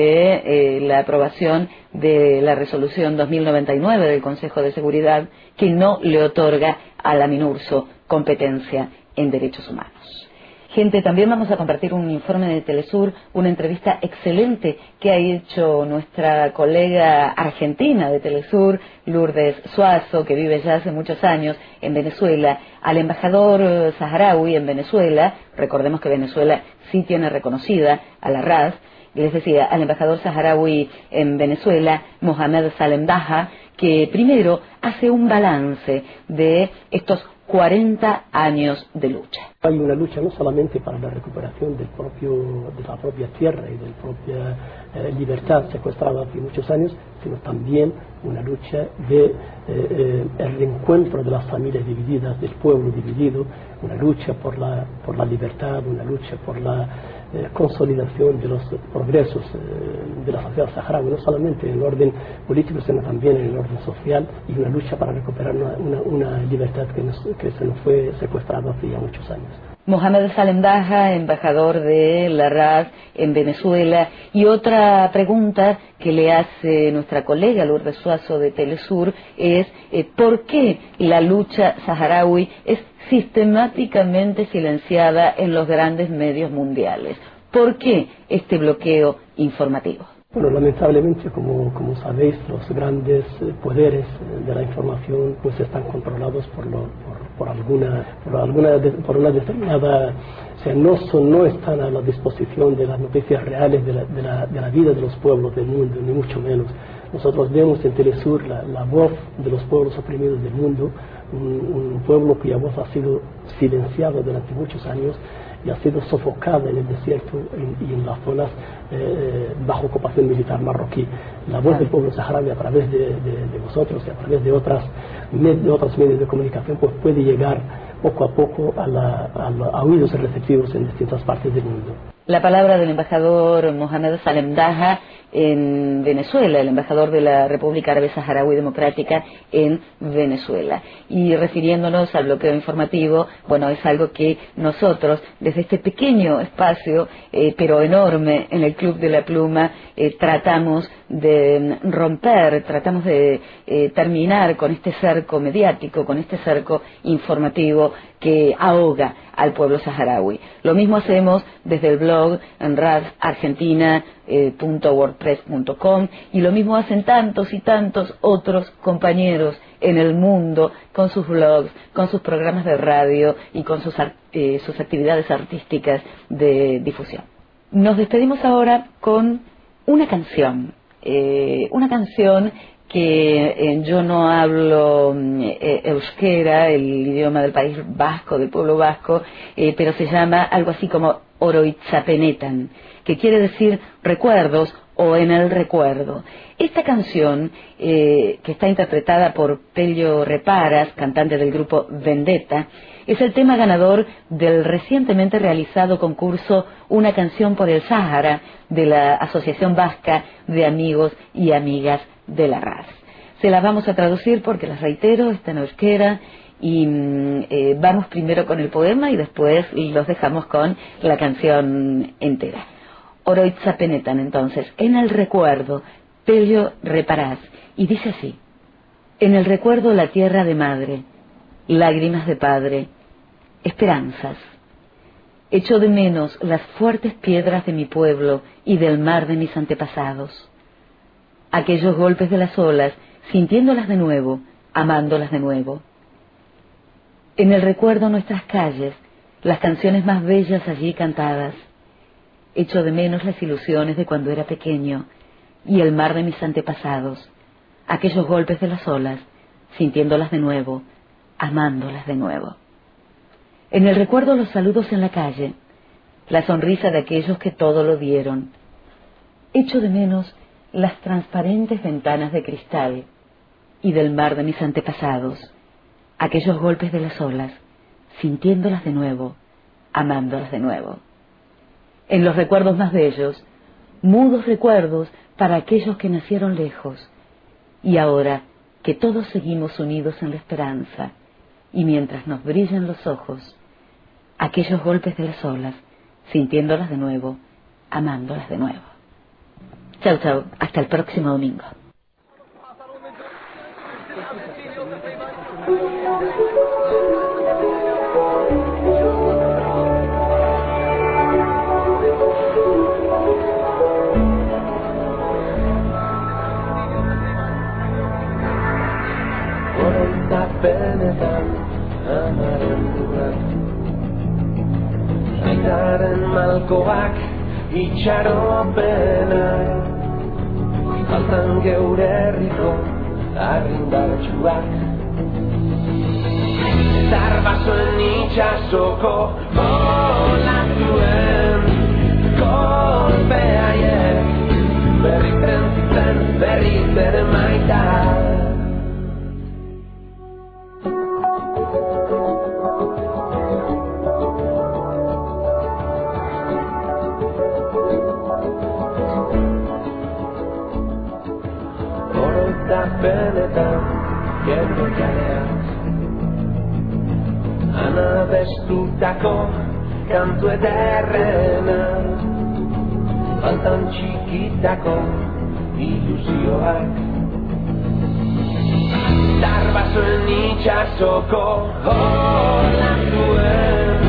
de la aprobación de la resolución 2099 del Consejo de Seguridad, que no le otorga a la MINURSO competencia en derechos humanos. Gente, también vamos a compartir un informe de Telesur, una entrevista excelente que ha hecho nuestra colega argentina de Telesur, Lourdes Suazo, que vive ya hace muchos años en Venezuela, al embajador saharaui en Venezuela. Recordemos que Venezuela sí tiene reconocida a la RAS. Les decía, al embajador saharaui en Venezuela, Mohamed Salem Daha, que primero hace un balance de estos 40 años de lucha. Hay una lucha no solamente para la recuperación de la propia tierra y de la propia libertad secuestrada hace muchos años, sino también una lucha de el reencuentro de las familias divididas, del pueblo dividido, una lucha por la libertad, una lucha por la consolidación de los progresos de la sociedad saharaui, no solamente en el orden político, sino también en el orden social, y una lucha para recuperar una libertad que se nos fue secuestrada hace ya muchos años. Mohamed Salem Daha, embajador de la RAS en Venezuela. Y otra pregunta que le hace nuestra colega Lourdes Suazo de Telesur es ¿por qué la lucha saharaui es sistemáticamente silenciada en los grandes medios mundiales? ¿Por qué este bloqueo informativo? Bueno, lamentablemente, como sabéis, los grandes poderes de la información pues están controlados por una determinada, o sea, no están a la disposición de las noticias reales de la vida de los pueblos del mundo, ni mucho menos. Nosotros vemos en Telesur la voz de los pueblos oprimidos del mundo, un pueblo cuya voz ha sido silenciada durante muchos años y ha sido sofocada en el desierto y en las zonas bajo ocupación militar marroquí. La voz del pueblo saharaui, a través de vosotros y a través de otros medios de comunicación, pues puede llegar poco a poco a oídos receptivos en distintas partes del mundo. La palabra del embajador Mohamed Salem Daha en Venezuela, el embajador de la República Árabe Saharaui Democrática en Venezuela. Y refiriéndonos al bloqueo informativo, bueno, es algo que nosotros, desde este pequeño espacio, pero enorme, en el Club de la Pluma, tratamos de romper, tratamos de terminar con este cerco mediático, con este cerco informativo que ahoga al pueblo saharaui. Lo mismo hacemos desde el blog en rasargentina.wordpress.com, y lo mismo hacen tantos y tantos otros compañeros en el mundo con sus blogs, con sus programas de radio y con sus actividades artísticas de difusión. Nos despedimos ahora con una canción que yo no hablo euskera, el idioma del País Vasco, del pueblo vasco, pero se llama algo así como Oroitzapenetan, que quiere decir recuerdos o en el recuerdo. Esta canción, que está interpretada por Pello Reparas, cantante del grupo Vendetta, es el tema ganador del recientemente realizado concurso Una canción por el Sáhara de la Asociación Vasca de Amigos y Amigas de la RAS. Se las vamos a traducir porque, les reitero, está en euskera, y vamos primero con el poema y después los dejamos con la canción entera. Oroitzapenetan, entonces, en el recuerdo, Pello Reparaz, y dice así: en el recuerdo la tierra de madre, lágrimas de padre, esperanzas. Echo de menos las fuertes piedras de mi pueblo y del mar de mis antepasados. Aquellos golpes de las olas, sintiéndolas de nuevo, amándolas de nuevo. En el recuerdo nuestras calles, las canciones más bellas allí cantadas. Echo de menos las ilusiones de cuando era pequeño y el mar de mis antepasados, aquellos golpes de las olas, sintiéndolas de nuevo, amándolas de nuevo. En el recuerdo los saludos en la calle, la sonrisa de aquellos que todo lo dieron. Echo de menos las transparentes ventanas de cristal y del mar de mis antepasados, aquellos golpes de las olas, sintiéndolas de nuevo, amándolas de nuevo. En los recuerdos más bellos, mudos recuerdos para aquellos que nacieron lejos, y ahora que todos seguimos unidos en la esperanza, y mientras nos brillan los ojos, aquellos golpes de las olas, sintiéndolas de nuevo, amándolas de nuevo. Chau, chau, hasta el próximo domingo. Benetan amaren durak aitaren malkoak itxaropenak faltan geure herriko arrindartsuak zarbasoen itxasoko olatuen kolpeaiek berritzen zitzen berriz ere maita. Benetan gero jaleak anabestutako kantu ederrena faltan txikitako ilusioak darbasoen itxasoko olatuen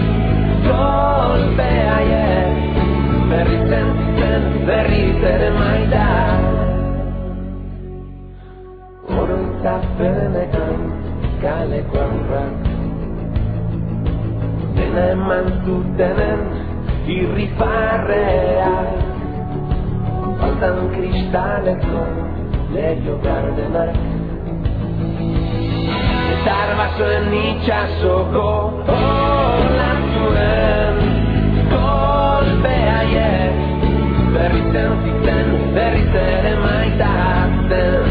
kolpeaiek berritzen zitzen berriz ere maita. Oroitzapenetan kaleko aurrak dena eman zutenen irrifarreak faltan kristaleko leio gardenak zarbasoen itxasoko olatuen kolpeaiek berritzen zitzen berriz ere maitatzen.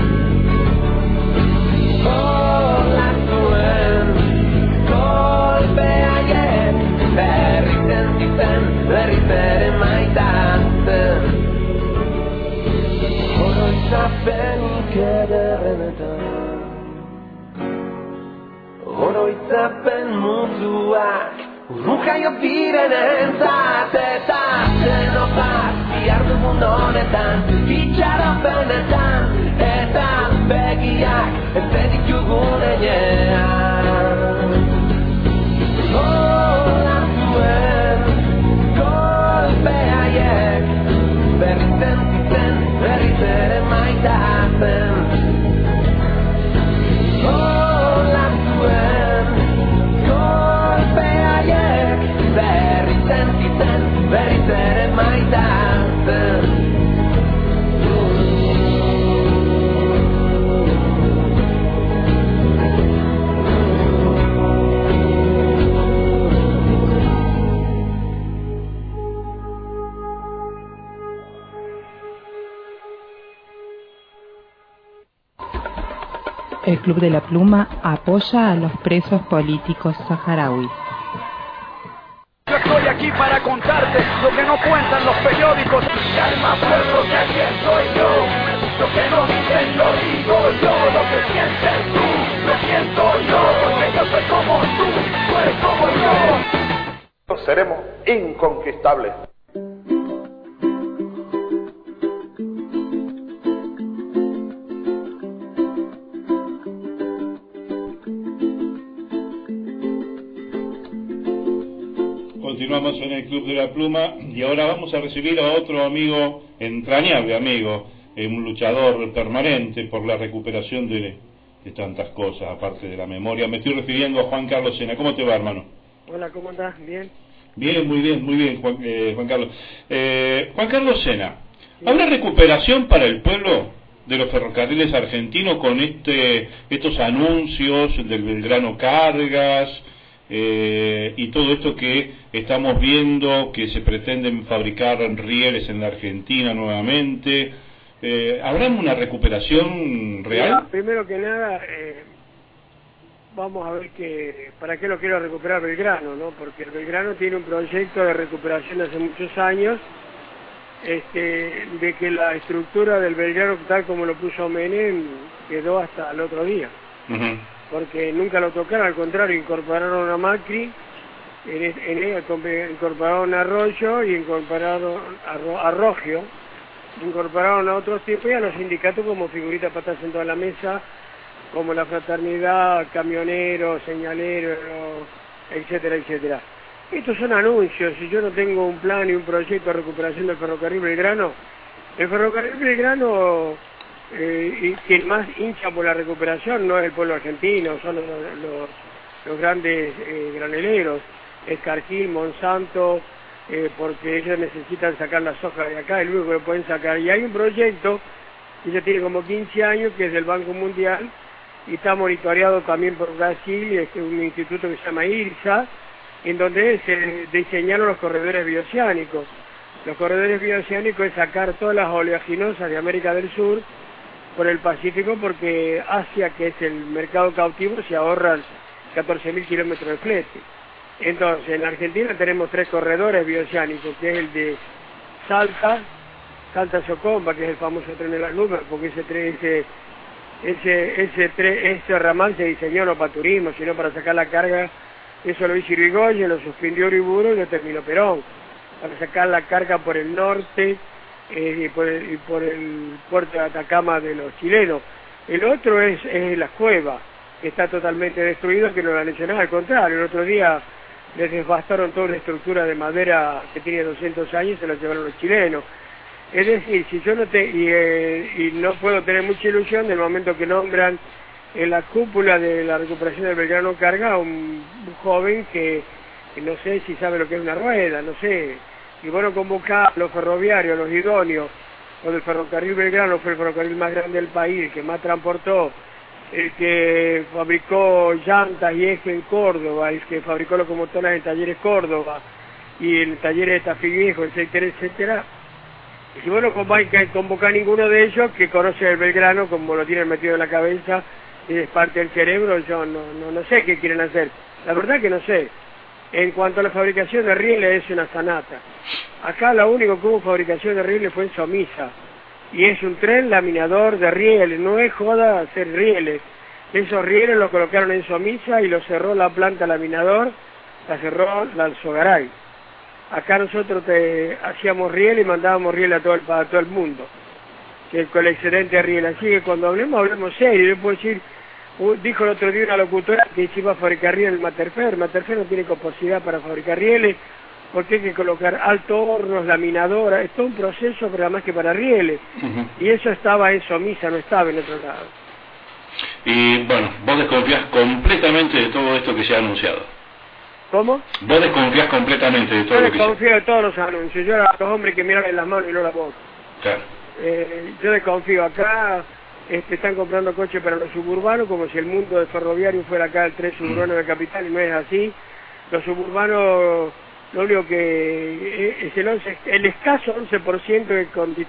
Olatuen kolpeaiek berritzen zitzen berriz ere maitatzen. Oroitzapenik ederrenetan oroitzapen mutuak urrujaio direnentzat eta zenopaz bihar dugun honetan itxaropenetan eta begiak ez ditugun enean. Olatuen kolpeaiek berritzen zitzen berriz ere maitatzen. Olatuen kolpeaiek berritzen zitzen berriz ere maitatzen. El Club de la Pluma apoya a los presos políticos saharauis. Yo estoy aquí para contarte lo que no cuentan los periódicos. Calma pueblo, que aquí estoy yo. Lo que no dicen lo digo yo. Lo que sientes tú, lo siento yo. Porque yo soy como tú eres como yo. Seremos inconquistables. Continuamos en el Club de la Pluma y ahora vamos a recibir a otro amigo, entrañable amigo, un luchador permanente por la recuperación de tantas cosas, aparte de la memoria. Me estoy refiriendo a Juan Carlos Sena. ¿Cómo te va, hermano? Hola, ¿cómo andás? Bien. Bien, muy bien, Juan Carlos. Juan Carlos Sena, ¿habrá recuperación para el pueblo de los ferrocarriles argentinos con estos anuncios del Belgrano Cargas y todo esto que estamos viendo, que se pretenden fabricar rieles en la Argentina nuevamente? ¿Habrá una recuperación real? Primero que nada, vamos a ver para qué lo quiero recuperar Belgrano, ¿no? Porque el Belgrano tiene un proyecto de recuperación hace muchos años, de que la estructura del Belgrano, tal como lo puso Menem, quedó hasta el otro día. Porque nunca lo tocaron, al contrario, incorporaron a Macri, incorporaron a Arroyo y incorporaron a Rogio, incorporaron a otros tipos y a los sindicatos como figuritas para estar sentados en la mesa, como la fraternidad, camioneros, señaleros, etcétera, etcétera. Estos son anuncios. Si yo no tengo un plan y un proyecto de recuperación del ferrocarril Belgrano, el ferrocarril Belgrano, y quien más hincha por la recuperación no es el pueblo argentino, son los grandes graneleros, Escarquil, Monsanto, porque ellos necesitan sacar la soja de acá, el único que lo pueden sacar. Y hay un proyecto que ya tiene como 15 años, que es del Banco Mundial, y está monitoreado también por Brasil, es un instituto que se llama IRSA, en donde se diseñaron los corredores bioceánicos. Los corredores bioceánicos es sacar todas las oleaginosas de América del Sur por el Pacífico, porque Asia, que es el mercado cautivo, se ahorran 14.000 kilómetros de flete. Entonces, en Argentina tenemos 3 corredores bioceánicos, que es el de Salta-Socomba, que es el famoso tren de las nubes, porque ese ramal se diseñó no para turismo, sino para sacar la carga. Eso lo hizo Irigoyen, lo suspendió Uriburu y lo terminó Perón, para sacar la carga por el norte y por el puerto de Atacama de los chilenos. El otro es la cueva, que está totalmente destruido, que no lo han hecho nada, al contrario, el otro día les devastaron toda una estructura de madera que tiene 200 años y se la llevaron los chilenos. Es decir, si yo y no puedo tener mucha ilusión del momento que nombran en la cúpula de la recuperación del Belgrano Carga un joven que no sé si sabe lo que es una rueda, no sé. Y bueno, convocar a los ferroviarios, a los idóneos, o del ferrocarril Belgrano, fue el ferrocarril más grande del país, el que más transportó, el que fabricó llantas y eje en Córdoba, el que fabricó locomotoras en Talleres Córdoba, y en Talleres de Tafí Viejo, etcétera, etcétera. Y si bueno, hay que convocar a ninguno de ellos que conoce el Belgrano, como lo tienen metido en la cabeza, y es parte del cerebro, yo no sé qué quieren hacer. La verdad que no sé. En cuanto a la fabricación de rieles, es una sanata. Acá lo único que hubo fabricación de rieles fue en Somisa. Y es un tren laminador de rieles, no es joda hacer rieles. Esos rieles los colocaron en Somisa y los cerró la planta laminador, la cerró la Alzogaray. Acá nosotros hacíamos rieles y mandábamos rieles a todo el mundo, con el excedente de rieles. Así que cuando hablemos serio. Yo puedo decir, dijo el otro día una locutora que se iba a fabricar rieles en Materfer. Materfer no tiene capacidad para fabricar rieles, porque hay que colocar altos hornos, laminadoras, es todo un proceso, pero además que para rieles. Y eso estaba en Somisa, no estaba en otro lado. Y bueno, vos desconfías completamente de todo esto que se ha anunciado. ¿Cómo? Vos desconfías completamente de todo lo que se... Yo desconfío de todos los anuncios. Yo a los hombres que miran en las manos y no la boca. Claro. Yo desconfío. Acá están comprando coches para los suburbanos, como si el mundo del ferroviario fuera acá el tren suburbano de capital, y no es así. Los suburbanos, lo único que es el escaso 11% que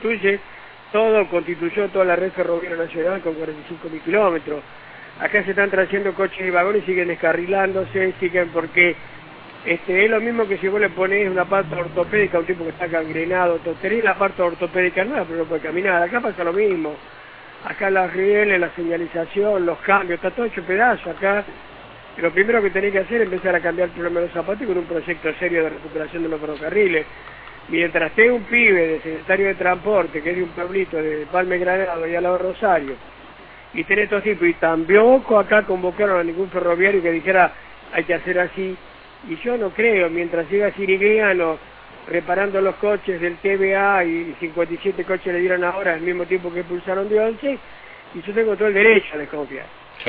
constituyó toda la red ferroviaria nacional con 45.000 kilómetros. Acá se están trayendo coches y vagones, siguen descarrilándose, porque es lo mismo que si vos le ponés una pata ortopédica a un tipo que está gangrenado, tenés la parte ortopédica nueva, pero no puede caminar. Acá pasa lo mismo. Acá las rieles, la señalización, los cambios, está todo hecho pedazo. Acá lo primero que tenés que hacer es empezar a cambiar el problema de los zapatos con un proyecto serio de recuperación de los ferrocarriles. Mientras esté un pibe de secretario de transporte, que es de un pueblito de Palme Granado y al lado de Rosario, y tenés estos tipos, y tampoco acá convocaron a ningún ferroviario que dijera hay que hacer así, y yo no creo, mientras siga Sirigliano reparando los coches del TVA y 57 coches le dieron ahora al mismo tiempo que expulsaron de 11, y yo tengo todo el derecho a desconfiar. Claro.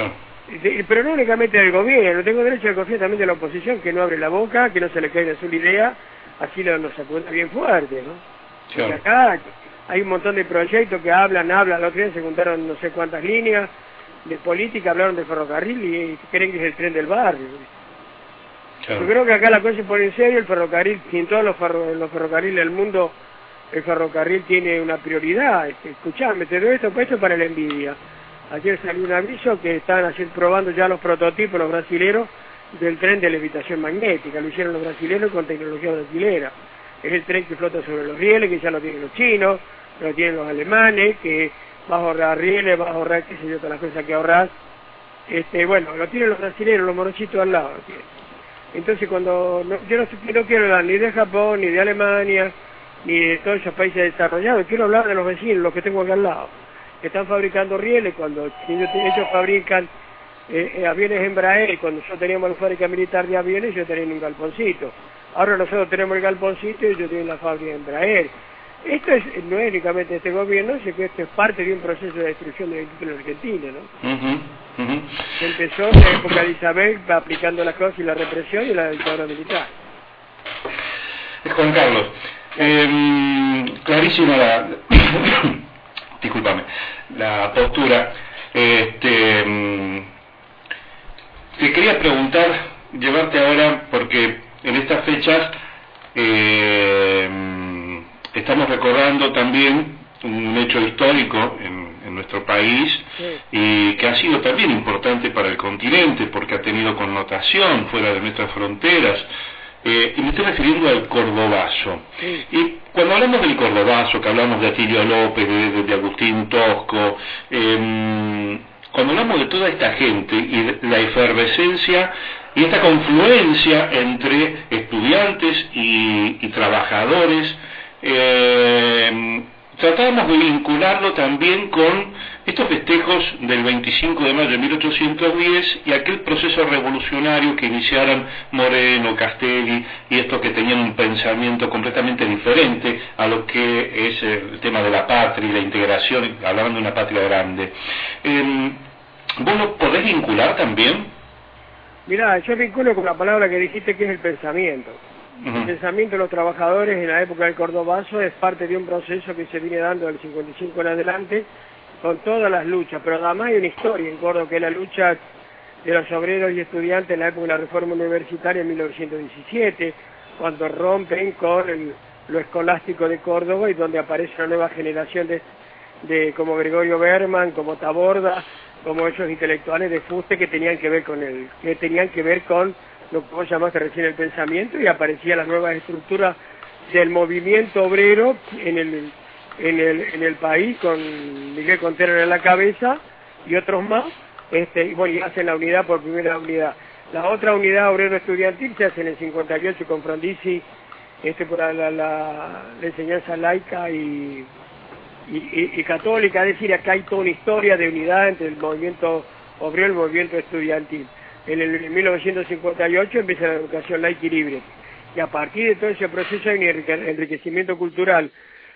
pero no únicamente del gobierno, tengo derecho a confiar también de la oposición, que no abre la boca, que no se le caiga su idea, así nos acuerda bien fuerte, ¿no? Claro. Porque acá hay un montón de proyectos que hablan, el otro día se juntaron no sé cuántas líneas de política, hablaron de ferrocarril y creen que es el tren del barrio. Claro. Yo creo que acá la cosa se pone en serio, el ferrocarril, si en todos los ferrocarriles del mundo el ferrocarril tiene una prioridad. Escuchame, te doy esto, pues esto para la envidia. Ayer salió un aviso que están probando ya los prototipos, los brasileros, del tren de levitación magnética. Lo hicieron los brasileros con tecnología brasilera. Es el tren que flota sobre los rieles, que ya lo tienen los chinos, lo tienen los alemanes, que va a ahorrar rieles, va a ahorrar, qué sé yo, todas las cosas que ahorrás. Bueno, lo tienen los brasileros, los morochitos al lado. Entonces, cuando yo no quiero hablar ni de Japón, ni de Alemania, ni de todos esos países desarrollados, quiero hablar de los vecinos, los que tengo acá al lado, que están fabricando rieles. Cuando ellos fabrican aviones Embraer, cuando yo teníamos la fábrica militar de aviones, yo tenía un galponcito. Ahora nosotros tenemos el galponcito y yo tengo la fábrica de Embraer. Esto no es únicamente este gobierno, sino que esto es parte de un proceso de destrucción de la industria argentina, ¿no? Que empezó en la época de Isabel, aplicando las cosas y la represión y la dictadura militar. Juan Carlos, clarísima discúlpame, la postura. Te quería preguntar, llevarte ahora, porque en estas fechas estamos recordando también un hecho histórico en nuestro país, sí, y que ha sido también importante para el continente porque ha tenido connotación fuera de nuestras fronteras, y me estoy refiriendo al cordobazo. Sí. Y cuando hablamos del cordobazo, que hablamos de Atilio López, de Agustín Tosco, cuando hablamos de toda esta gente y la efervescencia y esta confluencia entre estudiantes y trabajadores, tratábamos de vincularlo también con estos festejos del 25 de mayo de 1810 y aquel proceso revolucionario que iniciaron Moreno, Castelli y estos que tenían un pensamiento completamente diferente a lo que es el tema de la patria y la integración, hablaban de una patria grande. ¿Vos lo podés vincular también? Mirá, yo vinculo con la palabra que dijiste, que es el pensamiento. El pensamiento de los trabajadores en la época del cordobazo es parte de un proceso que se viene dando del 55 en adelante, con todas las luchas, pero además hay una historia en Córdoba, que es la lucha de los obreros y estudiantes en la época de la reforma universitaria en 1917, cuando rompen con lo escolástico de Córdoba y donde aparece una nueva generación de como Gregorio Berman, como Taborda, como esos intelectuales de fuste que tenían que ver con lo que vos llamaste recién el pensamiento, y aparecían las nuevas estructuras del movimiento obrero en el país, con Miguel Contreras en la cabeza y otros más, y bueno, y hacen la unidad por primera unidad. La otra unidad obrero estudiantil se hace en el 58 con Frondizi, por la enseñanza laica y católica. Es decir, acá hay toda una historia de unidad entre el movimiento obrero y el movimiento estudiantil. En el 1958 empieza la educación laica y libre, y a partir de todo ese proceso hay un enriquecimiento cultural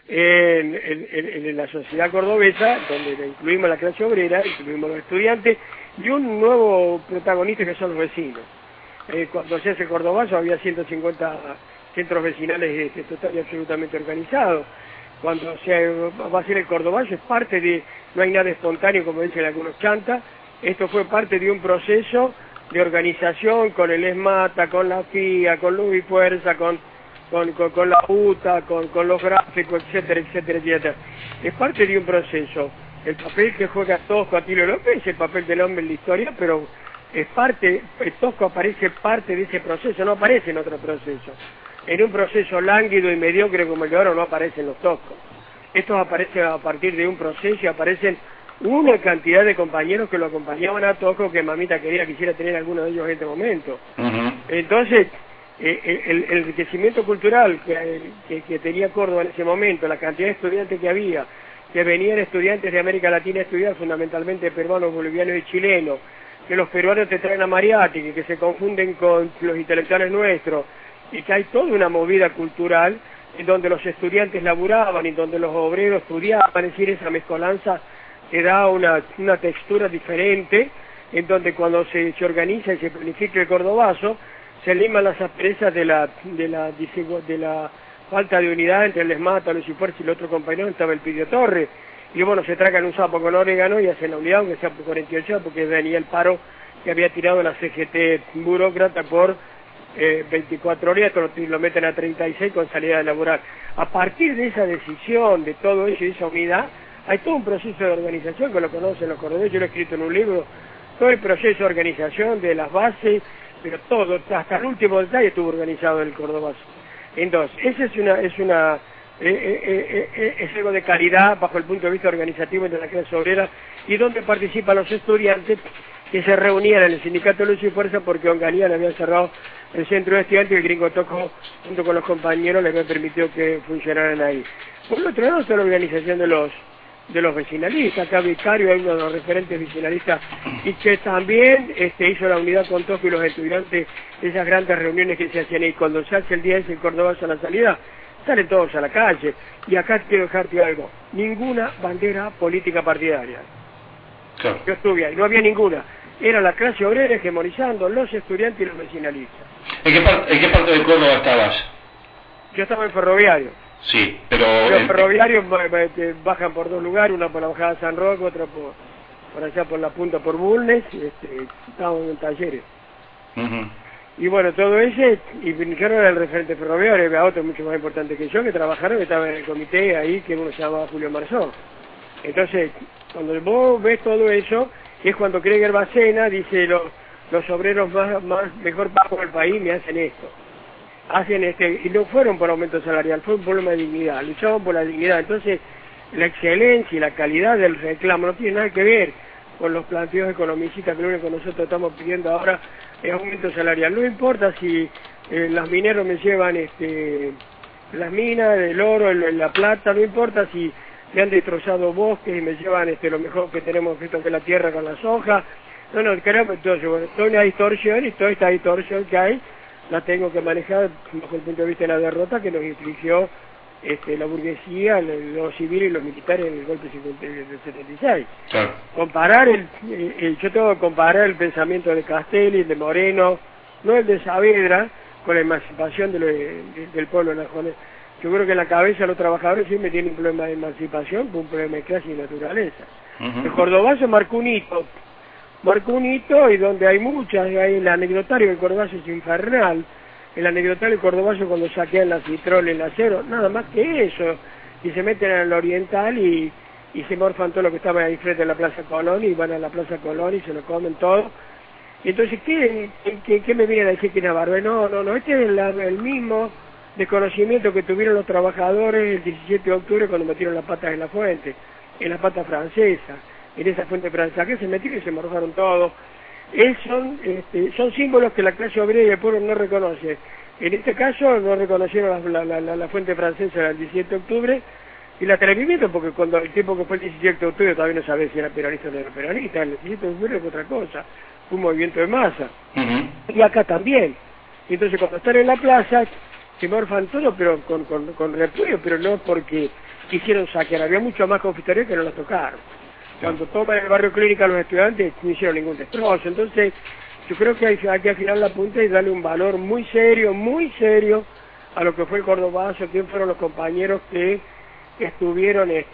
en la sociedad cordobesa, donde incluimos la clase obrera, incluimos los estudiantes, y un nuevo protagonista que son los vecinos. Cuando se hace el cordobazo había 150 centros vecinales total y absolutamente organizados. Cuando se va a hacer el cordobazo es parte de, no hay nada espontáneo como dicen algunos chantas, esto fue parte de un proceso de organización con el ESMATA, con la FIA, con Luz y Fuerza, con la UTA, con los gráficos, etcétera, etcétera, etcétera. Es parte de un proceso. El papel que juega Tosco, Atilio López, es el papel del hombre en la historia, pero es parte, Tosco aparece parte de ese proceso, no aparece en otro proceso. En un proceso lánguido y mediocre como el de ahora no aparecen los Toscos. Estos aparecen a partir de un proceso y aparecen una cantidad de compañeros que lo acompañaban a Tosco, que mamita quisiera tener alguno de ellos en este momento. Entonces, el enriquecimiento cultural que tenía Córdoba en ese momento, la cantidad de estudiantes que había, que venían estudiantes de América Latina a estudiar, fundamentalmente peruanos, bolivianos y chilenos, que los peruanos te traen a Mariátegui, que se confunden con los intelectuales nuestros, y que hay toda una movida cultural en donde los estudiantes laburaban y donde los obreros estudiaban, es decir, esa mezcolanza que da una textura diferente, en donde cuando se organiza y se planifica el cordobazo, se liman las asperezas de la falta de unidad entre el ESMATA, los Fuerza y el otro compañero, estaba el Pidio Torre, y bueno, se tragan un sapo con orégano y hacen la unidad, aunque sea por 48, porque venía el paro que había tirado la CGT burócrata por 24 horas, lo meten a 36 con salida laboral. A partir de esa decisión, de todo eso y esa unidad, hay todo un proceso de organización que lo conocen los cordobeses, yo lo he escrito en un libro, todo el proceso de organización de las bases, pero todo, hasta el último detalle estuvo organizado el cordobazo. Entonces, esa es algo de calidad bajo el punto de vista organizativo de la clase obrera y donde participan los estudiantes que se reunían en el sindicato de Luz y Fuerza porque Onganía le había cerrado el centro de estudiantes y el Gringo Toco junto con los compañeros les había permitido que funcionaran ahí. Por el otro lado está la organización de los vecinalistas, acá Vicario es uno de los referentes vecinalistas y que también hizo la unidad con Toco y los estudiantes, esas grandes reuniones que se hacían y cuando se hace el día ese cordobazo a la salida, salen todos a la calle. Y acá quiero dejarte algo, ninguna bandera política partidaria. Claro. Yo estuve ahí, no había ninguna. Era la clase obrera hegemonizando los estudiantes y los vecinalistas. ¿En qué parte de Córdoba estabas? Yo estaba en Ferroviario. Sí, pero... Los ferroviarios bajan por dos lugares, una por la bajada de San Roque, otra por allá por la punta por Bulnes, estábamos en Talleres. Y bueno, todo ese, y yo no era el referente ferroviario, había otro mucho más importante que yo, que trabajaron, que estaba en el comité ahí, que uno se llamaba Julio Marzón. Entonces, cuando vos ves todo eso, es cuando Kreger Bacena dice, los obreros mejor pagos del país me hacen esto. Y no fueron por aumento salarial, fue un problema de dignidad, luchaban por la dignidad. Entonces, la excelencia y la calidad del reclamo no tiene nada que ver con los planteos economicistas que lo único que nosotros estamos pidiendo ahora es aumento salarial. No importa si los mineros me llevan las minas, el oro, la plata, no importa si me han destrozado bosques y me llevan lo mejor que tenemos que es la tierra con la soja. No, queremos entonces, bueno, toda una distorsión y toda esta distorsión que hay la tengo que manejar bajo el punto de vista de la derrota que nos infligió la burguesía, los civiles y los militares en el golpe del 76. Claro. Yo tengo que comparar el pensamiento de Castelli, de Moreno, no el de Saavedra, con la emancipación del pueblo nacional. Yo creo que en la cabeza de los trabajadores siempre tienen un problema de emancipación, un problema de clase y naturaleza. El cordobazo marcó un hito y donde hay muchas, hay el anecdotario del cordobazo es infernal, el anecdotario del cordobazo cuando saquean la Citrol, el acero, nada más que eso, y se meten en el oriental y se morfan todo lo que estaba ahí frente a la Plaza Colón y van a la Plaza Colón y se lo comen todo. Y entonces, ¿qué me vienen a decir que Navarro? No, este es el mismo desconocimiento que tuvieron los trabajadores el 17 de octubre cuando metieron las patas en la fuente, en la pata francesa, en esa fuente francesa, que se metieron y se morfaron todo. Son símbolos que la clase obrera y el pueblo no reconoce. En este caso no reconocieron la fuente francesa del 17 de octubre y la televiviendo, porque cuando el tiempo que fue el 17 de octubre todavía no sabía si era peronista o no era peronista. El 17 de octubre fue otra cosa, fue un movimiento de masa. Y acá también. Y entonces cuando están en la plaza se morfan todo, pero con repudio, pero no porque quisieron saquear. Había mucho más confitería que no las tocaron. Cuando toman el barrio Clínica los estudiantes no hicieron ningún destrozo. Entonces yo creo que hay que afinar la punta y darle un valor muy serio a lo que fue el cordobazo, quién fueron los compañeros que estuvieron en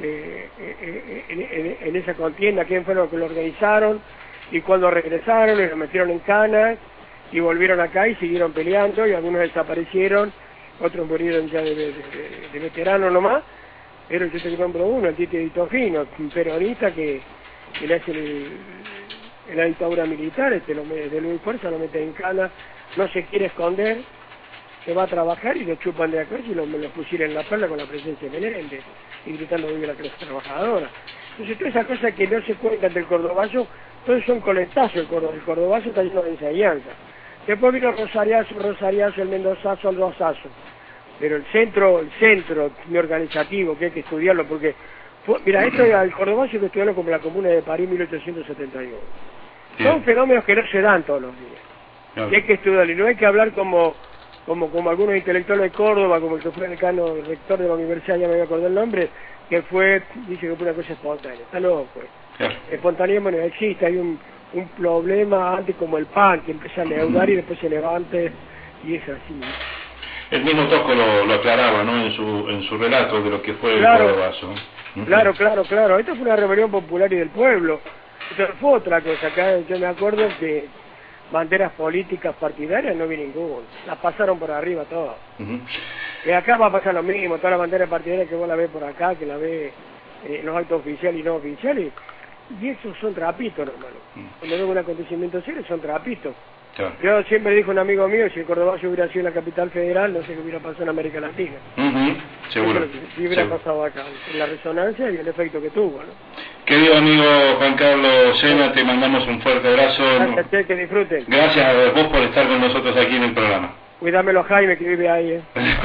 esa contienda, quién fueron los que lo organizaron y cuando regresaron y los metieron en cana y volvieron acá y siguieron peleando y algunos desaparecieron, otros murieron ya de veteranos nomás. Pero yo te compro uno, el Tito Tofino, un peronista que le hace la dictadura militar, de Luis Fuerza, lo mete en cana, no se quiere esconder, se va a trabajar y lo chupan de la clase y lo fusilan en la perla con la presencia de Menéndez y gritando vive la clase trabajadora. Entonces todas esas cosas que no se cuentan del cordobazo, todos son coletazos el cordobazo está lleno de enseñanza. Después vino el Rosariazo, el Mendozazo, el Rosazo. Pero el centro organizativo, que hay que estudiarlo, porque, mira, esto el cordobazo hay que estudiarlo como la Comuna de París 1871. Son fenómenos que no se dan todos los días. Y hay que estudiarlo, y no hay que hablar como algunos intelectuales de Córdoba, como el que fue el rector de la universidad, ya me voy a acordar el nombre, que dice que fue una cosa espontánea. Está loco. Espontaneismo no existe, hay un un problema antes como el PAN, que empieza a leudar y después se levante, y es así. El mismo Tosco lo aclaraba, ¿no?, en su relato de lo que fue Claro. el Cordobazo. Claro. Esta fue una rebelión popular y del pueblo. Esto fue otra cosa. Acá yo me acuerdo que banderas políticas partidarias no vi ninguna. Las pasaron por arriba todas. Y acá va a pasar lo mismo. Todas las banderas partidarias que vos la ves por acá, que la ves en los actos oficiales y no oficiales. Y esos son trapitos, hermano. Cuando veo un acontecimiento serio, son trapitos. Claro. Yo siempre dijo un amigo mío, si el Cordobazo hubiera sido la capital federal, no sé qué hubiera pasado en América Latina. Seguro. Si hubiera pasado acá, en la resonancia y el efecto que tuvo, ¿no? Querido amigo Juan Carlos Sena, te mandamos un fuerte abrazo. Gracias, que disfruten. Gracias a vos por estar con nosotros aquí en el programa. Cuídamelo a Jaime, que vive ahí,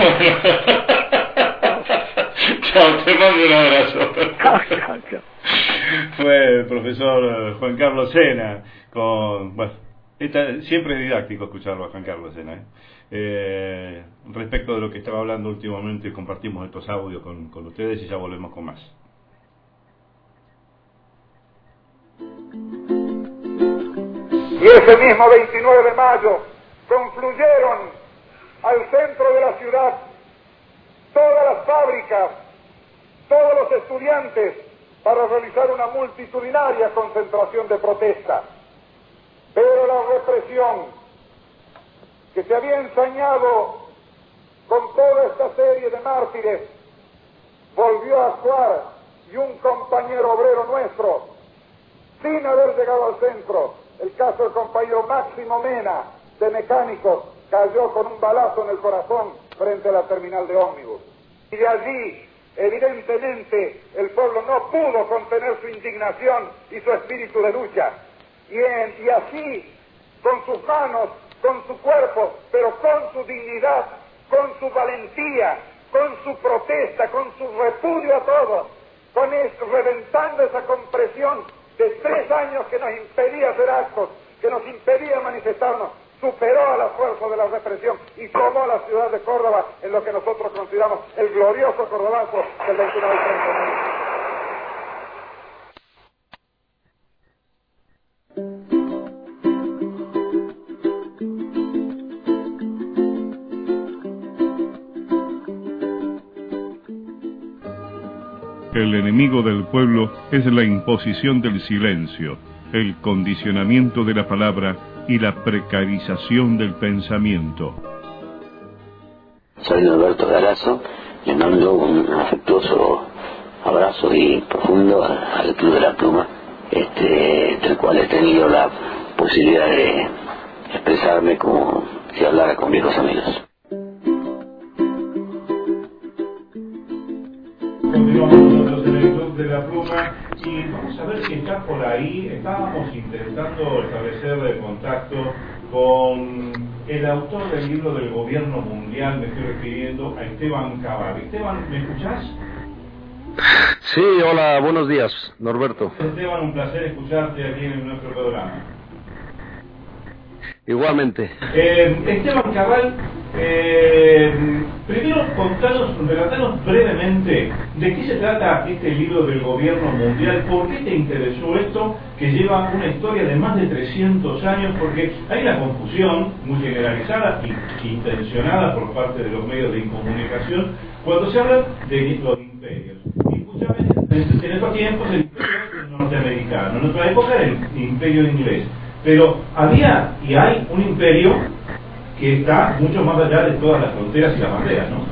Chao, te mando un abrazo. Chao. Fue el profesor Juan Carlos Sena con... Bueno, siempre es didáctico escucharlo a Juan Carlos Sena. Respecto de lo que estaba hablando últimamente, compartimos estos audios con ustedes y ya volvemos con más. Y ese mismo 29 de mayo confluyeron al centro de la ciudad todas las fábricas, todos los estudiantes, para realizar una multitudinaria concentración de protesta. Pero la represión que se había ensañado con toda esta serie de mártires volvió a actuar, y un compañero obrero nuestro, sin haber llegado al centro, el caso del compañero Máximo Mena, de Mecánicos, cayó con un balazo en el corazón frente a la terminal de ómnibus. Y de allí, evidentemente, el pueblo no pudo contener su indignación y su espíritu de lucha. Y así, con sus manos, con su cuerpo, pero con su dignidad, con su valentía, con su protesta, con su repudio a todo, reventando esa compresión de 3 años que nos impedía hacer actos, que nos impedía manifestarnos, superó a la fuerza de la represión y tomó la ciudad de Córdoba en lo que nosotros consideramos el glorioso Cordobazo del 29 de diciembre. El enemigo del pueblo es la imposición del silencio, el condicionamiento de la palabra y la precarización del pensamiento. Soy Norberto Galazo, le mando un afectuoso abrazo y profundo al Club de la Pluma, del cual he tenido la posibilidad de expresarme como si hablara con viejos amigos. Continuamos nosotros en el Club de la Pluma y vamos a ver si está por ahí. Estábamos intentando establecer contacto con el autor del libro del gobierno mundial. Me estoy refiriendo a Esteban Cabal. Esteban, ¿me escuchás? Sí, hola, buenos días, Norberto. Esteban, un placer escucharte aquí en nuestro programa. Igualmente. Esteban Cabal, primero relatanos brevemente de qué se trata este libro del gobierno mundial, por qué te interesó esto, que lleva una historia de más de 300 años, porque hay una confusión muy generalizada y intencionada por parte de los medios de comunicación cuando se habla de los imperios. Y muchas veces, en estos tiempos, el imperio norteamericano, en otra época el imperio inglés. Pero había y hay un imperio que está mucho más allá de todas las fronteras y las banderas, ¿no?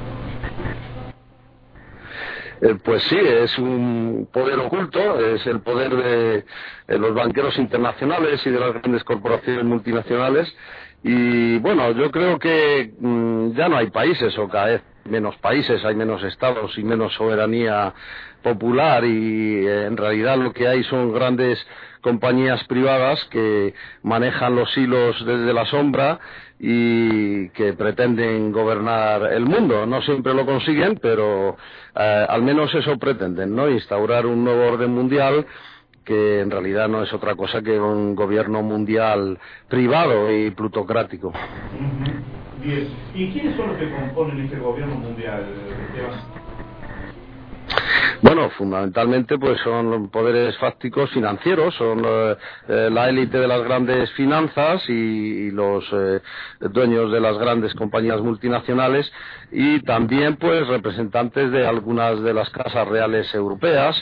Pues sí, es un poder oculto, es el poder de los banqueros internacionales y de las grandes corporaciones multinacionales. Y bueno, yo creo que ya no hay países, o cada vez menos países, hay menos estados y menos soberanía popular, y en realidad lo que hay son grandes compañías privadas que manejan los hilos desde la sombra y que pretenden gobernar el mundo. No siempre lo consiguen, pero al menos eso pretenden, ¿no? Instaurar un nuevo orden mundial que en realidad no es otra cosa que un gobierno mundial privado y plutocrático. Bien. ¿Y quiénes son los que componen este gobierno mundial, Esteban? Bueno, fundamentalmente pues son poderes fácticos financieros, son la élite de las grandes finanzas y los dueños de las grandes compañías multinacionales, y también pues representantes de algunas de las casas reales europeas.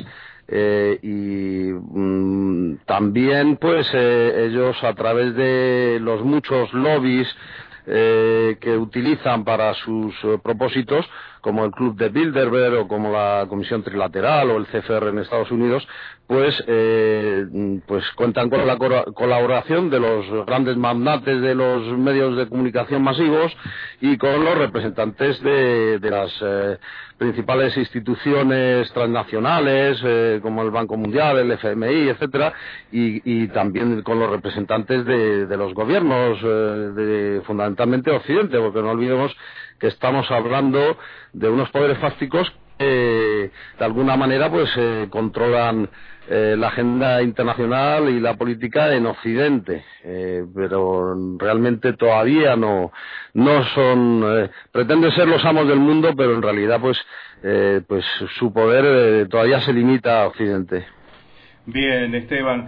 También pues ellos, a través de los muchos lobbies que utilizan para sus propósitos, como el Club de Bilderberg o como la Comisión Trilateral o el CFR en Estados Unidos, pues cuentan con la colaboración de los grandes magnates de los medios de comunicación masivos y con los representantes de las principales instituciones transnacionales, como el Banco Mundial, el FMI, etcétera, y también con los representantes de los gobiernos, fundamentalmente Occidente, porque no olvidemos que estamos hablando de unos poderes fácticos que de alguna manera pues controlan la agenda internacional y la política en Occidente, pero realmente todavía no son, pretenden ser los amos del mundo, pero en realidad pues su poder todavía se limita a Occidente. Bien, Esteban,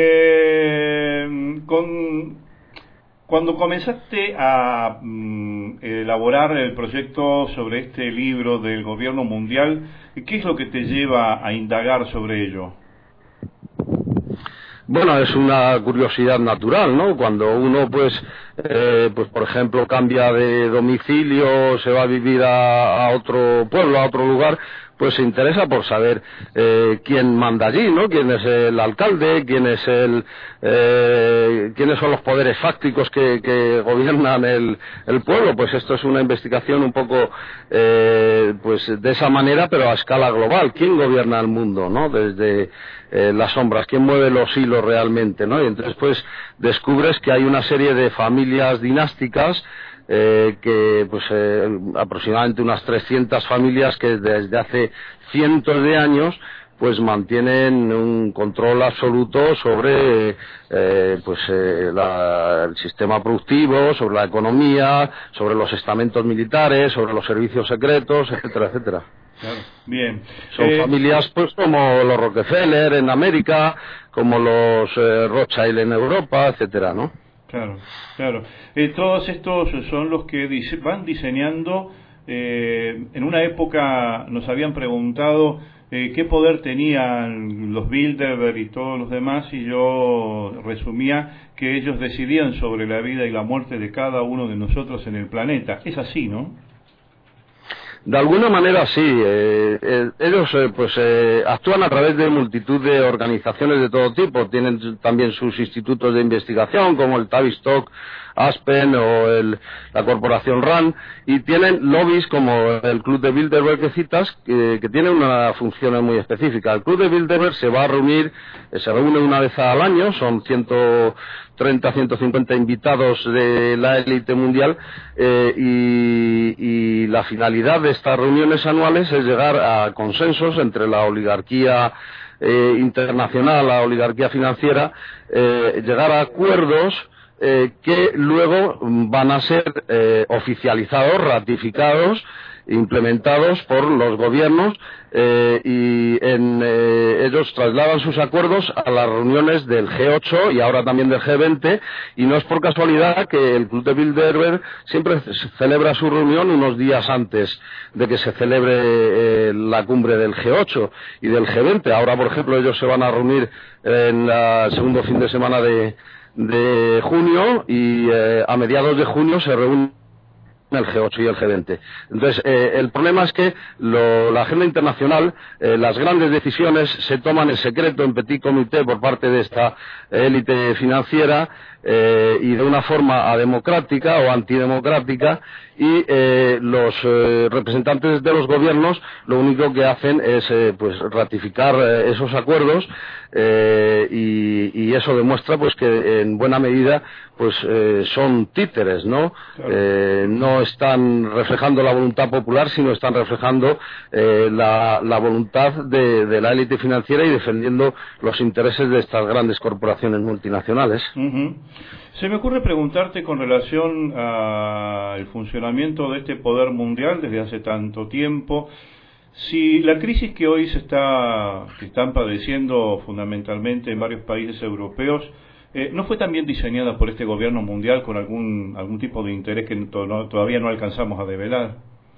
cuando comenzaste a elaborar el proyecto sobre este libro del gobierno mundial, ¿qué es lo que te lleva a indagar sobre ello? Bueno, es una curiosidad natural, ¿no? Cuando uno, pues por ejemplo, cambia de domicilio, se va a vivir a otro pueblo, a otro lugar, pues se interesa por saber quién manda allí, ¿no? Quién es el alcalde, quiénes son los poderes fácticos que gobiernan el pueblo. Pues esto es una investigación un poco pues de esa manera, pero a escala global. ¿Quién gobierna el mundo, no? Desde las sombras, quién mueve los hilos realmente, ¿no? Y entonces pues descubres que hay una serie de familias dinásticas, que pues aproximadamente unas 300 familias que desde hace cientos de años pues mantienen un control absoluto sobre el sistema productivo, sobre la economía, sobre los estamentos militares, sobre los servicios secretos, etcétera, etcétera. Claro. Bien. Son familias pues como los Rockefeller en América, como los Rothschild en Europa, etcétera, ¿no? Claro, claro. Todos estos son los que van diseñando. En una época nos habían preguntado qué poder tenían los Bilderberg y todos los demás, y yo resumía que ellos decidían sobre la vida y la muerte de cada uno de nosotros en el planeta. Es así, ¿no? De alguna manera sí. Ellos actúan a través de multitud de organizaciones de todo tipo. Tienen también sus institutos de investigación, como el Tavistock, Aspen o la corporación RAND, y tienen lobbies como el Club de Bilderberg que citas, que tiene una función muy específica. El Club de Bilderberg se reúne una vez al año, son 130, 150 invitados de la élite mundial, y la finalidad de estas reuniones anuales es llegar a consensos entre la oligarquía internacional, la oligarquía financiera, llegar a acuerdos que luego van a ser oficializados, ratificados, implementados por los gobiernos, y ellos trasladan sus acuerdos a las reuniones del G8 y ahora también del G20, y no es por casualidad que el Club de Bilderberg siempre celebra su reunión unos días antes de que se celebre la cumbre del G8 y del G20. Ahora, por ejemplo, ellos se van a reunir en el segundo fin de semana de junio, y a mediados de junio se reúnen el G8 y el G20. Entonces, el problema es que la agenda internacional, las grandes decisiones se toman en secreto, en petit comité, por parte de esta élite financiera, y de una forma ademocrática o antidemocrática, y los representantes de los gobiernos lo único que hacen es ratificar esos acuerdos, y eso demuestra pues que en buena medida pues son títeres, ¿no? Claro. No están reflejando la voluntad popular, sino están reflejando la voluntad de la élite financiera y defendiendo los intereses de estas grandes corporaciones multinacionales. Uh-huh. Se me ocurre preguntarte con relación al funcionamiento de este poder mundial desde hace tanto tiempo. Si la crisis que hoy que están padeciendo fundamentalmente en varios países europeos, ¿no fue también diseñada por este gobierno mundial con algún tipo de interés que todavía no alcanzamos a develar?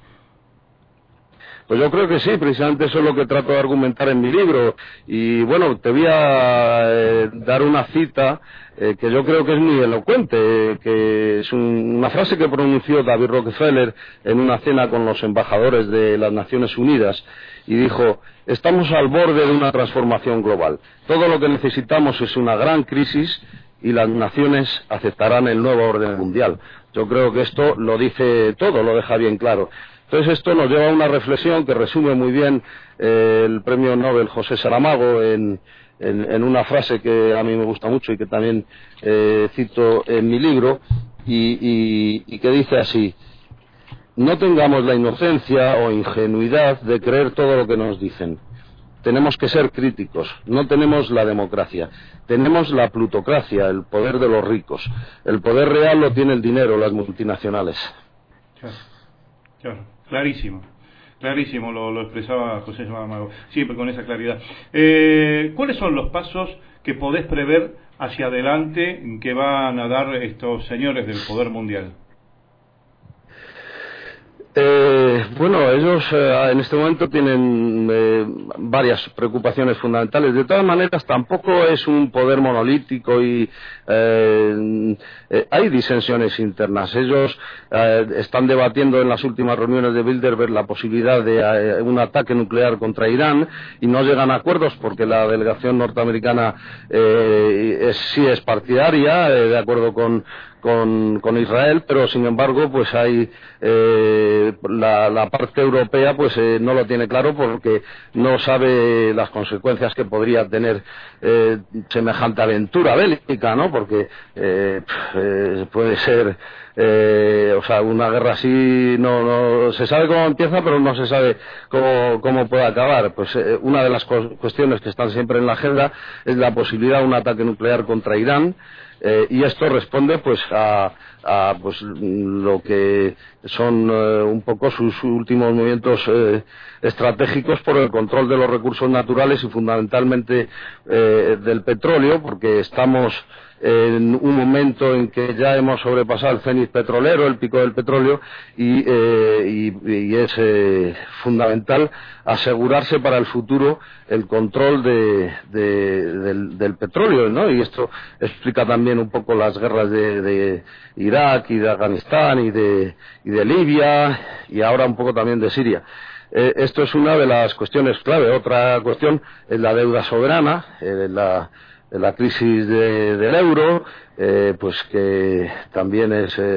Pues yo creo que sí, precisamente eso es lo que trato de argumentar en mi libro. Y bueno, te voy a dar una cita que yo creo que es muy elocuente, que es una frase que pronunció David Rockefeller en una cena con los embajadores de las Naciones Unidas, y dijo: estamos al borde de una transformación global. Todo lo que necesitamos es una gran crisis y las naciones aceptarán el nuevo orden mundial. Yo creo que esto lo dice todo, lo deja bien claro. Entonces esto nos lleva a una reflexión que resume muy bien el premio Nobel José Saramago en una frase que a mí me gusta mucho y que también cito en mi libro, y que dice así: no tengamos la inocencia o ingenuidad de creer todo lo que nos dicen. Tenemos que ser críticos. No tenemos la democracia, tenemos la plutocracia, el poder de los ricos. El poder real lo tiene el dinero, las multinacionales. Claro, clarísimo, lo expresaba José Saramago, siempre con esa claridad. ¿Cuáles son los pasos que podés prever hacia adelante que van a dar estos señores del poder mundial? Bueno, ellos en este momento tienen varias preocupaciones fundamentales. De todas maneras, tampoco es un poder monolítico y hay disensiones internas. Ellos están debatiendo en las últimas reuniones de Bilderberg la posibilidad de un ataque nuclear contra Irán, y no llegan a acuerdos porque la delegación norteamericana sí es partidaria, de acuerdo con Israel, pero sin embargo pues hay la parte europea pues no lo tiene claro, porque no sabe las consecuencias que podría tener semejante aventura bélica, ¿no? Porque puede ser una guerra así, no se sabe cómo empieza, pero no se sabe cómo puede acabar. Pues una de las cuestiones que están siempre en la agenda es la posibilidad de un ataque nuclear contra Irán. Y esto responde pues a pues lo que son un poco sus últimos movimientos estratégicos por el control de los recursos naturales y fundamentalmente del petróleo, porque estamos en un momento en que ya hemos sobrepasado el cenit petrolero, el pico del petróleo, y es fundamental asegurarse para el futuro el control del petróleo, ¿no? Y esto explica también un poco las guerras de Irak y de Afganistán y de Libia, y ahora un poco también de Siria. Esto es una de las cuestiones clave. Otra cuestión es la deuda soberana, la crisis del euro, pues que también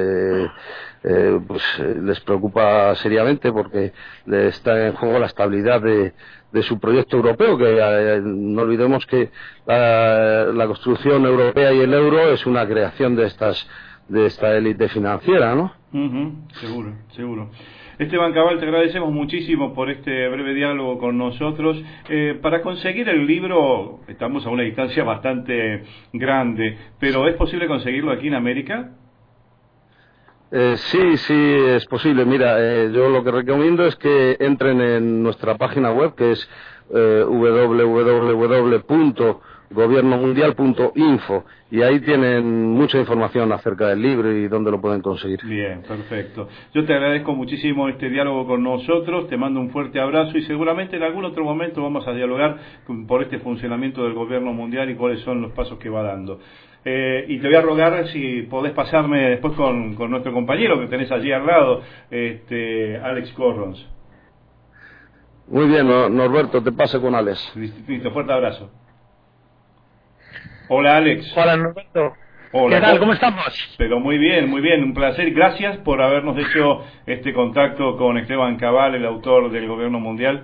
les preocupa seriamente, porque está en juego la estabilidad de su proyecto europeo, que no olvidemos que la construcción europea y el euro es una creación de esta élite financiera, ¿no? Seguro. Esteban Cabal, te agradecemos muchísimo por este breve diálogo con nosotros. Para conseguir el libro estamos a una distancia bastante grande, pero ¿es posible conseguirlo aquí en América? Sí, es posible. Mira, yo lo que recomiendo es que entren en nuestra página web, que es www.gobiernomundial.info, y ahí tienen mucha información acerca del libro y dónde lo pueden conseguir. Bien, perfecto. Yo te agradezco muchísimo este diálogo con nosotros, te mando un fuerte abrazo, y seguramente en algún otro momento vamos a dialogar por este funcionamiento del gobierno mundial y cuáles son los pasos que va dando. Y te voy a rogar si podés pasarme después con nuestro compañero que tenés allí al lado, Alex Corrons. Muy bien, Norberto, te paso con Alex. Listo, fuerte abrazo. Hola, Alex. Hola, Norberto. Hola, ¿qué tal? ¿Cómo estamos? Pero muy bien, un placer. Gracias por habernos hecho este contacto con Esteban Cabal, el autor del Gobierno Mundial.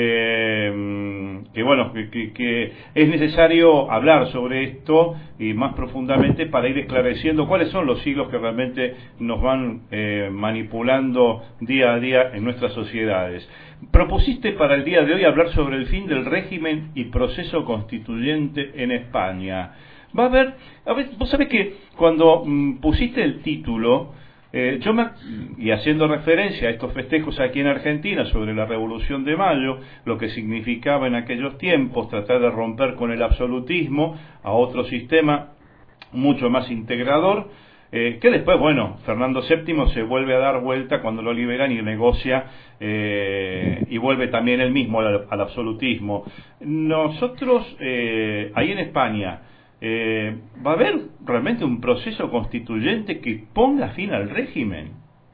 Que es necesario hablar sobre esto y más profundamente para ir esclareciendo cuáles son los siglos que realmente nos van manipulando día a día en nuestras sociedades. Propusiste para el día de hoy hablar sobre el fin del régimen y proceso constituyente en España. Va a ver, vos sabés que cuando pusiste el título, Y haciendo referencia a estos festejos aquí en Argentina sobre la Revolución de Mayo, lo que significaba en aquellos tiempos tratar de romper con el absolutismo a otro sistema mucho más integrador, que después, bueno, Fernando VII se vuelve a dar vuelta cuando lo liberan y negocia y vuelve también él mismo al absolutismo. Nosotros, ahí en España, ¿va a haber realmente un proceso constituyente que ponga fin al régimen?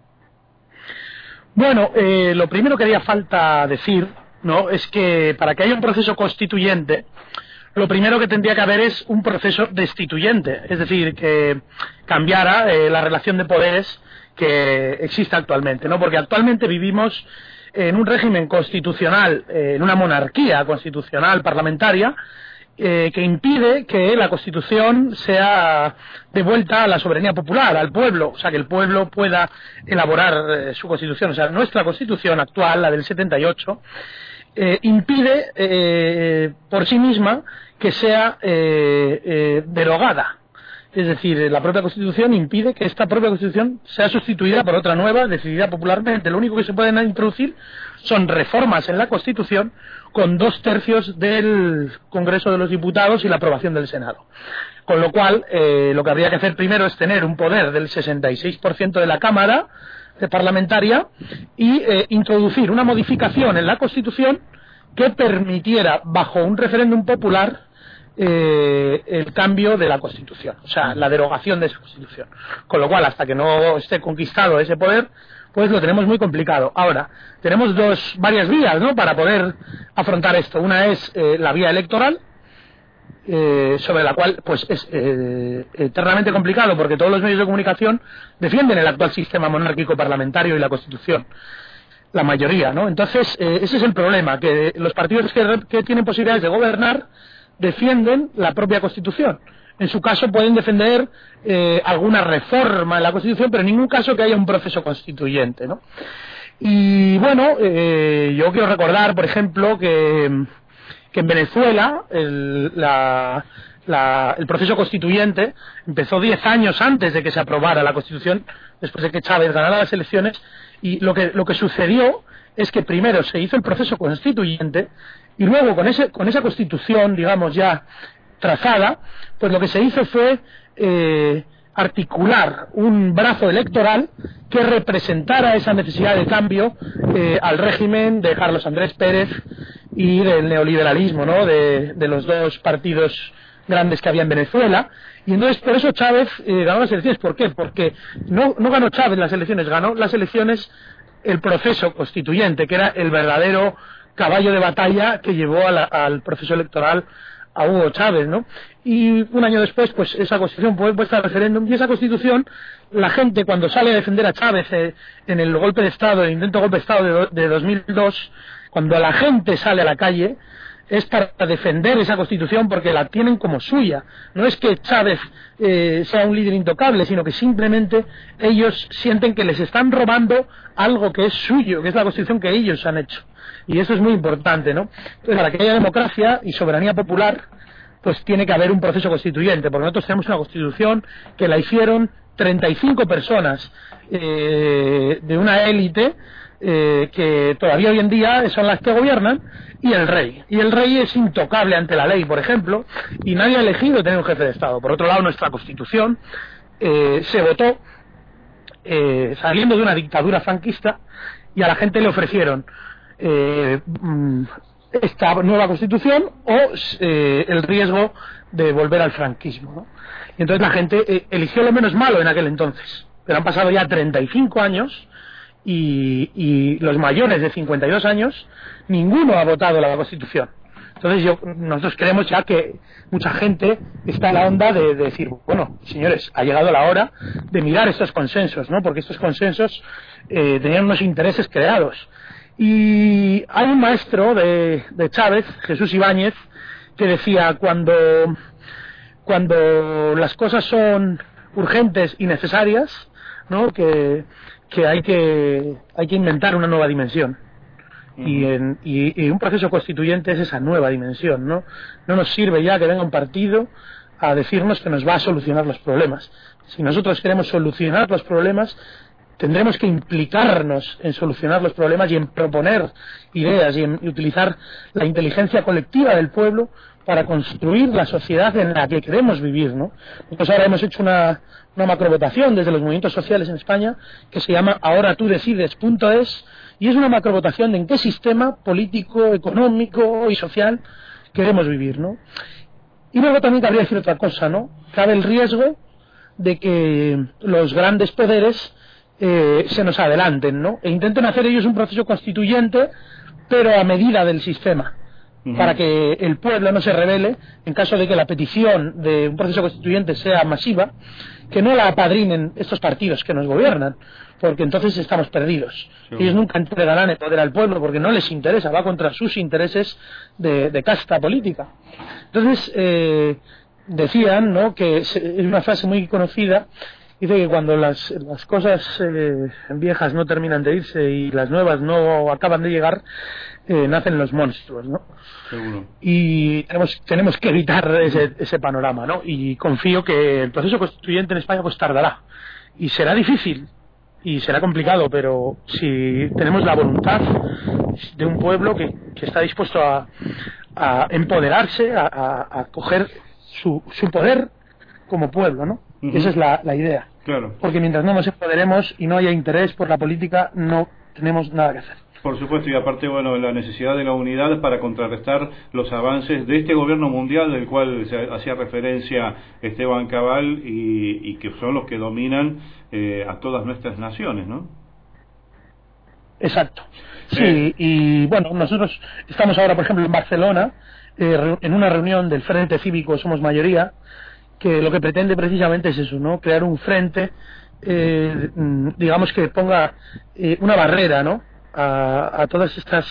Bueno, lo primero que haría falta decir, ¿no?, es que para que haya un proceso constituyente, lo primero que tendría que haber es un proceso destituyente, es decir, que cambiara la relación de poderes que existe actualmente, ¿no? Porque actualmente vivimos en un régimen constitucional, en una monarquía constitucional parlamentaria, que impide que la Constitución sea devuelta a la soberanía popular, al pueblo, o sea, que el pueblo pueda elaborar su Constitución. O sea, nuestra Constitución actual, la del 78, impide por sí misma que sea derogada. Es decir, la propia Constitución impide que esta propia Constitución sea sustituida por otra nueva, decidida popularmente. Lo único que se pueden introducir son reformas en la Constitución con 2/3 del Congreso de los Diputados y la aprobación del Senado. Con lo cual, lo que habría que hacer primero es tener un poder del 66% de la Cámara parlamentaria y introducir una modificación en la Constitución que permitiera, bajo un referéndum popular, el cambio de la Constitución, o sea, la derogación de esa Constitución. Con lo cual, hasta que no esté conquistado ese poder, pues lo tenemos muy complicado. Ahora, tenemos varias vías, ¿no?, para poder afrontar esto. Una es la vía electoral, sobre la cual pues es eternamente complicado, porque todos los medios de comunicación defienden el actual sistema monárquico parlamentario y la Constitución, la mayoría, ¿no? Entonces, ese es el problema, que los partidos que tienen posibilidades de gobernar defienden la propia Constitución. En su caso pueden defender alguna reforma en la Constitución, pero en ningún caso que haya un proceso constituyente, ¿no? Y bueno, yo quiero recordar, por ejemplo, que en Venezuela el proceso constituyente empezó 10 años antes de que se aprobara la Constitución, después de que Chávez ganara las elecciones, y lo que sucedió es que primero se hizo el proceso constituyente y luego con esa Constitución, digamos, ya trazada, pues lo que se hizo fue articular un brazo electoral que representara esa necesidad de cambio al régimen de Carlos Andrés Pérez y del neoliberalismo, ¿no?, de los dos partidos grandes que había en Venezuela. Y entonces por eso Chávez ganó las elecciones. ¿Por qué? Porque no ganó Chávez las elecciones, ganó las elecciones el proceso constituyente, que era el verdadero caballo de batalla que llevó al proceso electoral a Hugo Chávez, ¿no? Y un año después, pues esa Constitución fue puesta al referéndum, y esa Constitución, la gente cuando sale a defender a Chávez en el golpe de Estado, el intento de golpe de Estado de 2002, cuando la gente sale a la calle, es para defender esa Constitución porque la tienen como suya. No es que Chávez sea un líder intocable, sino que simplemente ellos sienten que les están robando algo que es suyo, que es la Constitución que ellos han hecho. Y eso es muy importante, ¿no? Entonces, para que haya democracia y soberanía popular, pues tiene que haber un proceso constituyente, porque nosotros tenemos una Constitución que la hicieron 35 personas de una élite que todavía hoy en día son las que gobiernan, y el rey. Y el rey es intocable ante la ley, por ejemplo, y nadie ha elegido tener un jefe de Estado. Por otro lado, nuestra Constitución se votó saliendo de una dictadura franquista, y a la gente le ofrecieron esta nueva Constitución o el riesgo de volver al franquismo, ¿no? Y entonces la gente eligió lo menos malo en aquel entonces. Pero han pasado ya 35 años y los mayores de 52 años, ninguno ha votado la Constitución. Entonces nosotros creemos ya que mucha gente está en la onda de decir, bueno, señores, ha llegado la hora de mirar estos consensos, ¿no? Porque estos consensos tenían unos intereses creados. Y hay un maestro de Chávez, Jesús Ibáñez, que decía, cuando las cosas son urgentes y necesarias, ¿no?, que hay que inventar una nueva dimensión. Y un proceso constituyente es esa nueva dimensión, ¿no? No nos sirve ya que venga un partido a decirnos que nos va a solucionar los problemas. Si nosotros queremos solucionar los problemas, tendremos que implicarnos en solucionar los problemas y en proponer ideas y en utilizar la inteligencia colectiva del pueblo para construir la sociedad en la que queremos vivir, ¿no? Nosotros ahora hemos hecho una macrovotación desde los movimientos sociales en España que se llama ahoratudecides.es, y es una macrovotación de en qué sistema político, económico y social queremos vivir, ¿no? Y luego también cabría decir otra cosa, ¿no? Cabe el riesgo de que los grandes poderes se nos adelanten, ¿no? E intenten hacer ellos un proceso constituyente, pero a medida del sistema, para que el pueblo no se rebele en caso de que la petición de un proceso constituyente sea masiva, que no la apadrinen estos partidos que nos gobiernan, porque entonces estamos perdidos. Sí. Ellos nunca entregarán el poder al pueblo porque no les interesa, va contra sus intereses de casta política. Entonces, decían, ¿no?, que es una frase muy conocida, dice que cuando las cosas viejas no terminan de irse y las nuevas no acaban de llegar, nacen los monstruos, ¿no? Seguro. Y tenemos que evitar ese panorama, ¿no? Y confío que el proceso constituyente en España pues tardará y será difícil y será complicado, pero si tenemos la voluntad de un pueblo que está dispuesto a empoderarse, a coger su poder como pueblo, ¿no? Esa es la idea. Claro. Porque mientras no nos empoderemos y no haya interés por la política, no tenemos nada que hacer. Por supuesto, y aparte, bueno, la necesidad de la unidad para contrarrestar los avances de este gobierno mundial del cual se hacía referencia Esteban Cabal y que son los que dominan a todas nuestras naciones, ¿no? Exacto. Sí, y bueno, nosotros estamos ahora, por ejemplo, en Barcelona, en una reunión del Frente Cívico Somos Mayoría, que lo que pretende precisamente es eso, ¿no? Crear un frente, digamos, que ponga una barrera, ¿no?, a todas estas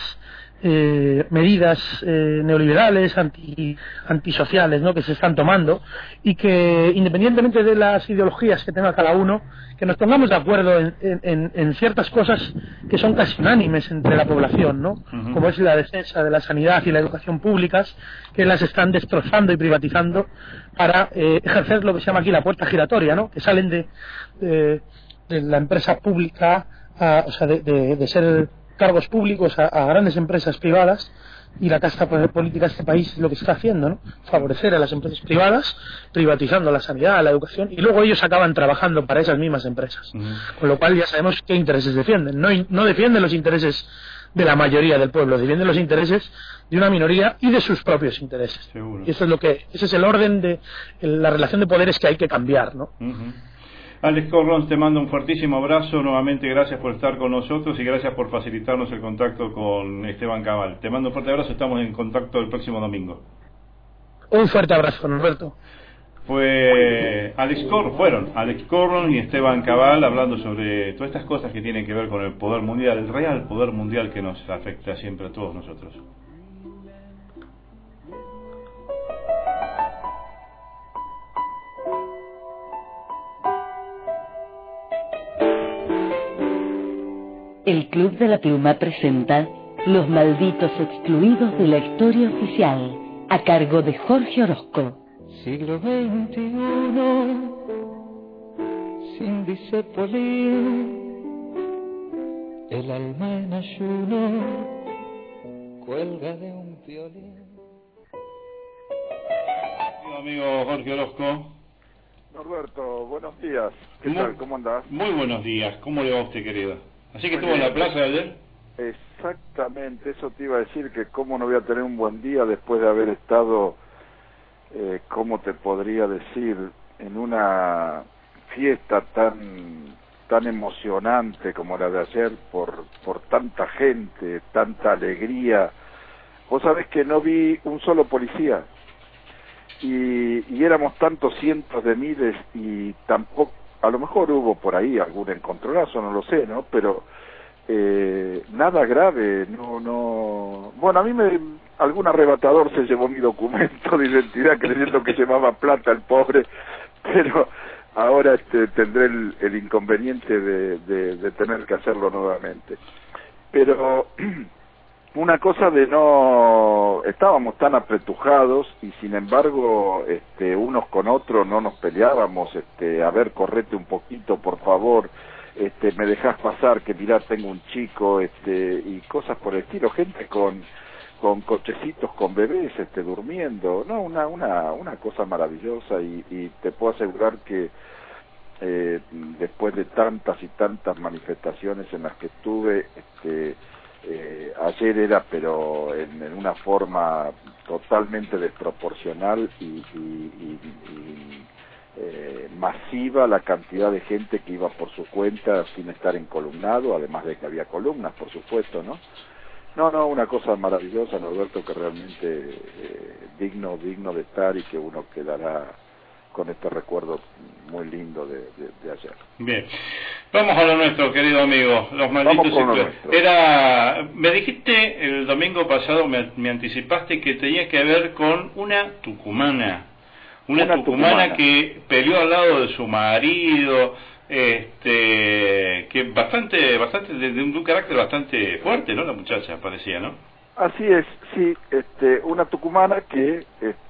medidas neoliberales, antisociales, ¿no?, que se están tomando, y que independientemente de las ideologías que tenga cada uno, que nos pongamos de acuerdo en ciertas cosas que son casi unánimes entre la población, ¿no? Como es la defensa de la sanidad y la educación públicas, que las están destrozando y privatizando para ejercer lo que se llama aquí la puerta giratoria, ¿no?, que salen de la empresa pública, o sea, de ser cargos públicos a grandes empresas privadas, y la casta política de este país es lo que está haciendo, ¿no? Favorecer a las empresas privadas, privatizando la sanidad, la educación, y luego ellos acaban trabajando para esas mismas empresas. Con lo cual ya sabemos qué intereses defienden. No defienden los intereses de la mayoría del pueblo, defienden los intereses de una minoría y de sus propios intereses. Seguro. Y eso es ese es el orden de la relación de poderes que hay que cambiar, ¿no? Alex Corrons, te mando un fuertísimo abrazo, nuevamente gracias por estar con nosotros y gracias por facilitarnos el contacto con Esteban Cabal. Te mando un fuerte abrazo, estamos en contacto el próximo domingo. Un fuerte abrazo, Norberto. Fueron Alex Corrons y Esteban Cabal hablando sobre todas estas cosas que tienen que ver con el poder mundial, el real poder mundial que nos afecta siempre a todos nosotros. El Club de la Pluma presenta Los Malditos Excluidos de la Historia Oficial, a cargo de Jorge Orozco. Siglo XXI, sin discepolín, el alma en ayuno cuelga de un violín. Amigo Jorge Orozco. Norberto, buenos días. ¿Qué tal? ¿Cómo andás? Muy buenos días. ¿Cómo le va a usted, querido? ¿Así que estuvo en la plaza de ayer? Exactamente, eso te iba a decir, que cómo no voy a tener un buen día después de haber estado, ¿cómo te podría decir?, en una fiesta tan emocionante como la de ayer, por tanta gente, tanta alegría. Vos sabés que no vi un solo policía, y éramos tantos cientos de miles, y tampoco, a lo mejor hubo por ahí algún encontronazo, no lo sé, ¿no? Pero nada grave, no. Bueno, a mí algún arrebatador se llevó mi documento de identidad creyendo que llevaba plata el pobre, pero ahora tendré el inconveniente de tener que hacerlo nuevamente. Pero una cosa estábamos tan apretujados y sin embargo unos con otros no nos peleábamos, a ver, correte un poquito por favor, me dejás pasar, que mirá, tengo un chico, y cosas por el estilo, gente con cochecitos con bebés durmiendo, no, una cosa maravillosa, y te puedo asegurar que después de tantas y tantas manifestaciones en las que estuve, ayer era pero en una forma totalmente desproporcional y masiva la cantidad de gente que iba por su cuenta sin estar encolumnado, además de que había columnas, por supuesto, ¿no? No, una cosa maravillosa, Norberto, que realmente digno de estar, y que uno quedará con este recuerdo muy lindo de ayer. Bien, vamos a lo nuestro, querido amigo, los malditos ciclos. Me dijiste el domingo pasado, me anticipaste que tenía que ver con una tucumana que peleó al lado de su marido, que bastante de un carácter bastante fuerte, ¿no? La muchacha parecía, ¿no? Así es, sí, una tucumana que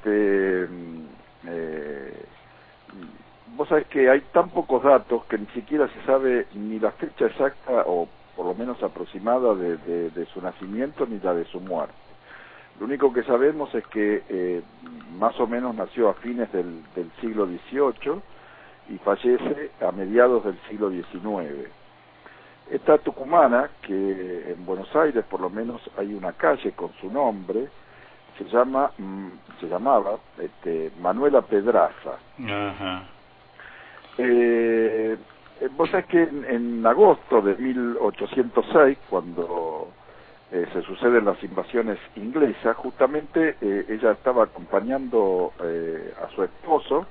vos sabés que hay tan pocos datos que ni siquiera se sabe ni la fecha exacta, o por lo menos aproximada, de su nacimiento ni la de su muerte. Lo único que sabemos es que más o menos nació a fines del siglo XVIII y fallece a mediados del siglo XIX. Esta tucumana, que en Buenos Aires por lo menos hay una calle con su nombre, se llamaba Manuela Pedraza. Ajá. Vos sabés que en agosto de 1806, cuando se suceden las invasiones inglesas, justamente ella estaba acompañando a su esposo,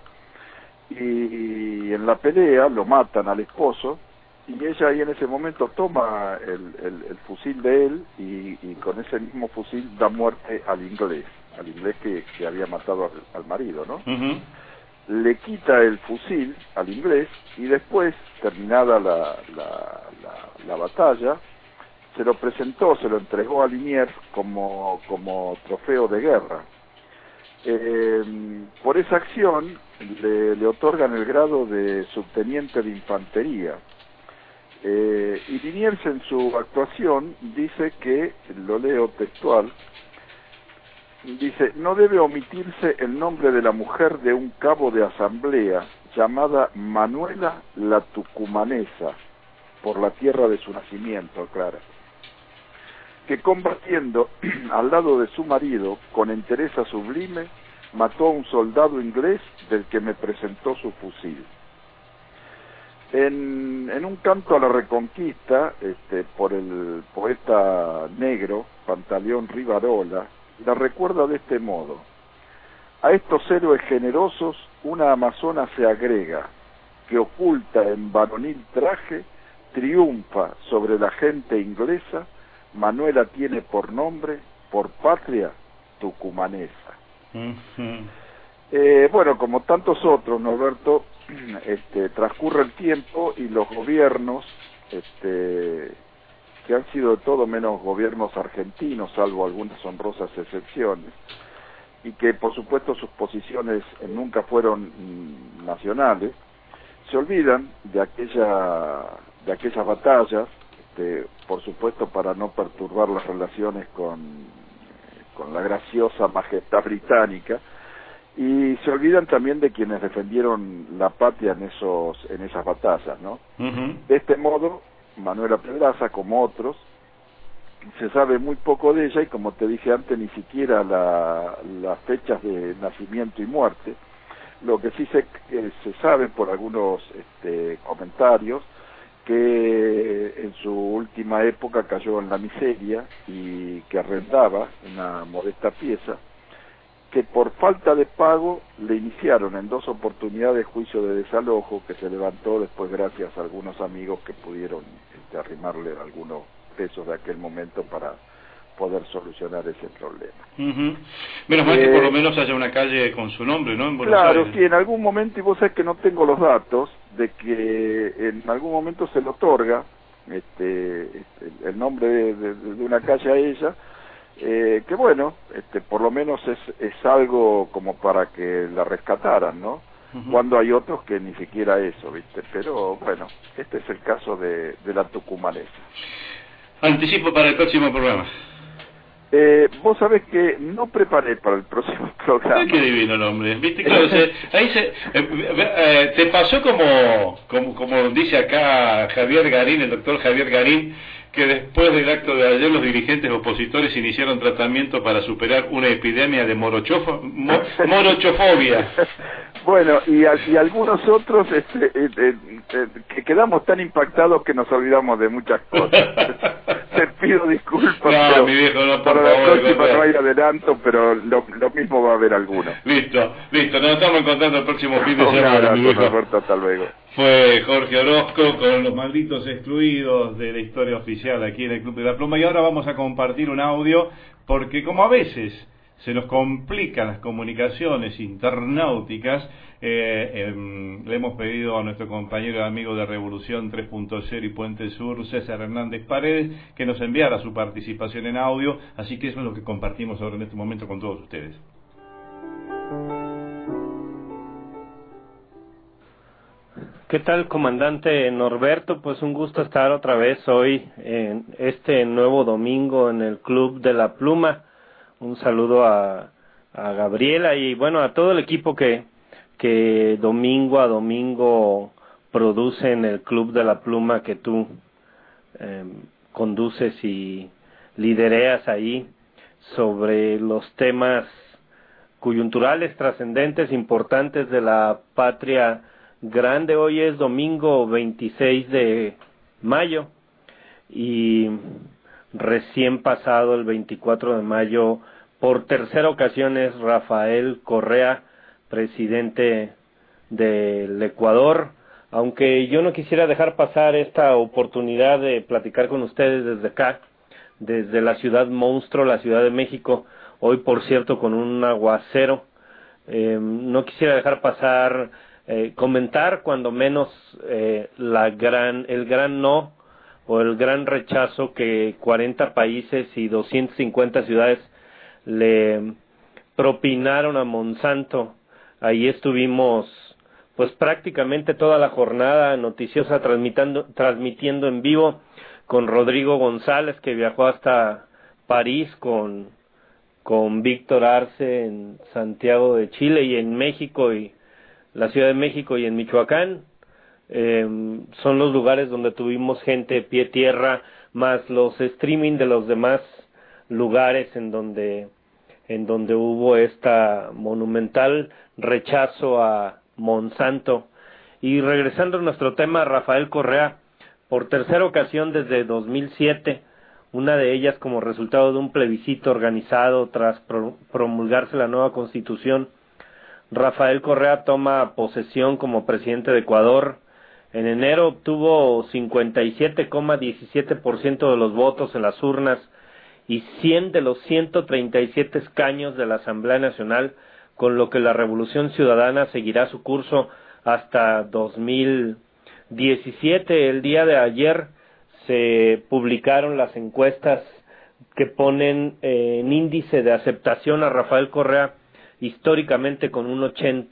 y en la pelea lo matan al esposo, y ella ahí en ese momento toma el fusil de él, y con ese mismo fusil da muerte al inglés que había matado al marido, ¿no? Uh-huh. Le quita el fusil al inglés, y después, terminada la batalla, se lo entregó a Liniers como trofeo de guerra. Por esa acción le otorgan el grado de subteniente de infantería, y Liniers en su actuación dice que, lo leo textual, dice: no debe omitirse el nombre de la mujer de un cabo de asamblea llamada Manuela la Tucumanesa, por la tierra de su nacimiento, claro, que combatiendo al lado de su marido con entereza sublime mató a un soldado inglés del que me presentó su fusil. En un canto a la Reconquista, por el poeta negro Pantaleón Rivarola, la recuerda de este modo: a estos héroes generosos una amazona se agrega, que oculta en varonil traje, triunfa sobre la gente inglesa. Manuela tiene por nombre, por patria, tucumanesa. Uh-huh. Bueno, como tantos otros, Norberto, transcurre el tiempo y los gobiernos, que han sido de todo menos gobiernos argentinos, salvo algunas honrosas excepciones, y que por supuesto sus posiciones nunca fueron nacionales, se olvidan de aquellas batallas, por supuesto para no perturbar las relaciones con la graciosa majestad británica, y se olvidan también de quienes defendieron la patria en esas batallas, ¿no? Uh-huh. De este modo, Manuela Pedraza, como otros, se sabe muy poco de ella, y como te dije antes, ni siquiera las fechas de nacimiento y muerte. Lo que sí se sabe por algunos comentarios, que en su última época cayó en la miseria y que arrendaba una modesta pieza, que por falta de pago le iniciaron en 2 oportunidades juicio de desalojo, que se levantó después gracias a algunos amigos que pudieron arrimarle algunos pesos de aquel momento para poder solucionar ese problema. Uh-huh. Menos mal que por lo menos haya una calle con su nombre, ¿no? En Buenos claro, Aires. Sí, en algún momento, y vos sabés que no tengo los datos, de que en algún momento se le otorga el nombre de una calle a ella, por lo menos es algo como para que la rescataran, ¿no? cuando hay otros que ni siquiera eso, ¿viste? Pero bueno, este es el caso de la tucumanesa. Anticipo para el próximo programa. Vos sabés que no preparé para el próximo programa. Qué divino el hombre, ¿viste? Claro, te pasó como dice acá Javier Garín, el doctor Javier Garín, que después del acto de ayer los dirigentes opositores iniciaron tratamiento para superar una epidemia de morochofobia. Bueno, y algunos otros que quedamos tan impactados que nos olvidamos de muchas cosas. Te pido disculpas, pero mi viejo, no, por para favor, la próxima no hay adelanto, pero lo mismo va a haber alguno. Listo, nos estamos encontrando el próximo fin de semana. Un abrazo, Roberto, hasta luego. Fue Jorge Orozco con los malditos excluidos de la historia oficial aquí en el Club de la Pluma, y ahora vamos a compartir un audio, porque como a veces se nos complican las comunicaciones internauticas, le hemos pedido a nuestro compañero y amigo de Revolución 3.0 y Puente Sur, César Hernández Paredes, que nos enviara su participación en audio, así que eso es lo que compartimos ahora en este momento con todos ustedes. ¿Qué tal, comandante Norberto? Pues un gusto estar otra vez hoy en este nuevo domingo en el Club de la Pluma. Un saludo a Gabriela y bueno, a todo el equipo que domingo a domingo produce en el Club de la Pluma, que tú conduces y lidereas ahí, sobre los temas coyunturales, trascendentes, importantes de la patria grande. Hoy es domingo 26 de mayo y recién pasado el 24 de mayo, por tercera ocasión, es Rafael Correa, presidente del Ecuador. Aunque yo no quisiera dejar pasar esta oportunidad de platicar con ustedes desde acá, desde la ciudad monstruo, la Ciudad de México, hoy por cierto con un aguacero. No quisiera dejar pasar comentar cuando menos el gran no o el gran rechazo que 40 países y 250 ciudades le propinaron a Monsanto. Ahí estuvimos pues prácticamente toda la jornada noticiosa transmitiendo en vivo con Rodrigo González, que viajó hasta París con Víctor Arce en Santiago de Chile y en México y la Ciudad de México y en Michoacán. Son los lugares donde tuvimos gente pie tierra, más los streaming de los demás lugares en donde hubo esta monumental rechazo a Monsanto. Y regresando a nuestro tema, Rafael Correa, por tercera ocasión desde 2007, una de ellas como resultado de un plebiscito organizado tras promulgarse la nueva Constitución, Rafael Correa toma posesión como presidente de Ecuador. En enero obtuvo 57,17% de los votos en las urnas y 100 de los 137 escaños de la Asamblea Nacional, con lo que la Revolución Ciudadana seguirá su curso hasta 2017. El día de ayer se publicaron las encuestas que ponen en índice de aceptación a Rafael Correa históricamente con un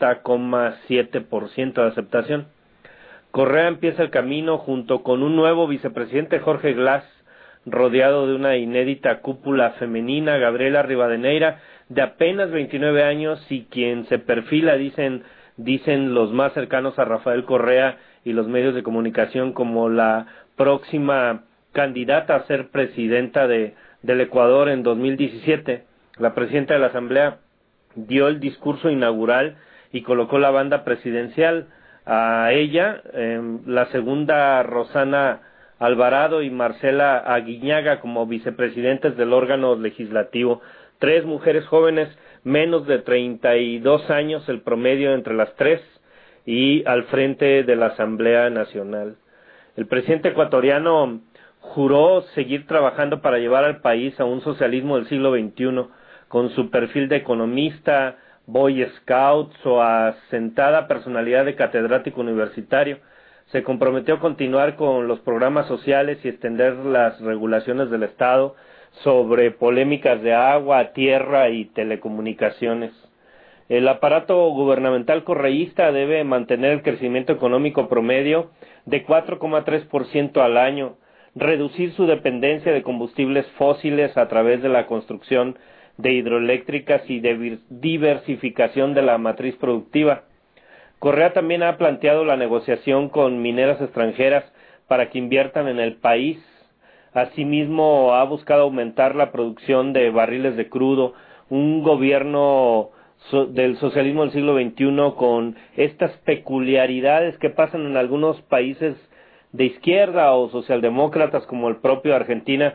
80,7% de aceptación. Correa empieza el camino junto con un nuevo vicepresidente, Jorge Glass, rodeado de una inédita cúpula femenina, Gabriela Rivadeneira, de apenas 29 años y quien se perfila, dicen los más cercanos a Rafael Correa y los medios de comunicación, como la próxima candidata a ser presidenta del Ecuador en 2017. La presidenta de la Asamblea dio el discurso inaugural y colocó la banda presidencial. A ella, la segunda Rosana Alvarado y Marcela Aguiñaga como vicepresidentes del órgano legislativo. 3 mujeres jóvenes, menos de 32 años el promedio entre las 3, y al frente de la Asamblea Nacional. El presidente ecuatoriano juró seguir trabajando para llevar al país a un socialismo del siglo XXI, con su perfil de economista, Boy Scouts o asentada personalidad de catedrático universitario. Se comprometió a continuar con los programas sociales y extender las regulaciones del Estado sobre polémicas de agua, tierra y telecomunicaciones. El aparato gubernamental correísta debe mantener el crecimiento económico promedio de 4,3% al año, reducir su dependencia de combustibles fósiles a través de la construcción de hidroeléctricas y de diversificación de la matriz productiva. Correa también ha planteado la negociación con mineras extranjeras para que inviertan en el país. Asimismo, ha buscado aumentar la producción de barriles de crudo, un gobierno del socialismo del siglo XXI con estas peculiaridades que pasan en algunos países de izquierda o socialdemócratas como el propio Argentina,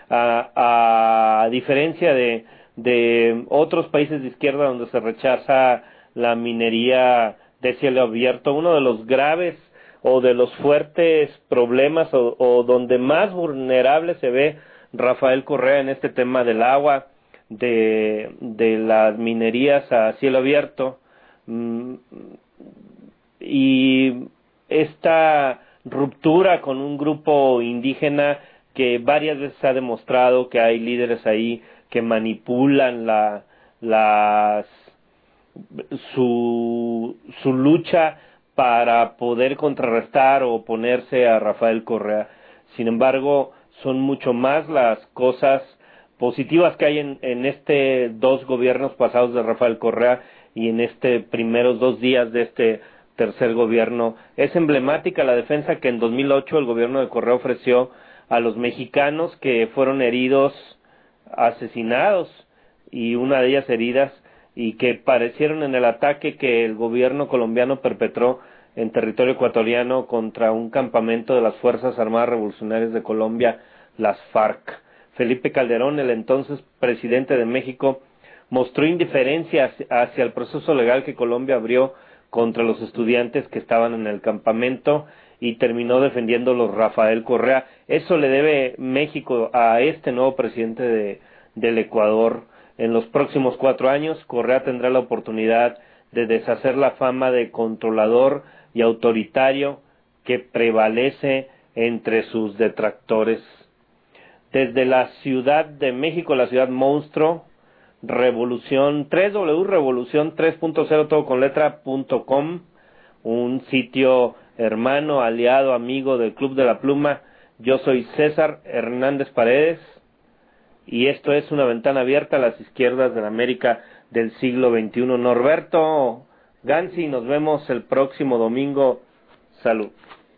a diferencia de otros países de izquierda donde se rechaza la minería de cielo abierto. Uno de los graves o de los fuertes problemas o donde más vulnerable se ve Rafael Correa en este tema del agua, de las minerías a cielo abierto, y esta ruptura con un grupo indígena que varias veces ha demostrado que hay líderes ahí que manipulan su lucha para poder contrarrestar o oponerse a Rafael Correa. Sin embargo, son mucho más las cosas positivas que hay en este 2 gobiernos pasados de Rafael Correa y en este primeros 2 días de este tercer gobierno. Es emblemática la defensa que en 2008 el gobierno de Correa ofreció a los mexicanos que fueron heridos, asesinados, y una de ellas heridas, y que parecieron en el ataque que el gobierno colombiano perpetró en territorio ecuatoriano contra un campamento de las Fuerzas Armadas Revolucionarias de Colombia, las FARC. Felipe Calderón, el entonces presidente de México, mostró indiferencia hacia el proceso legal que Colombia abrió contra los estudiantes que estaban en el campamento y terminó defendiéndolos Rafael Correa. Eso le debe México a este nuevo presidente del Ecuador. En los próximos 4 años, Correa tendrá la oportunidad de deshacer la fama de controlador y autoritario que prevalece entre sus detractores. Desde la Ciudad de México, la ciudad monstruo, Revolución 3W, Revolución 3.0 todo con letra.com, un sitio hermano, aliado, amigo del Club de la Pluma. Yo soy César Hernández Paredes y esto es Una Ventana Abierta a las Izquierdas de la América del siglo XXI. Norberto Gansi, nos vemos el próximo domingo. Salud.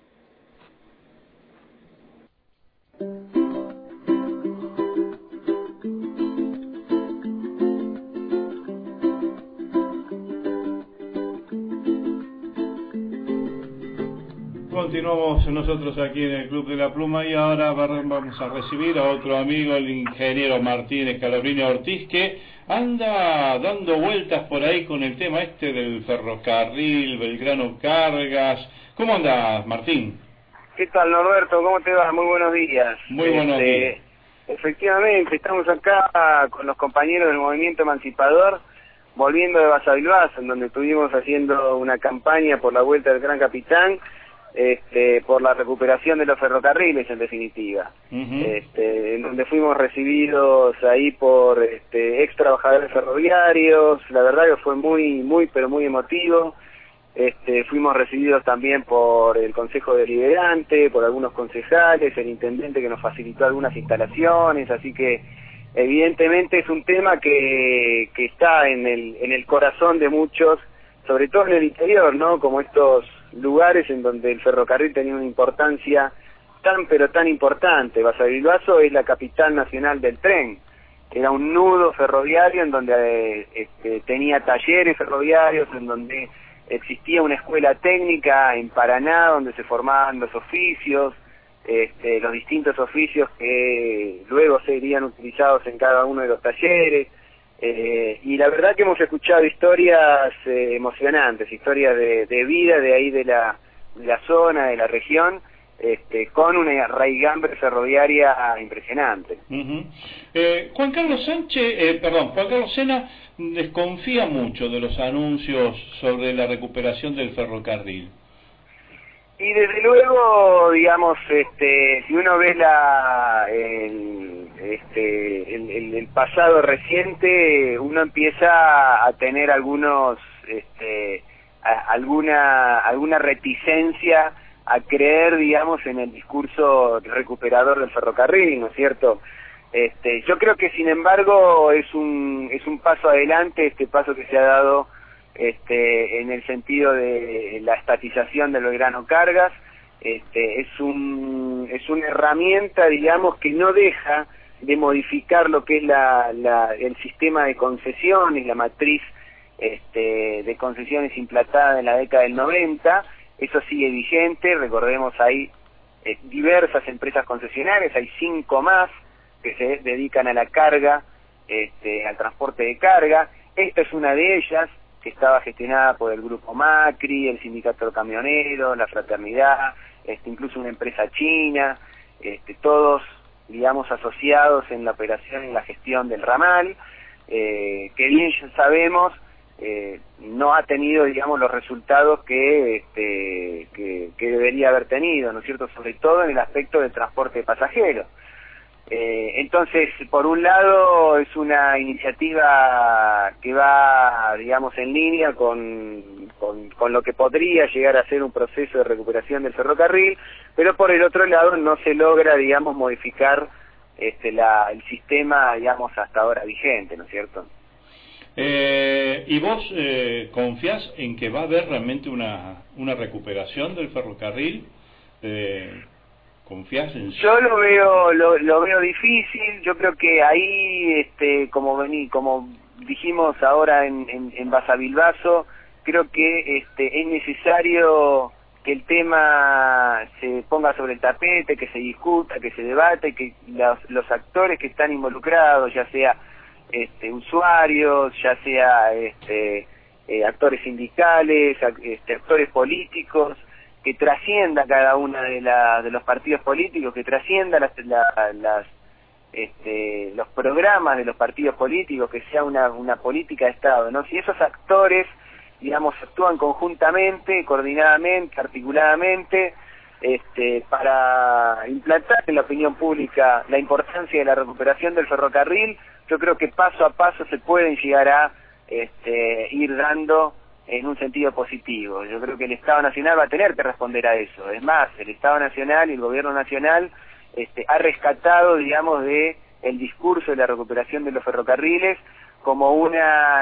Continuamos nosotros aquí en el Club de la Pluma y ahora vamos a recibir a otro amigo, el ingeniero Martín Scalabrini Ortiz, que anda dando vueltas por ahí con el tema del ferrocarril Belgrano Cargas. ¿Cómo andas, Martín? ¿Qué tal, Norberto? ¿Cómo te va? Muy buenos días. Muy buenos días. Efectivamente, estamos acá con los compañeros del Movimiento Emancipador, volviendo de Basavilbaso, en donde estuvimos haciendo una campaña por la vuelta del Gran Capitán, por la recuperación de los ferrocarriles, en definitiva. En donde fuimos recibidos ahí por ex trabajadores ferroviarios. La verdad que fue muy pero muy emotivo. Fuimos recibidos también por el Consejo Deliberante, por algunos concejales, el intendente que nos facilitó algunas instalaciones, así que evidentemente es un tema que está en el corazón de muchos, sobre todo en el interior, ¿no? Como estos lugares en donde el ferrocarril tenía una importancia tan importante. Basavilbaso es la capital nacional del tren, era un nudo ferroviario en donde tenía talleres ferroviarios, en donde existía una escuela técnica en Paraná donde se formaban los oficios, los distintos oficios que luego serían utilizados en cada uno de los talleres. Y la verdad que hemos escuchado historias emocionantes, historias de vida de ahí de la zona, de la región, con una raigambre ferroviaria impresionante. Juan Carlos Sena desconfía mucho de los anuncios sobre la recuperación del ferrocarril. Y desde luego, digamos, si uno ve el pasado reciente, uno empieza a tener alguna reticencia a creer, digamos, en el discurso recuperador del ferrocarril, ¿no es cierto? Yo creo que, sin embargo, es un paso adelante este paso que se ha dado en el sentido de la estatización del Belgrano Cargas. Es una herramienta, digamos, que no deja de modificar lo que es el sistema de concesiones, la matriz de concesiones implantada en la década del 90. Eso sigue vigente. Recordemos, hay diversas empresas concesionarias, hay 5 más que se dedican a la carga, al transporte de carga. Esta es una de ellas, que estaba gestionada por el Grupo Macri, el Sindicato Camionero, la Fraternidad, incluso una empresa china, todos, digamos, asociados en la operación y en la gestión del ramal, que bien ya sabemos, no ha tenido, digamos, los resultados que debería haber tenido, ¿no es cierto?, sobre todo en el aspecto del transporte de pasajeros. Entonces, por un lado, es una iniciativa que va, digamos, en línea con lo que podría llegar a ser un proceso de recuperación del ferrocarril, pero por el otro lado no se logra, digamos, modificar el sistema, digamos, hasta ahora vigente, ¿no es cierto? ¿Y vos confías en que va a haber realmente una recuperación del ferrocarril? ¿Confías en eso? Yo lo veo difícil. Yo creo que ahí, como dijimos ahora en Basavilbaso, creo que es necesario que el tema se ponga sobre el tapete, que se discuta, que se debate, que los actores que están involucrados, ya sea usuarios, ya sea actores sindicales, actores políticos, que trascienda cada una de los partidos políticos, que trascienda los programas de los partidos políticos, que sea una política de Estado, ¿no? Si esos actores, digamos, actúan conjuntamente, coordinadamente, articuladamente, para implantar en la opinión pública la importancia de la recuperación del ferrocarril, yo creo que paso a paso se pueden llegar a ir dando en un sentido positivo. Yo creo que el Estado Nacional va a tener que responder a eso. Es más, el Estado Nacional y el Gobierno Nacional ha rescatado, digamos, de el discurso de la recuperación de los ferrocarriles como uno,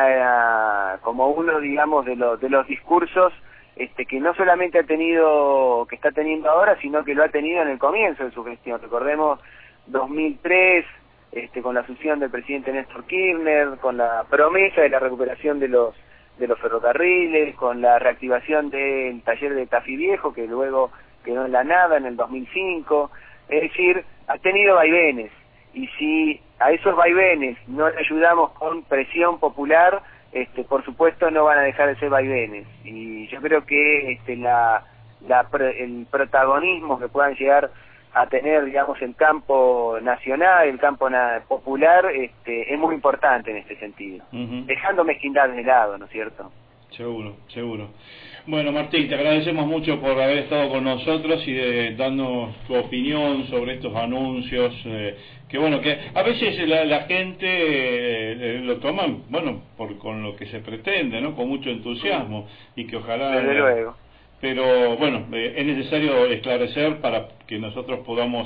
digamos, de los discursos que no solamente que está teniendo ahora, sino que lo ha tenido en el comienzo de su gestión. Recordemos 2003, con la asunción del presidente Néstor Kirchner, con la promesa de la recuperación de los ferrocarriles, con la reactivación del taller de Tafí Viejo, que luego quedó en la nada en el 2005. Es decir, ha tenido vaivenes, y si a esos vaivenes no le ayudamos con presión popular, por supuesto no van a dejar de ser vaivenes. Y yo creo que el protagonismo que puedan llegar a tener, digamos, el campo nacional, el campo popular, es muy importante en este sentido, dejando mezquindades de lado, ¿no es cierto? Seguro, seguro. Bueno, Martín, te agradecemos mucho por haber estado con nosotros y darnos tu opinión sobre estos anuncios, que bueno, que a veces la gente lo toma, bueno, con lo que se pretende, ¿no?, con mucho entusiasmo, y que ojalá... Desde luego. Pero bueno, es necesario esclarecer para que nosotros podamos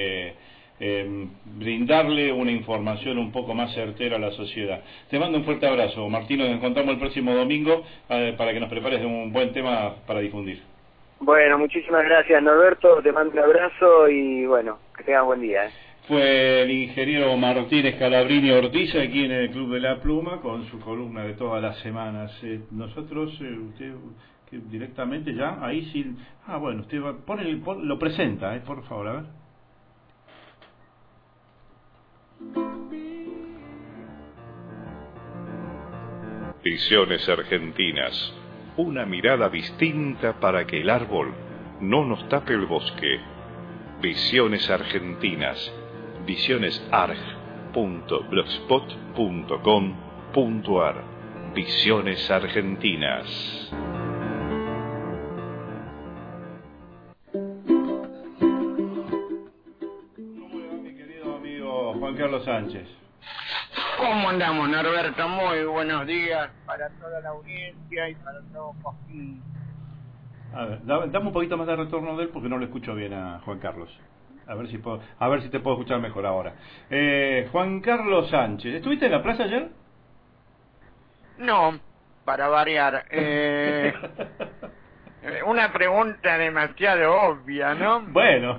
brindarle una información un poco más certera a la sociedad. Te mando un fuerte abrazo, Martín. Nos encontramos el próximo domingo para que nos prepares un buen tema para difundir. Bueno, muchísimas gracias, Norberto. Te mando un abrazo y bueno, que tengas buen día. Fue el ingeniero Martín Scalabrini Ortiz aquí en el Club de la Pluma con su columna de todas las semanas. Nosotros, usted que directamente ya ahí sin... bueno, usted lo presenta, por favor, a ver. Visiones Argentinas, una mirada distinta para que el árbol no nos tape el bosque. Visiones Argentinas, visionesarg.blogspot.com.ar. Visiones Argentinas. Carlos Sánchez. ¿Cómo andamos, Norberto? Muy buenos días para toda la audiencia y para todo Cosquín. A ver, dame un poquito más de retorno de él porque no lo escucho bien a Juan Carlos. A ver si te puedo escuchar mejor ahora. Juan Carlos Sánchez, ¿estuviste en la plaza ayer? No, para variar. Una pregunta demasiado obvia, ¿no? Bueno.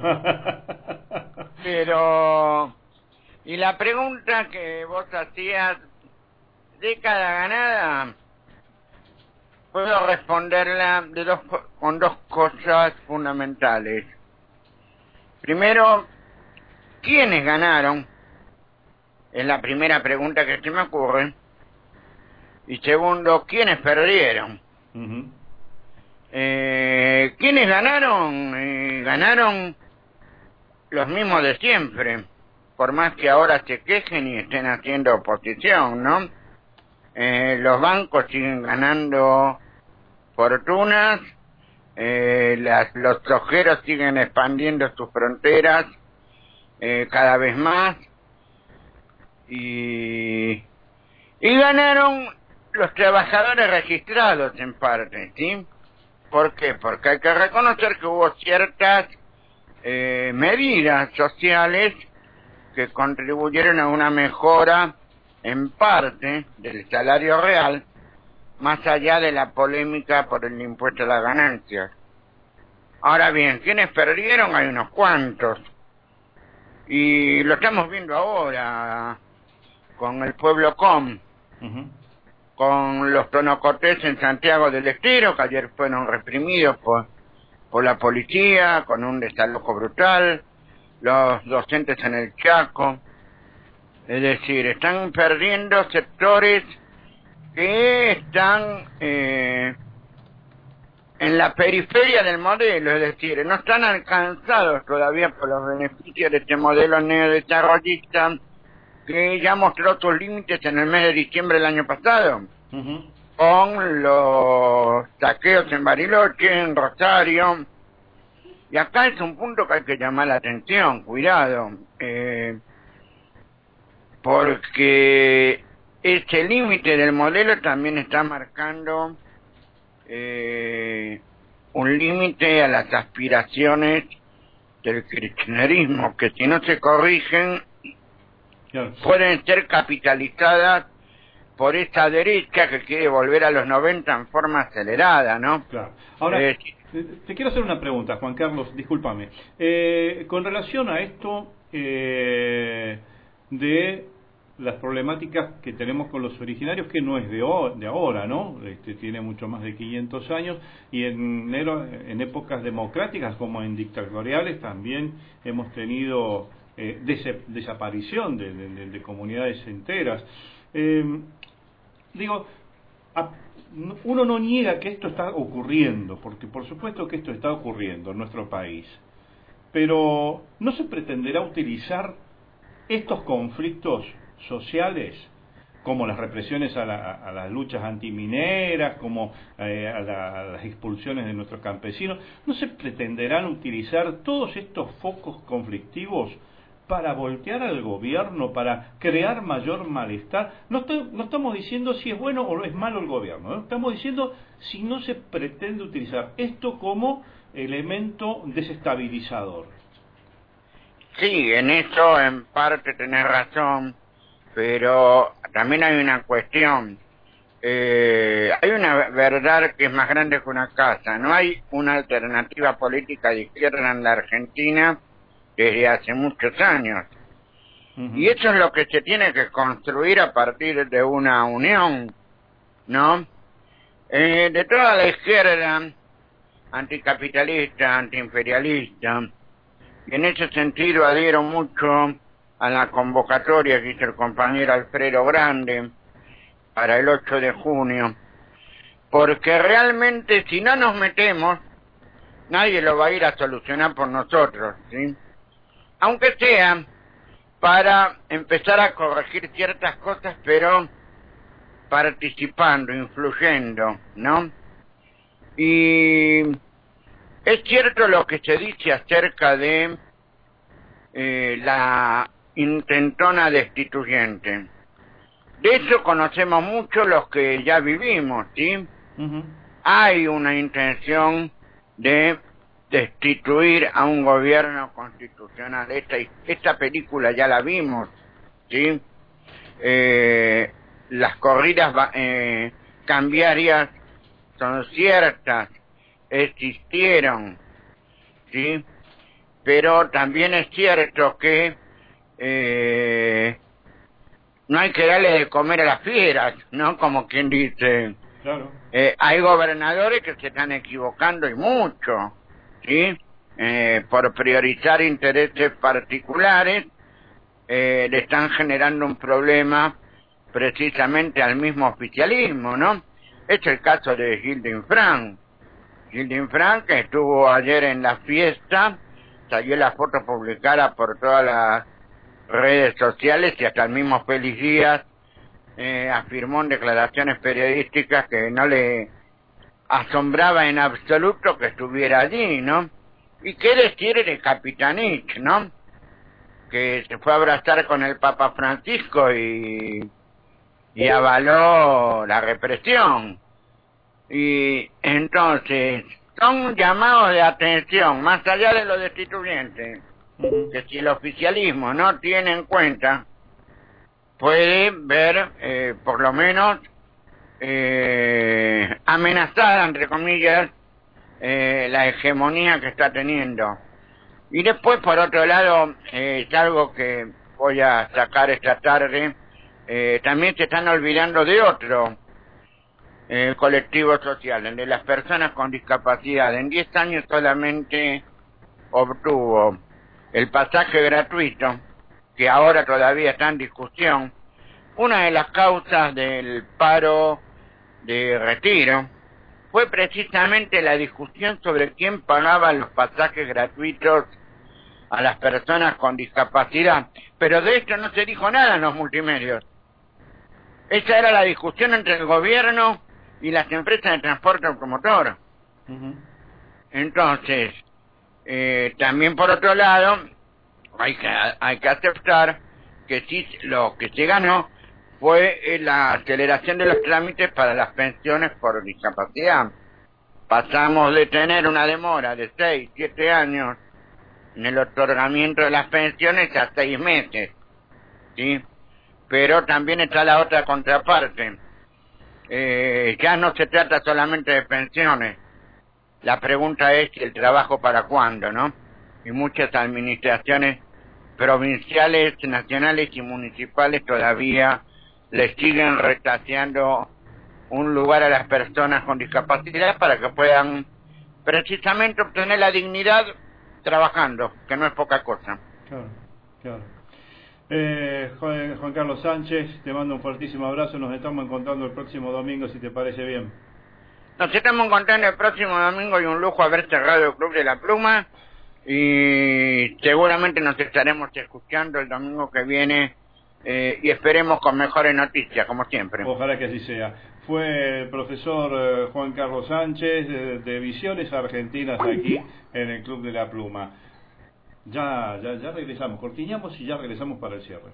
Pero... Y la pregunta que vos hacías, década ganada, puedo responderla con dos cosas fundamentales. Primero, ¿quiénes ganaron? Es la primera pregunta que se me ocurre. Y segundo, ¿quiénes perdieron? ¿Quiénes ganaron? Ganaron los mismos de siempre, por más que ahora se quejen y estén haciendo oposición, ¿no? Los bancos siguen ganando fortunas, los trojeros siguen expandiendo sus fronteras cada vez más, y ganaron los trabajadores registrados en parte, ¿sí? ¿Por qué? Porque hay que reconocer que hubo ciertas medidas sociales que contribuyeron a una mejora en parte del salario real, más allá de la polémica por el impuesto a las ganancias. Ahora bien, ¿quiénes perdieron? Hay unos cuantos. Y lo estamos viendo ahora con el pueblo con los tonocortés en Santiago del Estero, que ayer fueron reprimidos por la policía, con un desalojo brutal, los docentes en el Chaco. Es decir, están perdiendo sectores que están en la periferia del modelo, es decir, no están alcanzados todavía por los beneficios de este modelo neodesarrollista que ya mostró sus límites en el mes de diciembre del año pasado, con los saqueos en Bariloche, en Rosario. Y acá es un punto que hay que llamar la atención, cuidado, porque este límite del modelo también está marcando un límite a las aspiraciones del kirchnerismo, que si no se corrigen pueden ser capitalizadas por esta derecha que quiere volver a los 90 en forma acelerada, ¿no? Claro. Ahora, te quiero hacer una pregunta, Juan Carlos, discúlpame. Con relación a esto de las problemáticas que tenemos con los originarios, que no es de ahora, ¿no? Tiene mucho más de 500 años, y en épocas democráticas como en dictatoriales también hemos tenido desaparición de comunidades enteras. Uno no niega que esto está ocurriendo, porque por supuesto que esto está ocurriendo en nuestro país, pero ¿no se pretenderá utilizar estos conflictos sociales, como las represiones a las luchas antimineras, como a las expulsiones de nuestros campesinos, no se pretenderán utilizar todos estos focos conflictivos para voltear al gobierno, para crear mayor malestar? No estamos diciendo si es bueno o es malo el gobierno, ¿no? Estamos diciendo si no se pretende utilizar esto como elemento desestabilizador. Sí, en eso en parte tenés razón, pero también hay una cuestión. Hay una verdad que es más grande que una casa. No hay una alternativa política de izquierda en la Argentina desde hace muchos años. Y eso es lo que se tiene que construir a partir de una unión, ¿no? De toda la izquierda anticapitalista, antiimperialista, y en ese sentido adhiero mucho a la convocatoria que hizo el compañero Alfredo Grande para el 8 de junio, porque realmente si no nos metemos, nadie lo va a ir a solucionar por nosotros, ¿sí? Aunque sea para empezar a corregir ciertas cosas, pero participando, influyendo, ¿no? Y es cierto lo que se dice acerca de la intentona destituyente. De eso conocemos mucho los que ya vivimos, ¿sí? Hay una intención de destituir a un gobierno constitucional. Esta película ya la vimos, ¿sí? Las corridas cambiarias son ciertas, existieron, ¿sí? Pero también es cierto que no hay que darle de comer a las fieras, ¿no? Como quien dice. Claro. Hay gobernadores que se están equivocando y mucho, ¿sí? Por priorizar intereses particulares, le están generando un problema precisamente al mismo oficialismo, ¿no? Es el caso de Gilles d'Infrán. Gilles d'Infrán, que estuvo ayer en la fiesta, salió la foto publicada por todas las redes sociales y hasta el mismo Félix Díaz afirmó en declaraciones periodísticas que no le asombraba en absoluto que estuviera allí, ¿no? Y qué decir de Capitanich, ¿no? Que se fue a abrazar con el Papa Francisco y avaló la represión. Y entonces son llamados de atención, más allá de lo destituyente, que si el oficialismo no tiene en cuenta, puede ver, por lo menos, amenazada, entre comillas, la hegemonía que está teniendo. Y después, por otro lado, es algo que voy a sacar esta tarde, también se están olvidando de otro colectivo social, el de las personas con discapacidad. En 10 años solamente obtuvo el pasaje gratuito, que ahora todavía está en discusión. Una de las causas del paro de retiro fue precisamente la discusión sobre quién pagaba los pasajes gratuitos a las personas con discapacidad. Pero de esto no se dijo nada en los multimedios. Esa era la discusión entre el gobierno y las empresas de transporte automotor. Entonces, también por otro lado, hay que aceptar que sí, lo que se ganó fue la aceleración de los trámites para las pensiones por discapacidad. Pasamos de tener una demora de 6, 7 años en el otorgamiento de las pensiones a 6 meses, ¿sí? Pero también está la otra contraparte. Ya no se trata solamente de pensiones. La pregunta es el trabajo para cuándo, ¿no? Y muchas administraciones provinciales, nacionales y municipales todavía les siguen retaseando un lugar a las personas con discapacidad para que puedan precisamente obtener la dignidad trabajando, que no es poca cosa. Claro, claro. Juan Carlos Sánchez, te mando un fuertísimo abrazo. Nos estamos encontrando el próximo domingo, si te parece bien. Nos estamos encontrando el próximo domingo y un lujo haber cerrado el Club de la Pluma. Y seguramente nos estaremos escuchando el domingo que viene y esperemos con mejores noticias, como siempre. Ojalá que así sea. Fue el profesor Juan Carlos Sánchez de Visiones Argentinas aquí en el Club de la Pluma. Ya regresamos, cortinamos y ya regresamos para el cierre.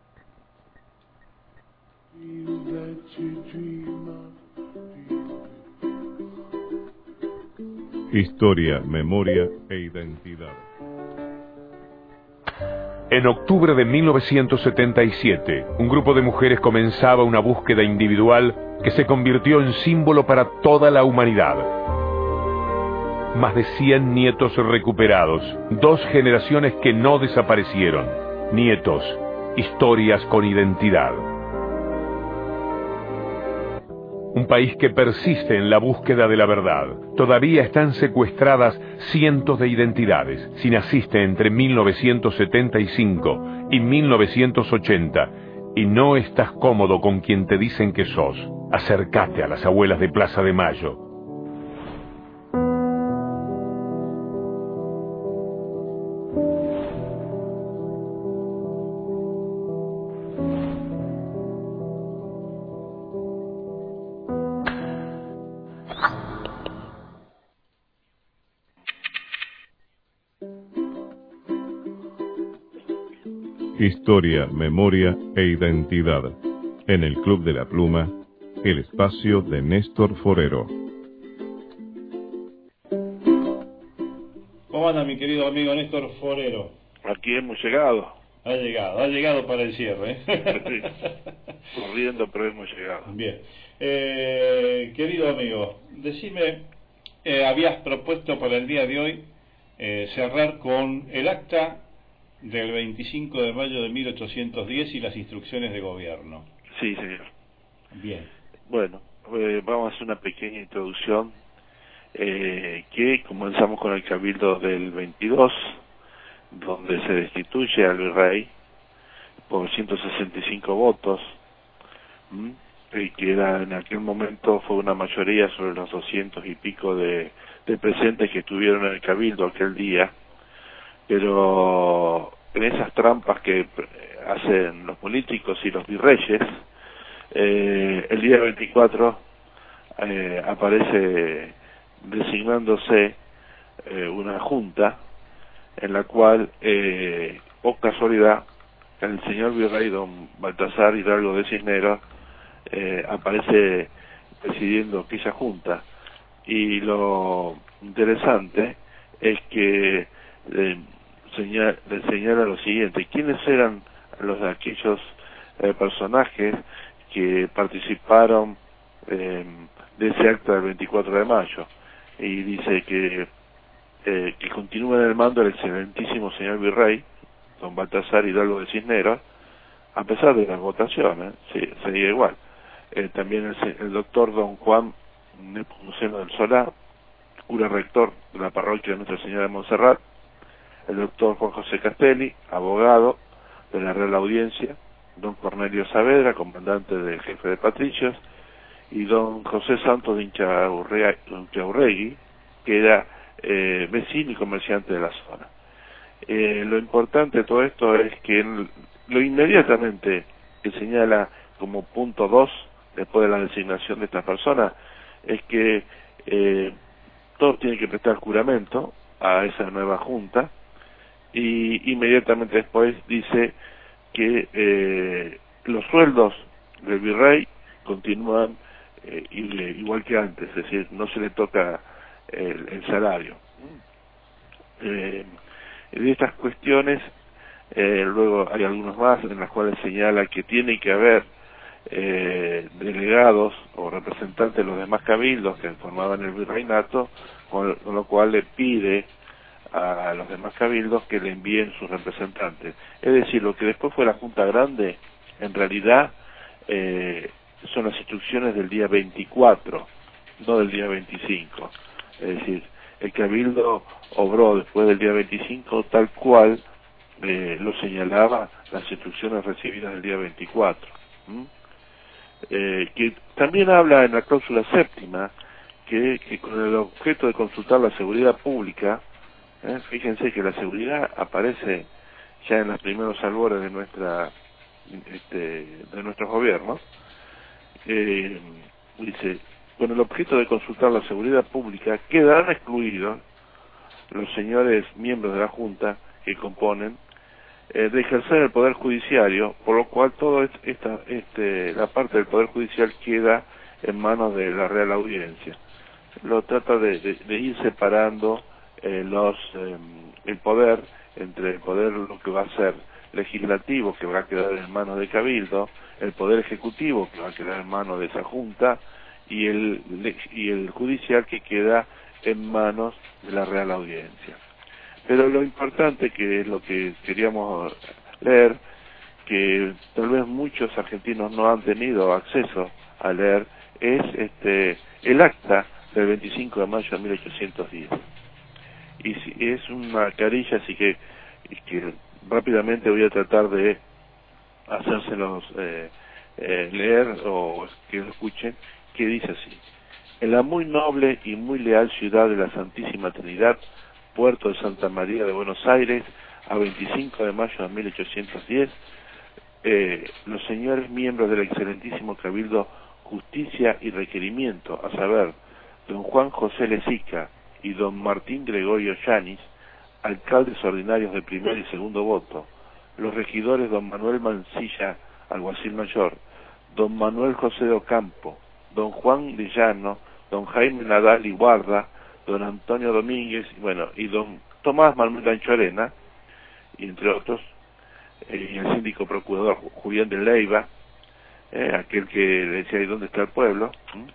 Historia, memoria e identidad. En octubre de 1977, un grupo de mujeres comenzaba una búsqueda individual que se convirtió en símbolo para toda la humanidad. Más de 100 nietos recuperados, 2 generaciones que no desaparecieron. Nietos, historias con identidad. Un país que persiste en la búsqueda de la verdad. Todavía están secuestradas cientos de identidades. Si naciste entre 1975 y 1980 y no estás cómodo con quien te dicen que sos, acércate a las abuelas de Plaza de Mayo. historia, memoria e identidad. En el Club de la Pluma, el espacio de Néstor Forero. ¿Cómo anda mi querido amigo Néstor Forero? Aquí hemos llegado. Ha llegado para el cierre. Sí. Corriendo, pero hemos llegado. Bien. Querido amigo, decime, habías propuesto para el día de hoy cerrar con el acta del 25 de mayo de 1810 y las instrucciones de gobierno. Sí, señor. Bien. Bueno, vamos a hacer una pequeña introducción que comenzamos con el Cabildo del 22, donde se destituye al virrey por 165 votos, y que en aquel momento fue una mayoría sobre los 200 y pico de presentes que estuvieron en el Cabildo aquel día. Pero en esas trampas que hacen los políticos y los virreyes, el día 24 aparece designándose una junta en la cual, por casualidad, el señor virrey don Baltasar Hidalgo de Cisneros aparece presidiendo aquella junta. Y lo interesante es que le señala lo siguiente: ¿quiénes eran aquellos personajes que participaron de ese acta del 24 de mayo? Y dice que continúa en el mando el excelentísimo señor virrey don Baltasar Hidalgo de Cisneros, a pesar de las votaciones, sí, sería igual. También el doctor don Juan Nepomuceno del Solar, cura rector de la parroquia de Nuestra Señora de Montserrat, el doctor Juan José Castelli, abogado de la Real Audiencia, don Cornelio Saavedra, comandante del jefe de patricios, y don José Santos de Inchaurregui, que era vecino y comerciante de la zona. Lo importante de todo esto es que lo inmediatamente que señala como punto 2, después de la designación de estas personas, es que todos tienen que prestar juramento a esa nueva junta, y inmediatamente después dice que los sueldos del virrey continúan igual que antes, es decir, no se le toca el salario. De estas cuestiones, luego hay algunos más en las cuales señala que tiene que haber delegados o representantes de los demás cabildos que formaban el virreinato, con lo cual le pide a los demás cabildos que le envíen sus representantes. Es decir, lo que después fue la Junta Grande, en realidad son las instrucciones del día 24, no del día 25. Es decir, el cabildo obró después del día 25 tal cual lo señalaba las instrucciones recibidas del día 24. Que también habla en la cláusula séptima que con el objeto de consultar la seguridad pública, fíjense que la seguridad aparece ya en los primeros albores de nuestros gobiernos. Dice: con el objeto de consultar la seguridad pública quedarán excluidos los señores miembros de la Junta que componen de ejercer el Poder Judiciario, por lo cual toda la parte del Poder Judicial queda en manos de la Real Audiencia. Lo trata de ir separando el poder entre el poder, lo que va a ser legislativo, que va a quedar en manos de Cabildo, el poder ejecutivo, que va a quedar en manos de esa Junta, y el judicial, que queda en manos de la Real Audiencia. Pero lo importante, que es lo que queríamos leer, que tal vez muchos argentinos no han tenido acceso a leer, es el acta del 25 de mayo de 1810. Y es una carilla, así que rápidamente voy a tratar de hacérselos leer o que lo escuchen, que dice así: en la muy noble y muy leal ciudad de la Santísima Trinidad, puerto de Santa María de Buenos Aires, a 25 de mayo de 1810, los señores miembros del excelentísimo Cabildo Justicia y Requerimiento, a saber, don Juan José Lezica y don Martín Gregorio Yanis, alcaldes ordinarios de primer y segundo voto, los regidores don Manuel Mancilla, alguacil mayor, don Manuel José de Ocampo, don Juan de Llano, don Jaime Nadal y Guarda, don Antonio Domínguez, y don Tomás Manuel Ancho Arena, y entre otros, y el síndico procurador Julián de Leiva, aquel que le decía, ¿y dónde está el pueblo?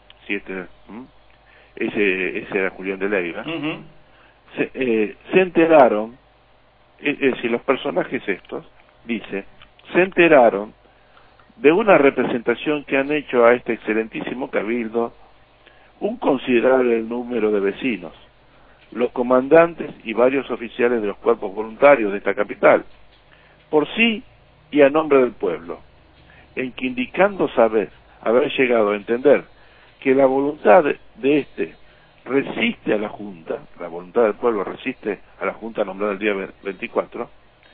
Ese era Julián de Leiva. Se enteraron, es decir, los personajes estos, dice, se enteraron de una representación que han hecho a este excelentísimo cabildo un considerable número de vecinos, los comandantes y varios oficiales de los cuerpos voluntarios de esta capital, por sí y a nombre del pueblo, en que indicando haber llegado a entender que la voluntad de este resiste a la Junta, la voluntad del pueblo resiste a la Junta nombrada el día 24,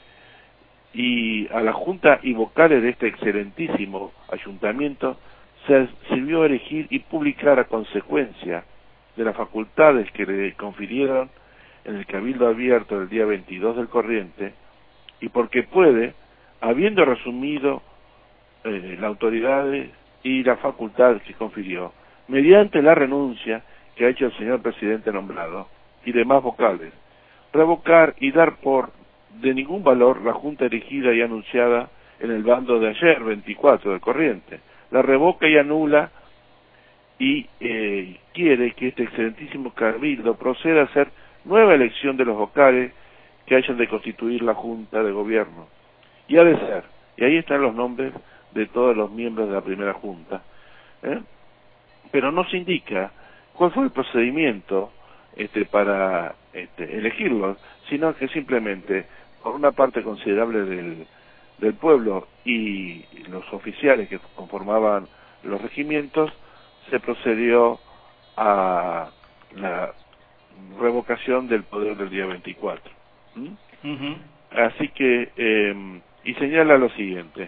y a la Junta y vocales de este excelentísimo ayuntamiento se sirvió elegir y publicar a consecuencia de las facultades que le confirieron en el Cabildo Abierto del día 22 del corriente, y porque puede, habiendo resumido la autoridad y la facultad que confirió, mediante la renuncia que ha hecho el señor presidente nombrado y demás vocales, revocar y dar por de ningún valor la Junta elegida y anunciada en el bando de ayer, 24 del corriente. La revoca y anula y quiere que este excelentísimo cabildo proceda a hacer nueva elección de los vocales que hayan de constituir la Junta de Gobierno. Y ha de ser, y ahí están los nombres de todos los miembros de la primera Junta, pero no se indica cuál fue el procedimiento para elegirlos, sino que simplemente por una parte considerable del pueblo y los oficiales que conformaban los regimientos, se procedió a la revocación del poder del día 24. Así que, y señala lo siguiente,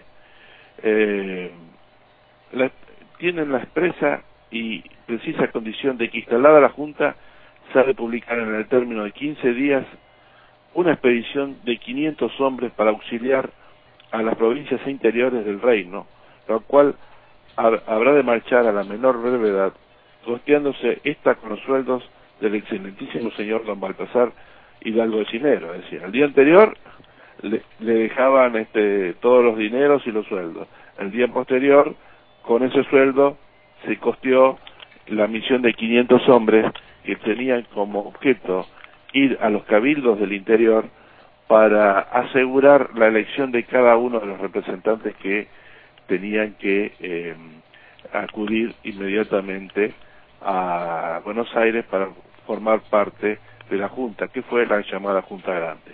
tienen la expresa y precisa condición de que instalada la Junta se ha de publicar en el término de 15 días una expedición de 500 hombres para auxiliar a las provincias interiores del reino, la cual habrá de marchar a la menor brevedad, costeándose esta con los sueldos del excelentísimo señor don Baltasar Hidalgo de Cinero. Es decir, el día anterior le dejaban todos los dineros y los sueldos. El día posterior, con ese sueldo, se costeó la misión de 500 hombres que tenían como objeto ir a los cabildos del interior para asegurar la elección de cada uno de los representantes que tenían que acudir inmediatamente a Buenos Aires para formar parte de la Junta, que fue la llamada Junta Grande.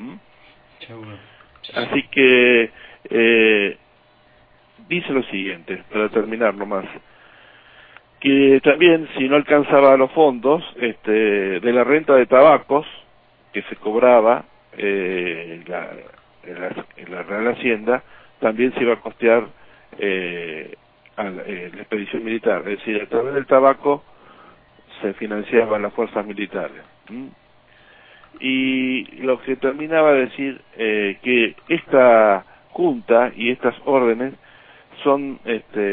Así que dice lo siguiente, para terminar nomás, que también si no alcanzaba los fondos de la renta de tabacos que se cobraba en la Real Hacienda, también se iba a costear la expedición militar, es decir, a través del tabaco se financiaban las fuerzas militares. Y lo que terminaba de decir, que esta Junta y estas órdenes son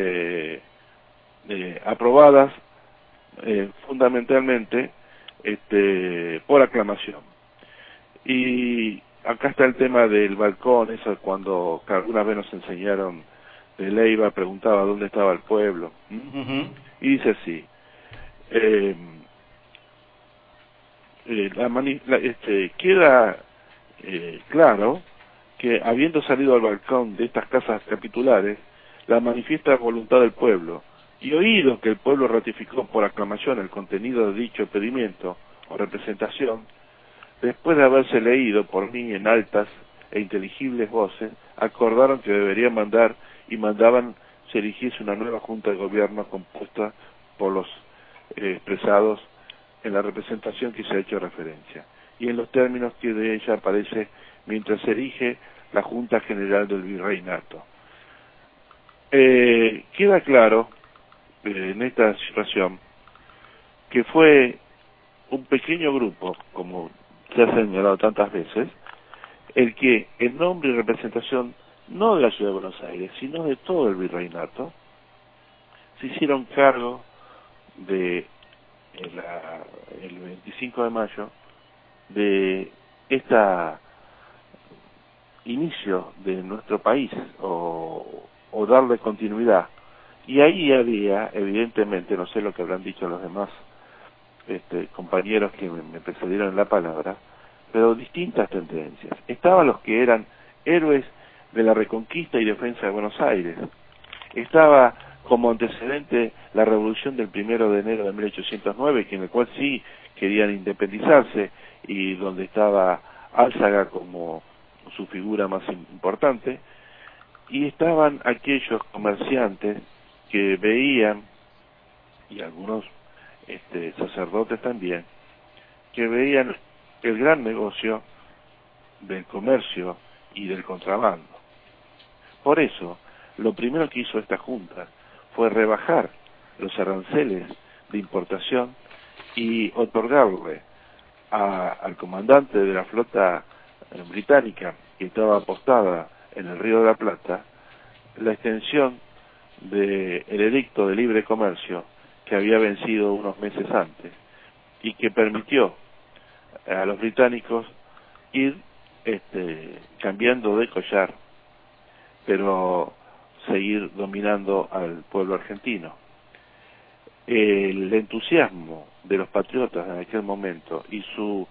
aprobadas fundamentalmente por aclamación. Y acá está el tema del balcón, eso cuando alguna vez nos enseñaron de Leiva, preguntaba dónde estaba el pueblo. Y dice así, queda claro que habiendo salido al balcón de estas casas capitulares la manifiesta voluntad del pueblo, y oído que el pueblo ratificó por aclamación el contenido de dicho pedimiento o representación, después de haberse leído por mí en altas e inteligibles voces, acordaron que deberían mandar y mandaban se eligiese una nueva Junta de Gobierno compuesta por los expresados en la representación que se ha hecho referencia, y en los términos que de ella aparece mientras se elige la Junta General del Virreinato. Queda claro en esta situación que fue un pequeño grupo, como se ha señalado tantas veces, el que, en nombre y representación, no de la ciudad de Buenos Aires, sino de todo el virreinato, se hicieron cargo de el 25 de mayo de esta inicio de nuestro país, o darle continuidad. Y ahí había, evidentemente, no sé lo que habrán dicho los demás compañeros que me precedieron en la palabra, pero distintas tendencias. Estaban los que eran héroes de la reconquista y defensa de Buenos Aires. Estaba como antecedente la revolución del 1 de enero de 1809, en el cual sí querían independizarse, y donde estaba Álzaga como su figura más importante, y estaban aquellos comerciantes que veían, y algunos sacerdotes también, que veían el gran negocio del comercio y del contrabando. Por eso, lo primero que hizo esta Junta fue rebajar los aranceles de importación y otorgarle al comandante de la flota británica, que estaba apostada en el Río de la Plata, la extensión del edicto de libre comercio que había vencido unos meses antes, y que permitió a los británicos ir cambiando de collar, pero seguir dominando al pueblo argentino. El entusiasmo de los patriotas en aquel momento y su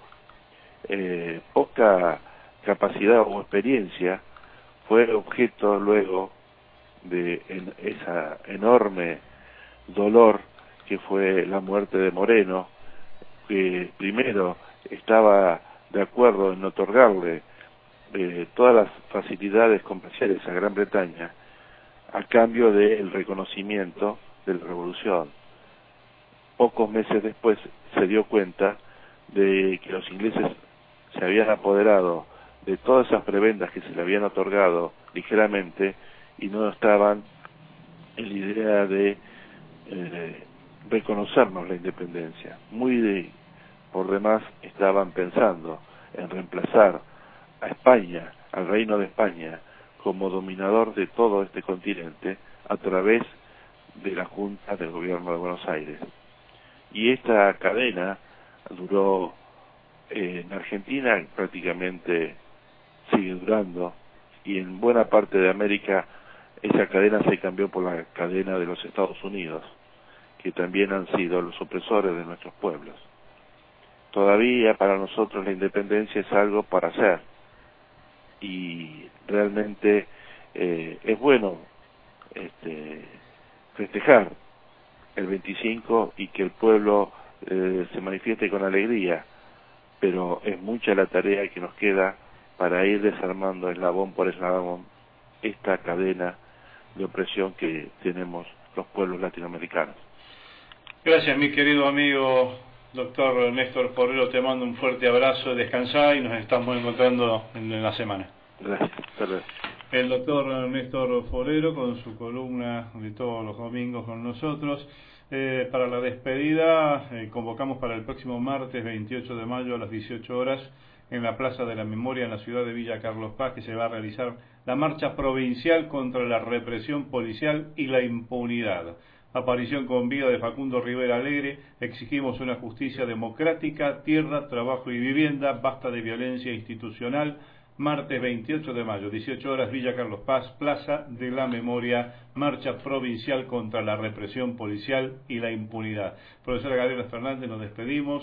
poca capacidad o experiencia fue objeto luego de esa enorme dolor que fue la muerte de Moreno, que primero estaba de acuerdo en otorgarle todas las facilidades comerciales a Gran Bretaña a cambio del reconocimiento de la revolución. Pocos meses después se dio cuenta de que los ingleses se habían apoderado de todas esas prebendas que se le habían otorgado ligeramente, y no estaban en la idea de reconocernos la independencia. Por demás, estaban pensando en reemplazar a España, al Reino de España, como dominador de todo este continente a través de la Junta del Gobierno de Buenos Aires. Y esta cadena duró en Argentina, prácticamente sigue durando, y en buena parte de América esa cadena se cambió por la cadena de los Estados Unidos, que también han sido los opresores de nuestros pueblos. Todavía para nosotros la independencia es algo para hacer, y realmente es bueno festejar el 25 y que el pueblo se manifieste con alegría, pero es mucha la tarea que nos queda para ir desarmando eslabón por eslabón esta cadena de opresión que tenemos los pueblos latinoamericanos. Gracias, mi querido amigo doctor Néstor Forero, te mando un fuerte abrazo, descansá y nos estamos encontrando en la semana. Gracias. El doctor Néstor Forero con su columna de todos los domingos con nosotros. Para la despedida convocamos para el próximo martes 28 de mayo a las 18 horas en la Plaza de la Memoria en la ciudad de Villa Carlos Paz, que se va a realizar la marcha provincial contra la represión policial y la impunidad. Aparición con vida de Facundo Rivera Alegre. Exigimos una justicia democrática, tierra, trabajo y vivienda, basta de violencia institucional. Martes 28 de mayo, 18 horas, Villa Carlos Paz, Plaza de la Memoria, marcha provincial contra la represión policial y la impunidad. Profesora Gabriela Fernández, nos despedimos.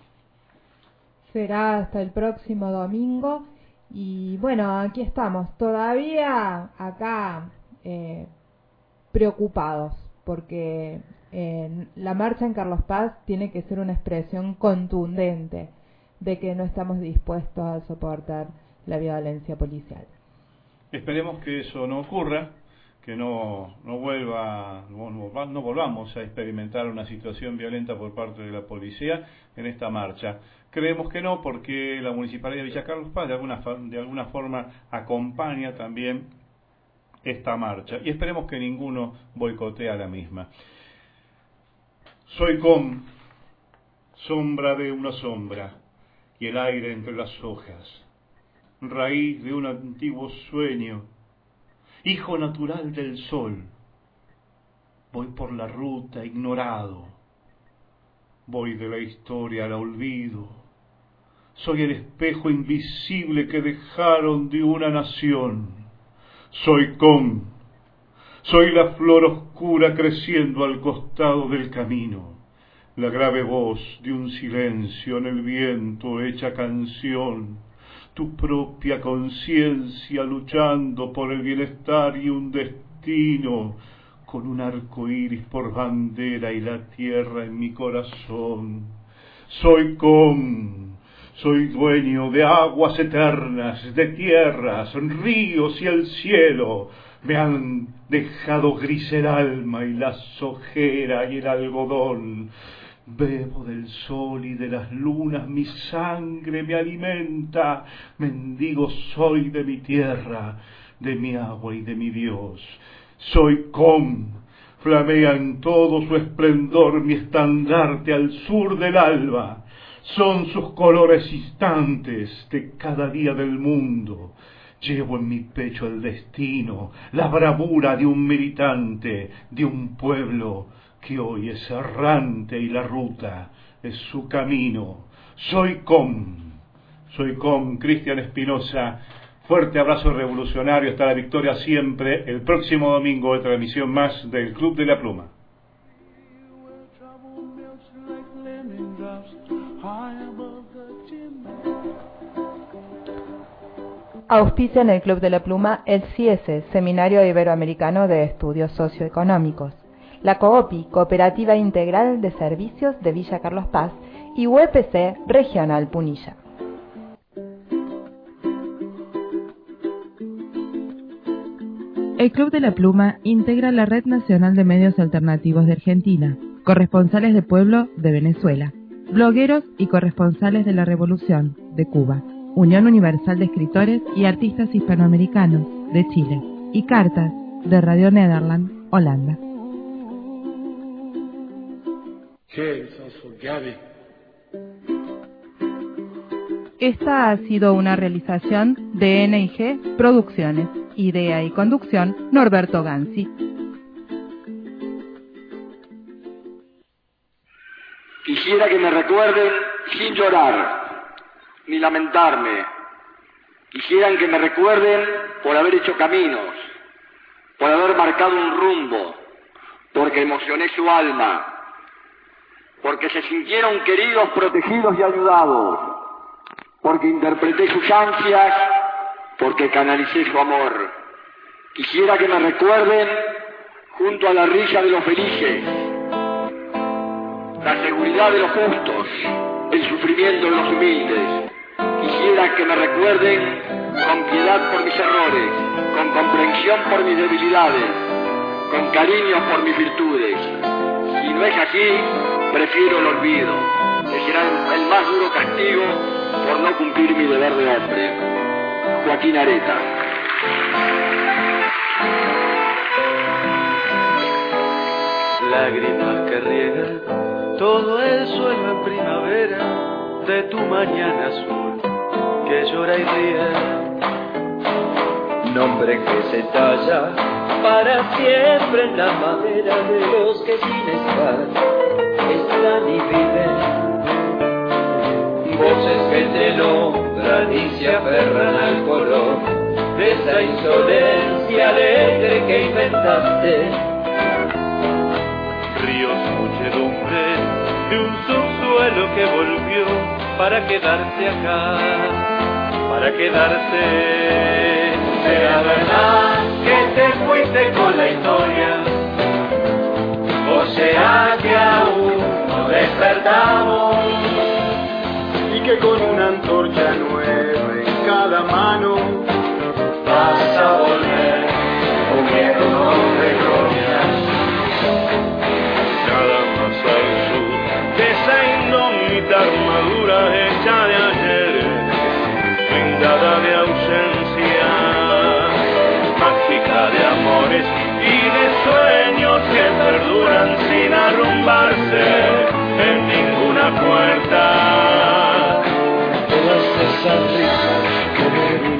Será hasta el próximo domingo. Y bueno, aquí estamos, todavía acá preocupados, porque la marcha en Carlos Paz tiene que ser una expresión contundente de que no estamos dispuestos a soportar la violencia policial. Esperemos que eso no ocurra, que no volvamos a experimentar una situación violenta por parte de la policía en esta marcha. Creemos que no, porque la Municipalidad de Villa Carlos Paz de alguna forma acompaña también esta marcha, y esperemos que ninguno boicotee la misma. Soy sombra de una sombra, y el aire entre las hojas. raíz de un antiguo sueño, hijo natural del sol. Voy por la ruta ignorado, voy de la historia al olvido. Soy el espejo invisible que dejaron de una nación. Soy soy la flor oscura creciendo al costado del camino, la grave voz de un silencio en el viento hecha canción, tu propia conciencia luchando por el bienestar y un destino, con un arco iris por bandera y la tierra en mi corazón. Soy dueño de aguas eternas, de tierras, ríos y el cielo. Me han dejado gris el alma y la sojera y el algodón. Bebo del sol y de las lunas, mi sangre me alimenta. Mendigo soy de mi tierra, de mi agua y de mi Dios. Soy flamea en todo su esplendor mi estandarte al sur del alba. Son sus colores instantes de cada día del mundo. Llevo en mi pecho el destino, la bravura de un militante, de un pueblo que hoy es errante y la ruta es su camino. Soy Cristian Espinosa. Fuerte abrazo revolucionario, hasta la victoria siempre. El próximo domingo otra emisión más del Club de la Pluma. Auspicia en el Club de la Pluma el CIESE, Seminario Iberoamericano de Estudios Socioeconómicos, la COOPI, Cooperativa Integral de Servicios de Villa Carlos Paz, y UPC Regional Punilla. El Club de la Pluma integra la Red Nacional de Medios Alternativos de Argentina, corresponsales de pueblo de Venezuela, blogueros y corresponsales de la Revolución de Cuba, Unión Universal de Escritores y Artistas Hispanoamericanos de Chile, y Cartas de Radio Nederland, Holanda. Esta ha sido una realización de NIG Producciones. Idea y conducción, Norberto Gansi. Quisiera que me recuerden sin llorar, ni lamentarme. Quisieran que me recuerden por haber hecho caminos, por haber marcado un rumbo, porque emocioné su alma, porque se sintieron queridos, protegidos y ayudados, porque interpreté sus ansias, porque canalicé su amor. Quisiera que me recuerden junto a la risa de los felices, la seguridad de los justos, el sufrimiento de los humildes. Quisiera que me recuerden con piedad por mis errores, con comprensión por mis debilidades, con cariño por mis virtudes. Si no es así, prefiero el olvido, que será el más duro castigo por no cumplir mi deber de hombre. Joaquín Areta. Lágrimas que riegan todo el suelo en primavera de tu mañana azul que llora y ríe. Nombre que se talla para siempre en la madera de los que sin estar están y viven. Voces que te nombran y se aferran al color de esa insolencia alegre que inventaste. Ríos, muchedumbre de un subsuelo que volvió para quedarse acá, para quedarse. ¿Será verdad que te fuiste con la historia? ¿O será que aún no despertamos? Y que con una antorcha nueva en cada mano vas a volver comiendo de gloria. Nada más al sur de esa indómita armadura hecha de ayer, blindada de ausencia, mágica de amores y de sueños que perduran sin arrumbarse en ninguna puerta. Todas esas risas que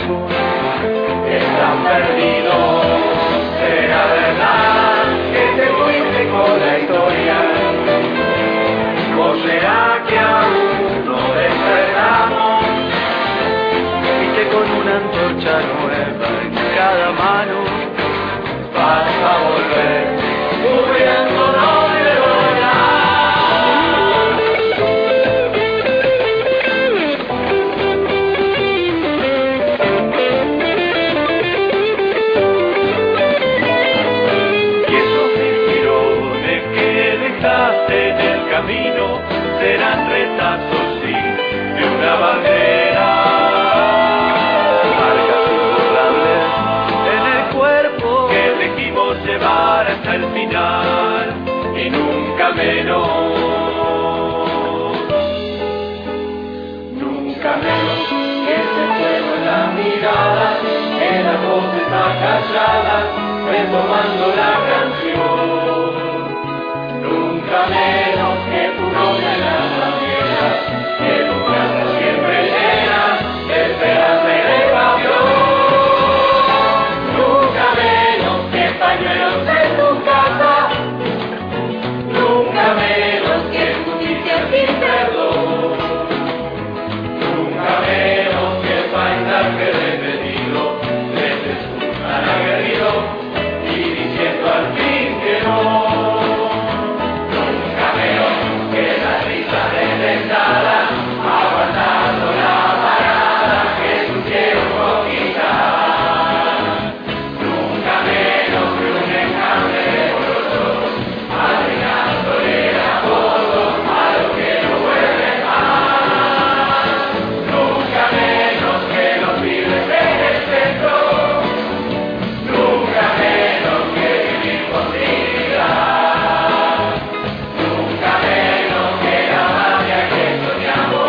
tiempo están perdidos. Será verdad que te fuiste con la historia, o será que aún no despertamos, y que con una antorcha nueva en cada mano vas a volver cubriéndonos de volar. Y esos tirones que dejaste en el camino serán retazos, sí, de una bandera. Marcas imborrables en el cuerpo que elegimos llevar hasta el final y nunca menos. Nunca menos que ese fuego en la mirada, que la voz está callada, retomando la canción. Nunca menos que tu nombre en la bandera, que tu casa siempre llena de esperanza y de pasión. Nunca menos que pañuelos en tu casa, nunca menos que justicia sin perdón, nunca menos que el paisaje repetido desde su tan aguerrido y diciendo al fin que no. Aguantando la parada que tu tiempo quita. Nunca menos que un enjambre de morosos, agregándole la foto a lo que no vuelve más. Nunca menos que los pibes en el centro, nunca menos que vivir con dignidad, nunca menos que la patria que soñamos.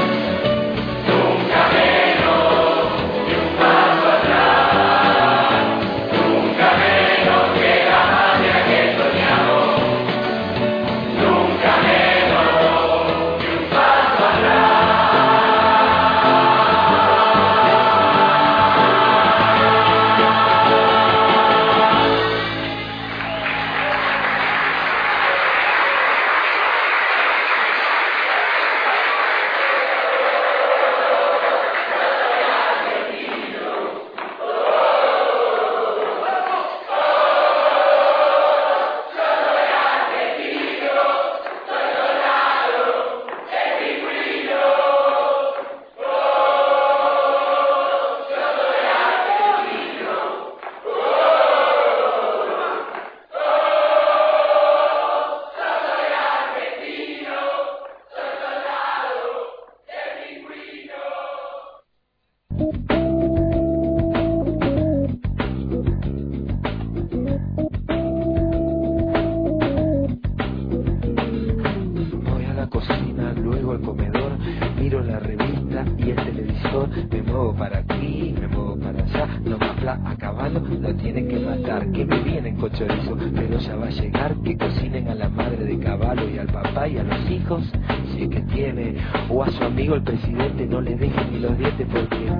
El presidente no le deje ni los dientes porque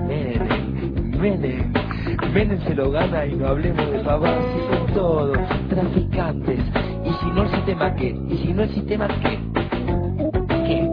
Menem se lo gana y no hablemos de pavadas, y son todos traficantes. Y si no el sistema, ¿qué? Y si no el sistema, ¿qué? ¿Qué?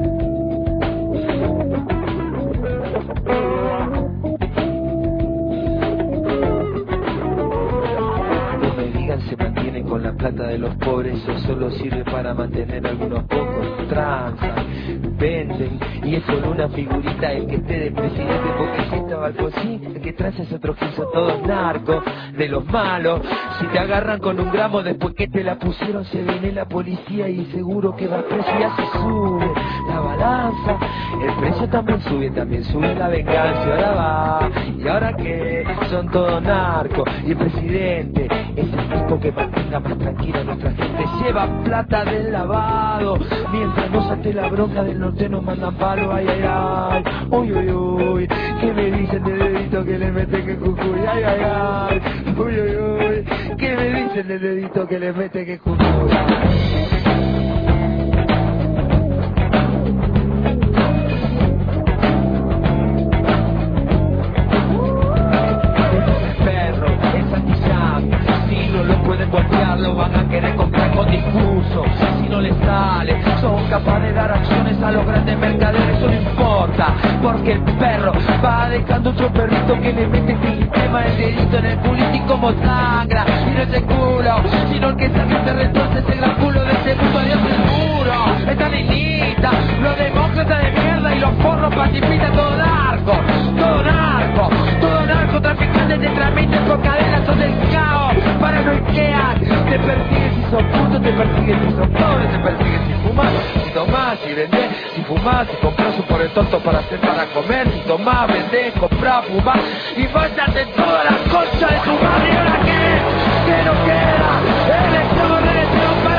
No me digan se mantienen con la plata de los pobres, eso solo sirve para mantener a algunos pocos. Transan, venden, y es solo una figurita el que esté de presidente, porque si estaba Alfonsín, el que trae es otro que son todos narcos, de los malos. Si te agarran con un gramo después que te la pusieron, se viene la policía y seguro que va preso. Y así sube la balanza, el precio también sube la venganza. Y ahora va, y ahora que son todos narcos, y el presidente es el tipo que mantenga más tranquila a nuestra gente. Lleva plata del lavado, mientras no salte la bronca del norte nos mandan palo. Ay, ay, ay, uy, uy, uy, ¿qué me dicen de dedito que le mete que Jujuy? Ay, ay, ay, uy, uy, uy, ¿qué me dicen de dedito que le mete que Jujuy? capaz de dar acciones a los grandes mercaderes, eso no importa, porque el perro va dejando otro perrito que le mete este sistema el dedito en el culito y como sangra, y no es el culo, sino el que sabe se retorce ese gran culo de ese mundo, adiós el muro, esta niñita, los demócratas de mierda y los porros pacifistas, todo narco, traficantes te tramiten por cadenas, son del caos, paranoiquean, te persiguen si sos puto, te persiguen si sos pobre, te persiguen si fumás, si tomás, si vendés, si fumás, si comprás un por el tonto para hacer para comer, si tomás, vendés, comprás, fumás, y váyate toda la concha de tu madre, ¿y ahora qué? ¿Qué nos queda? Elección, reelección,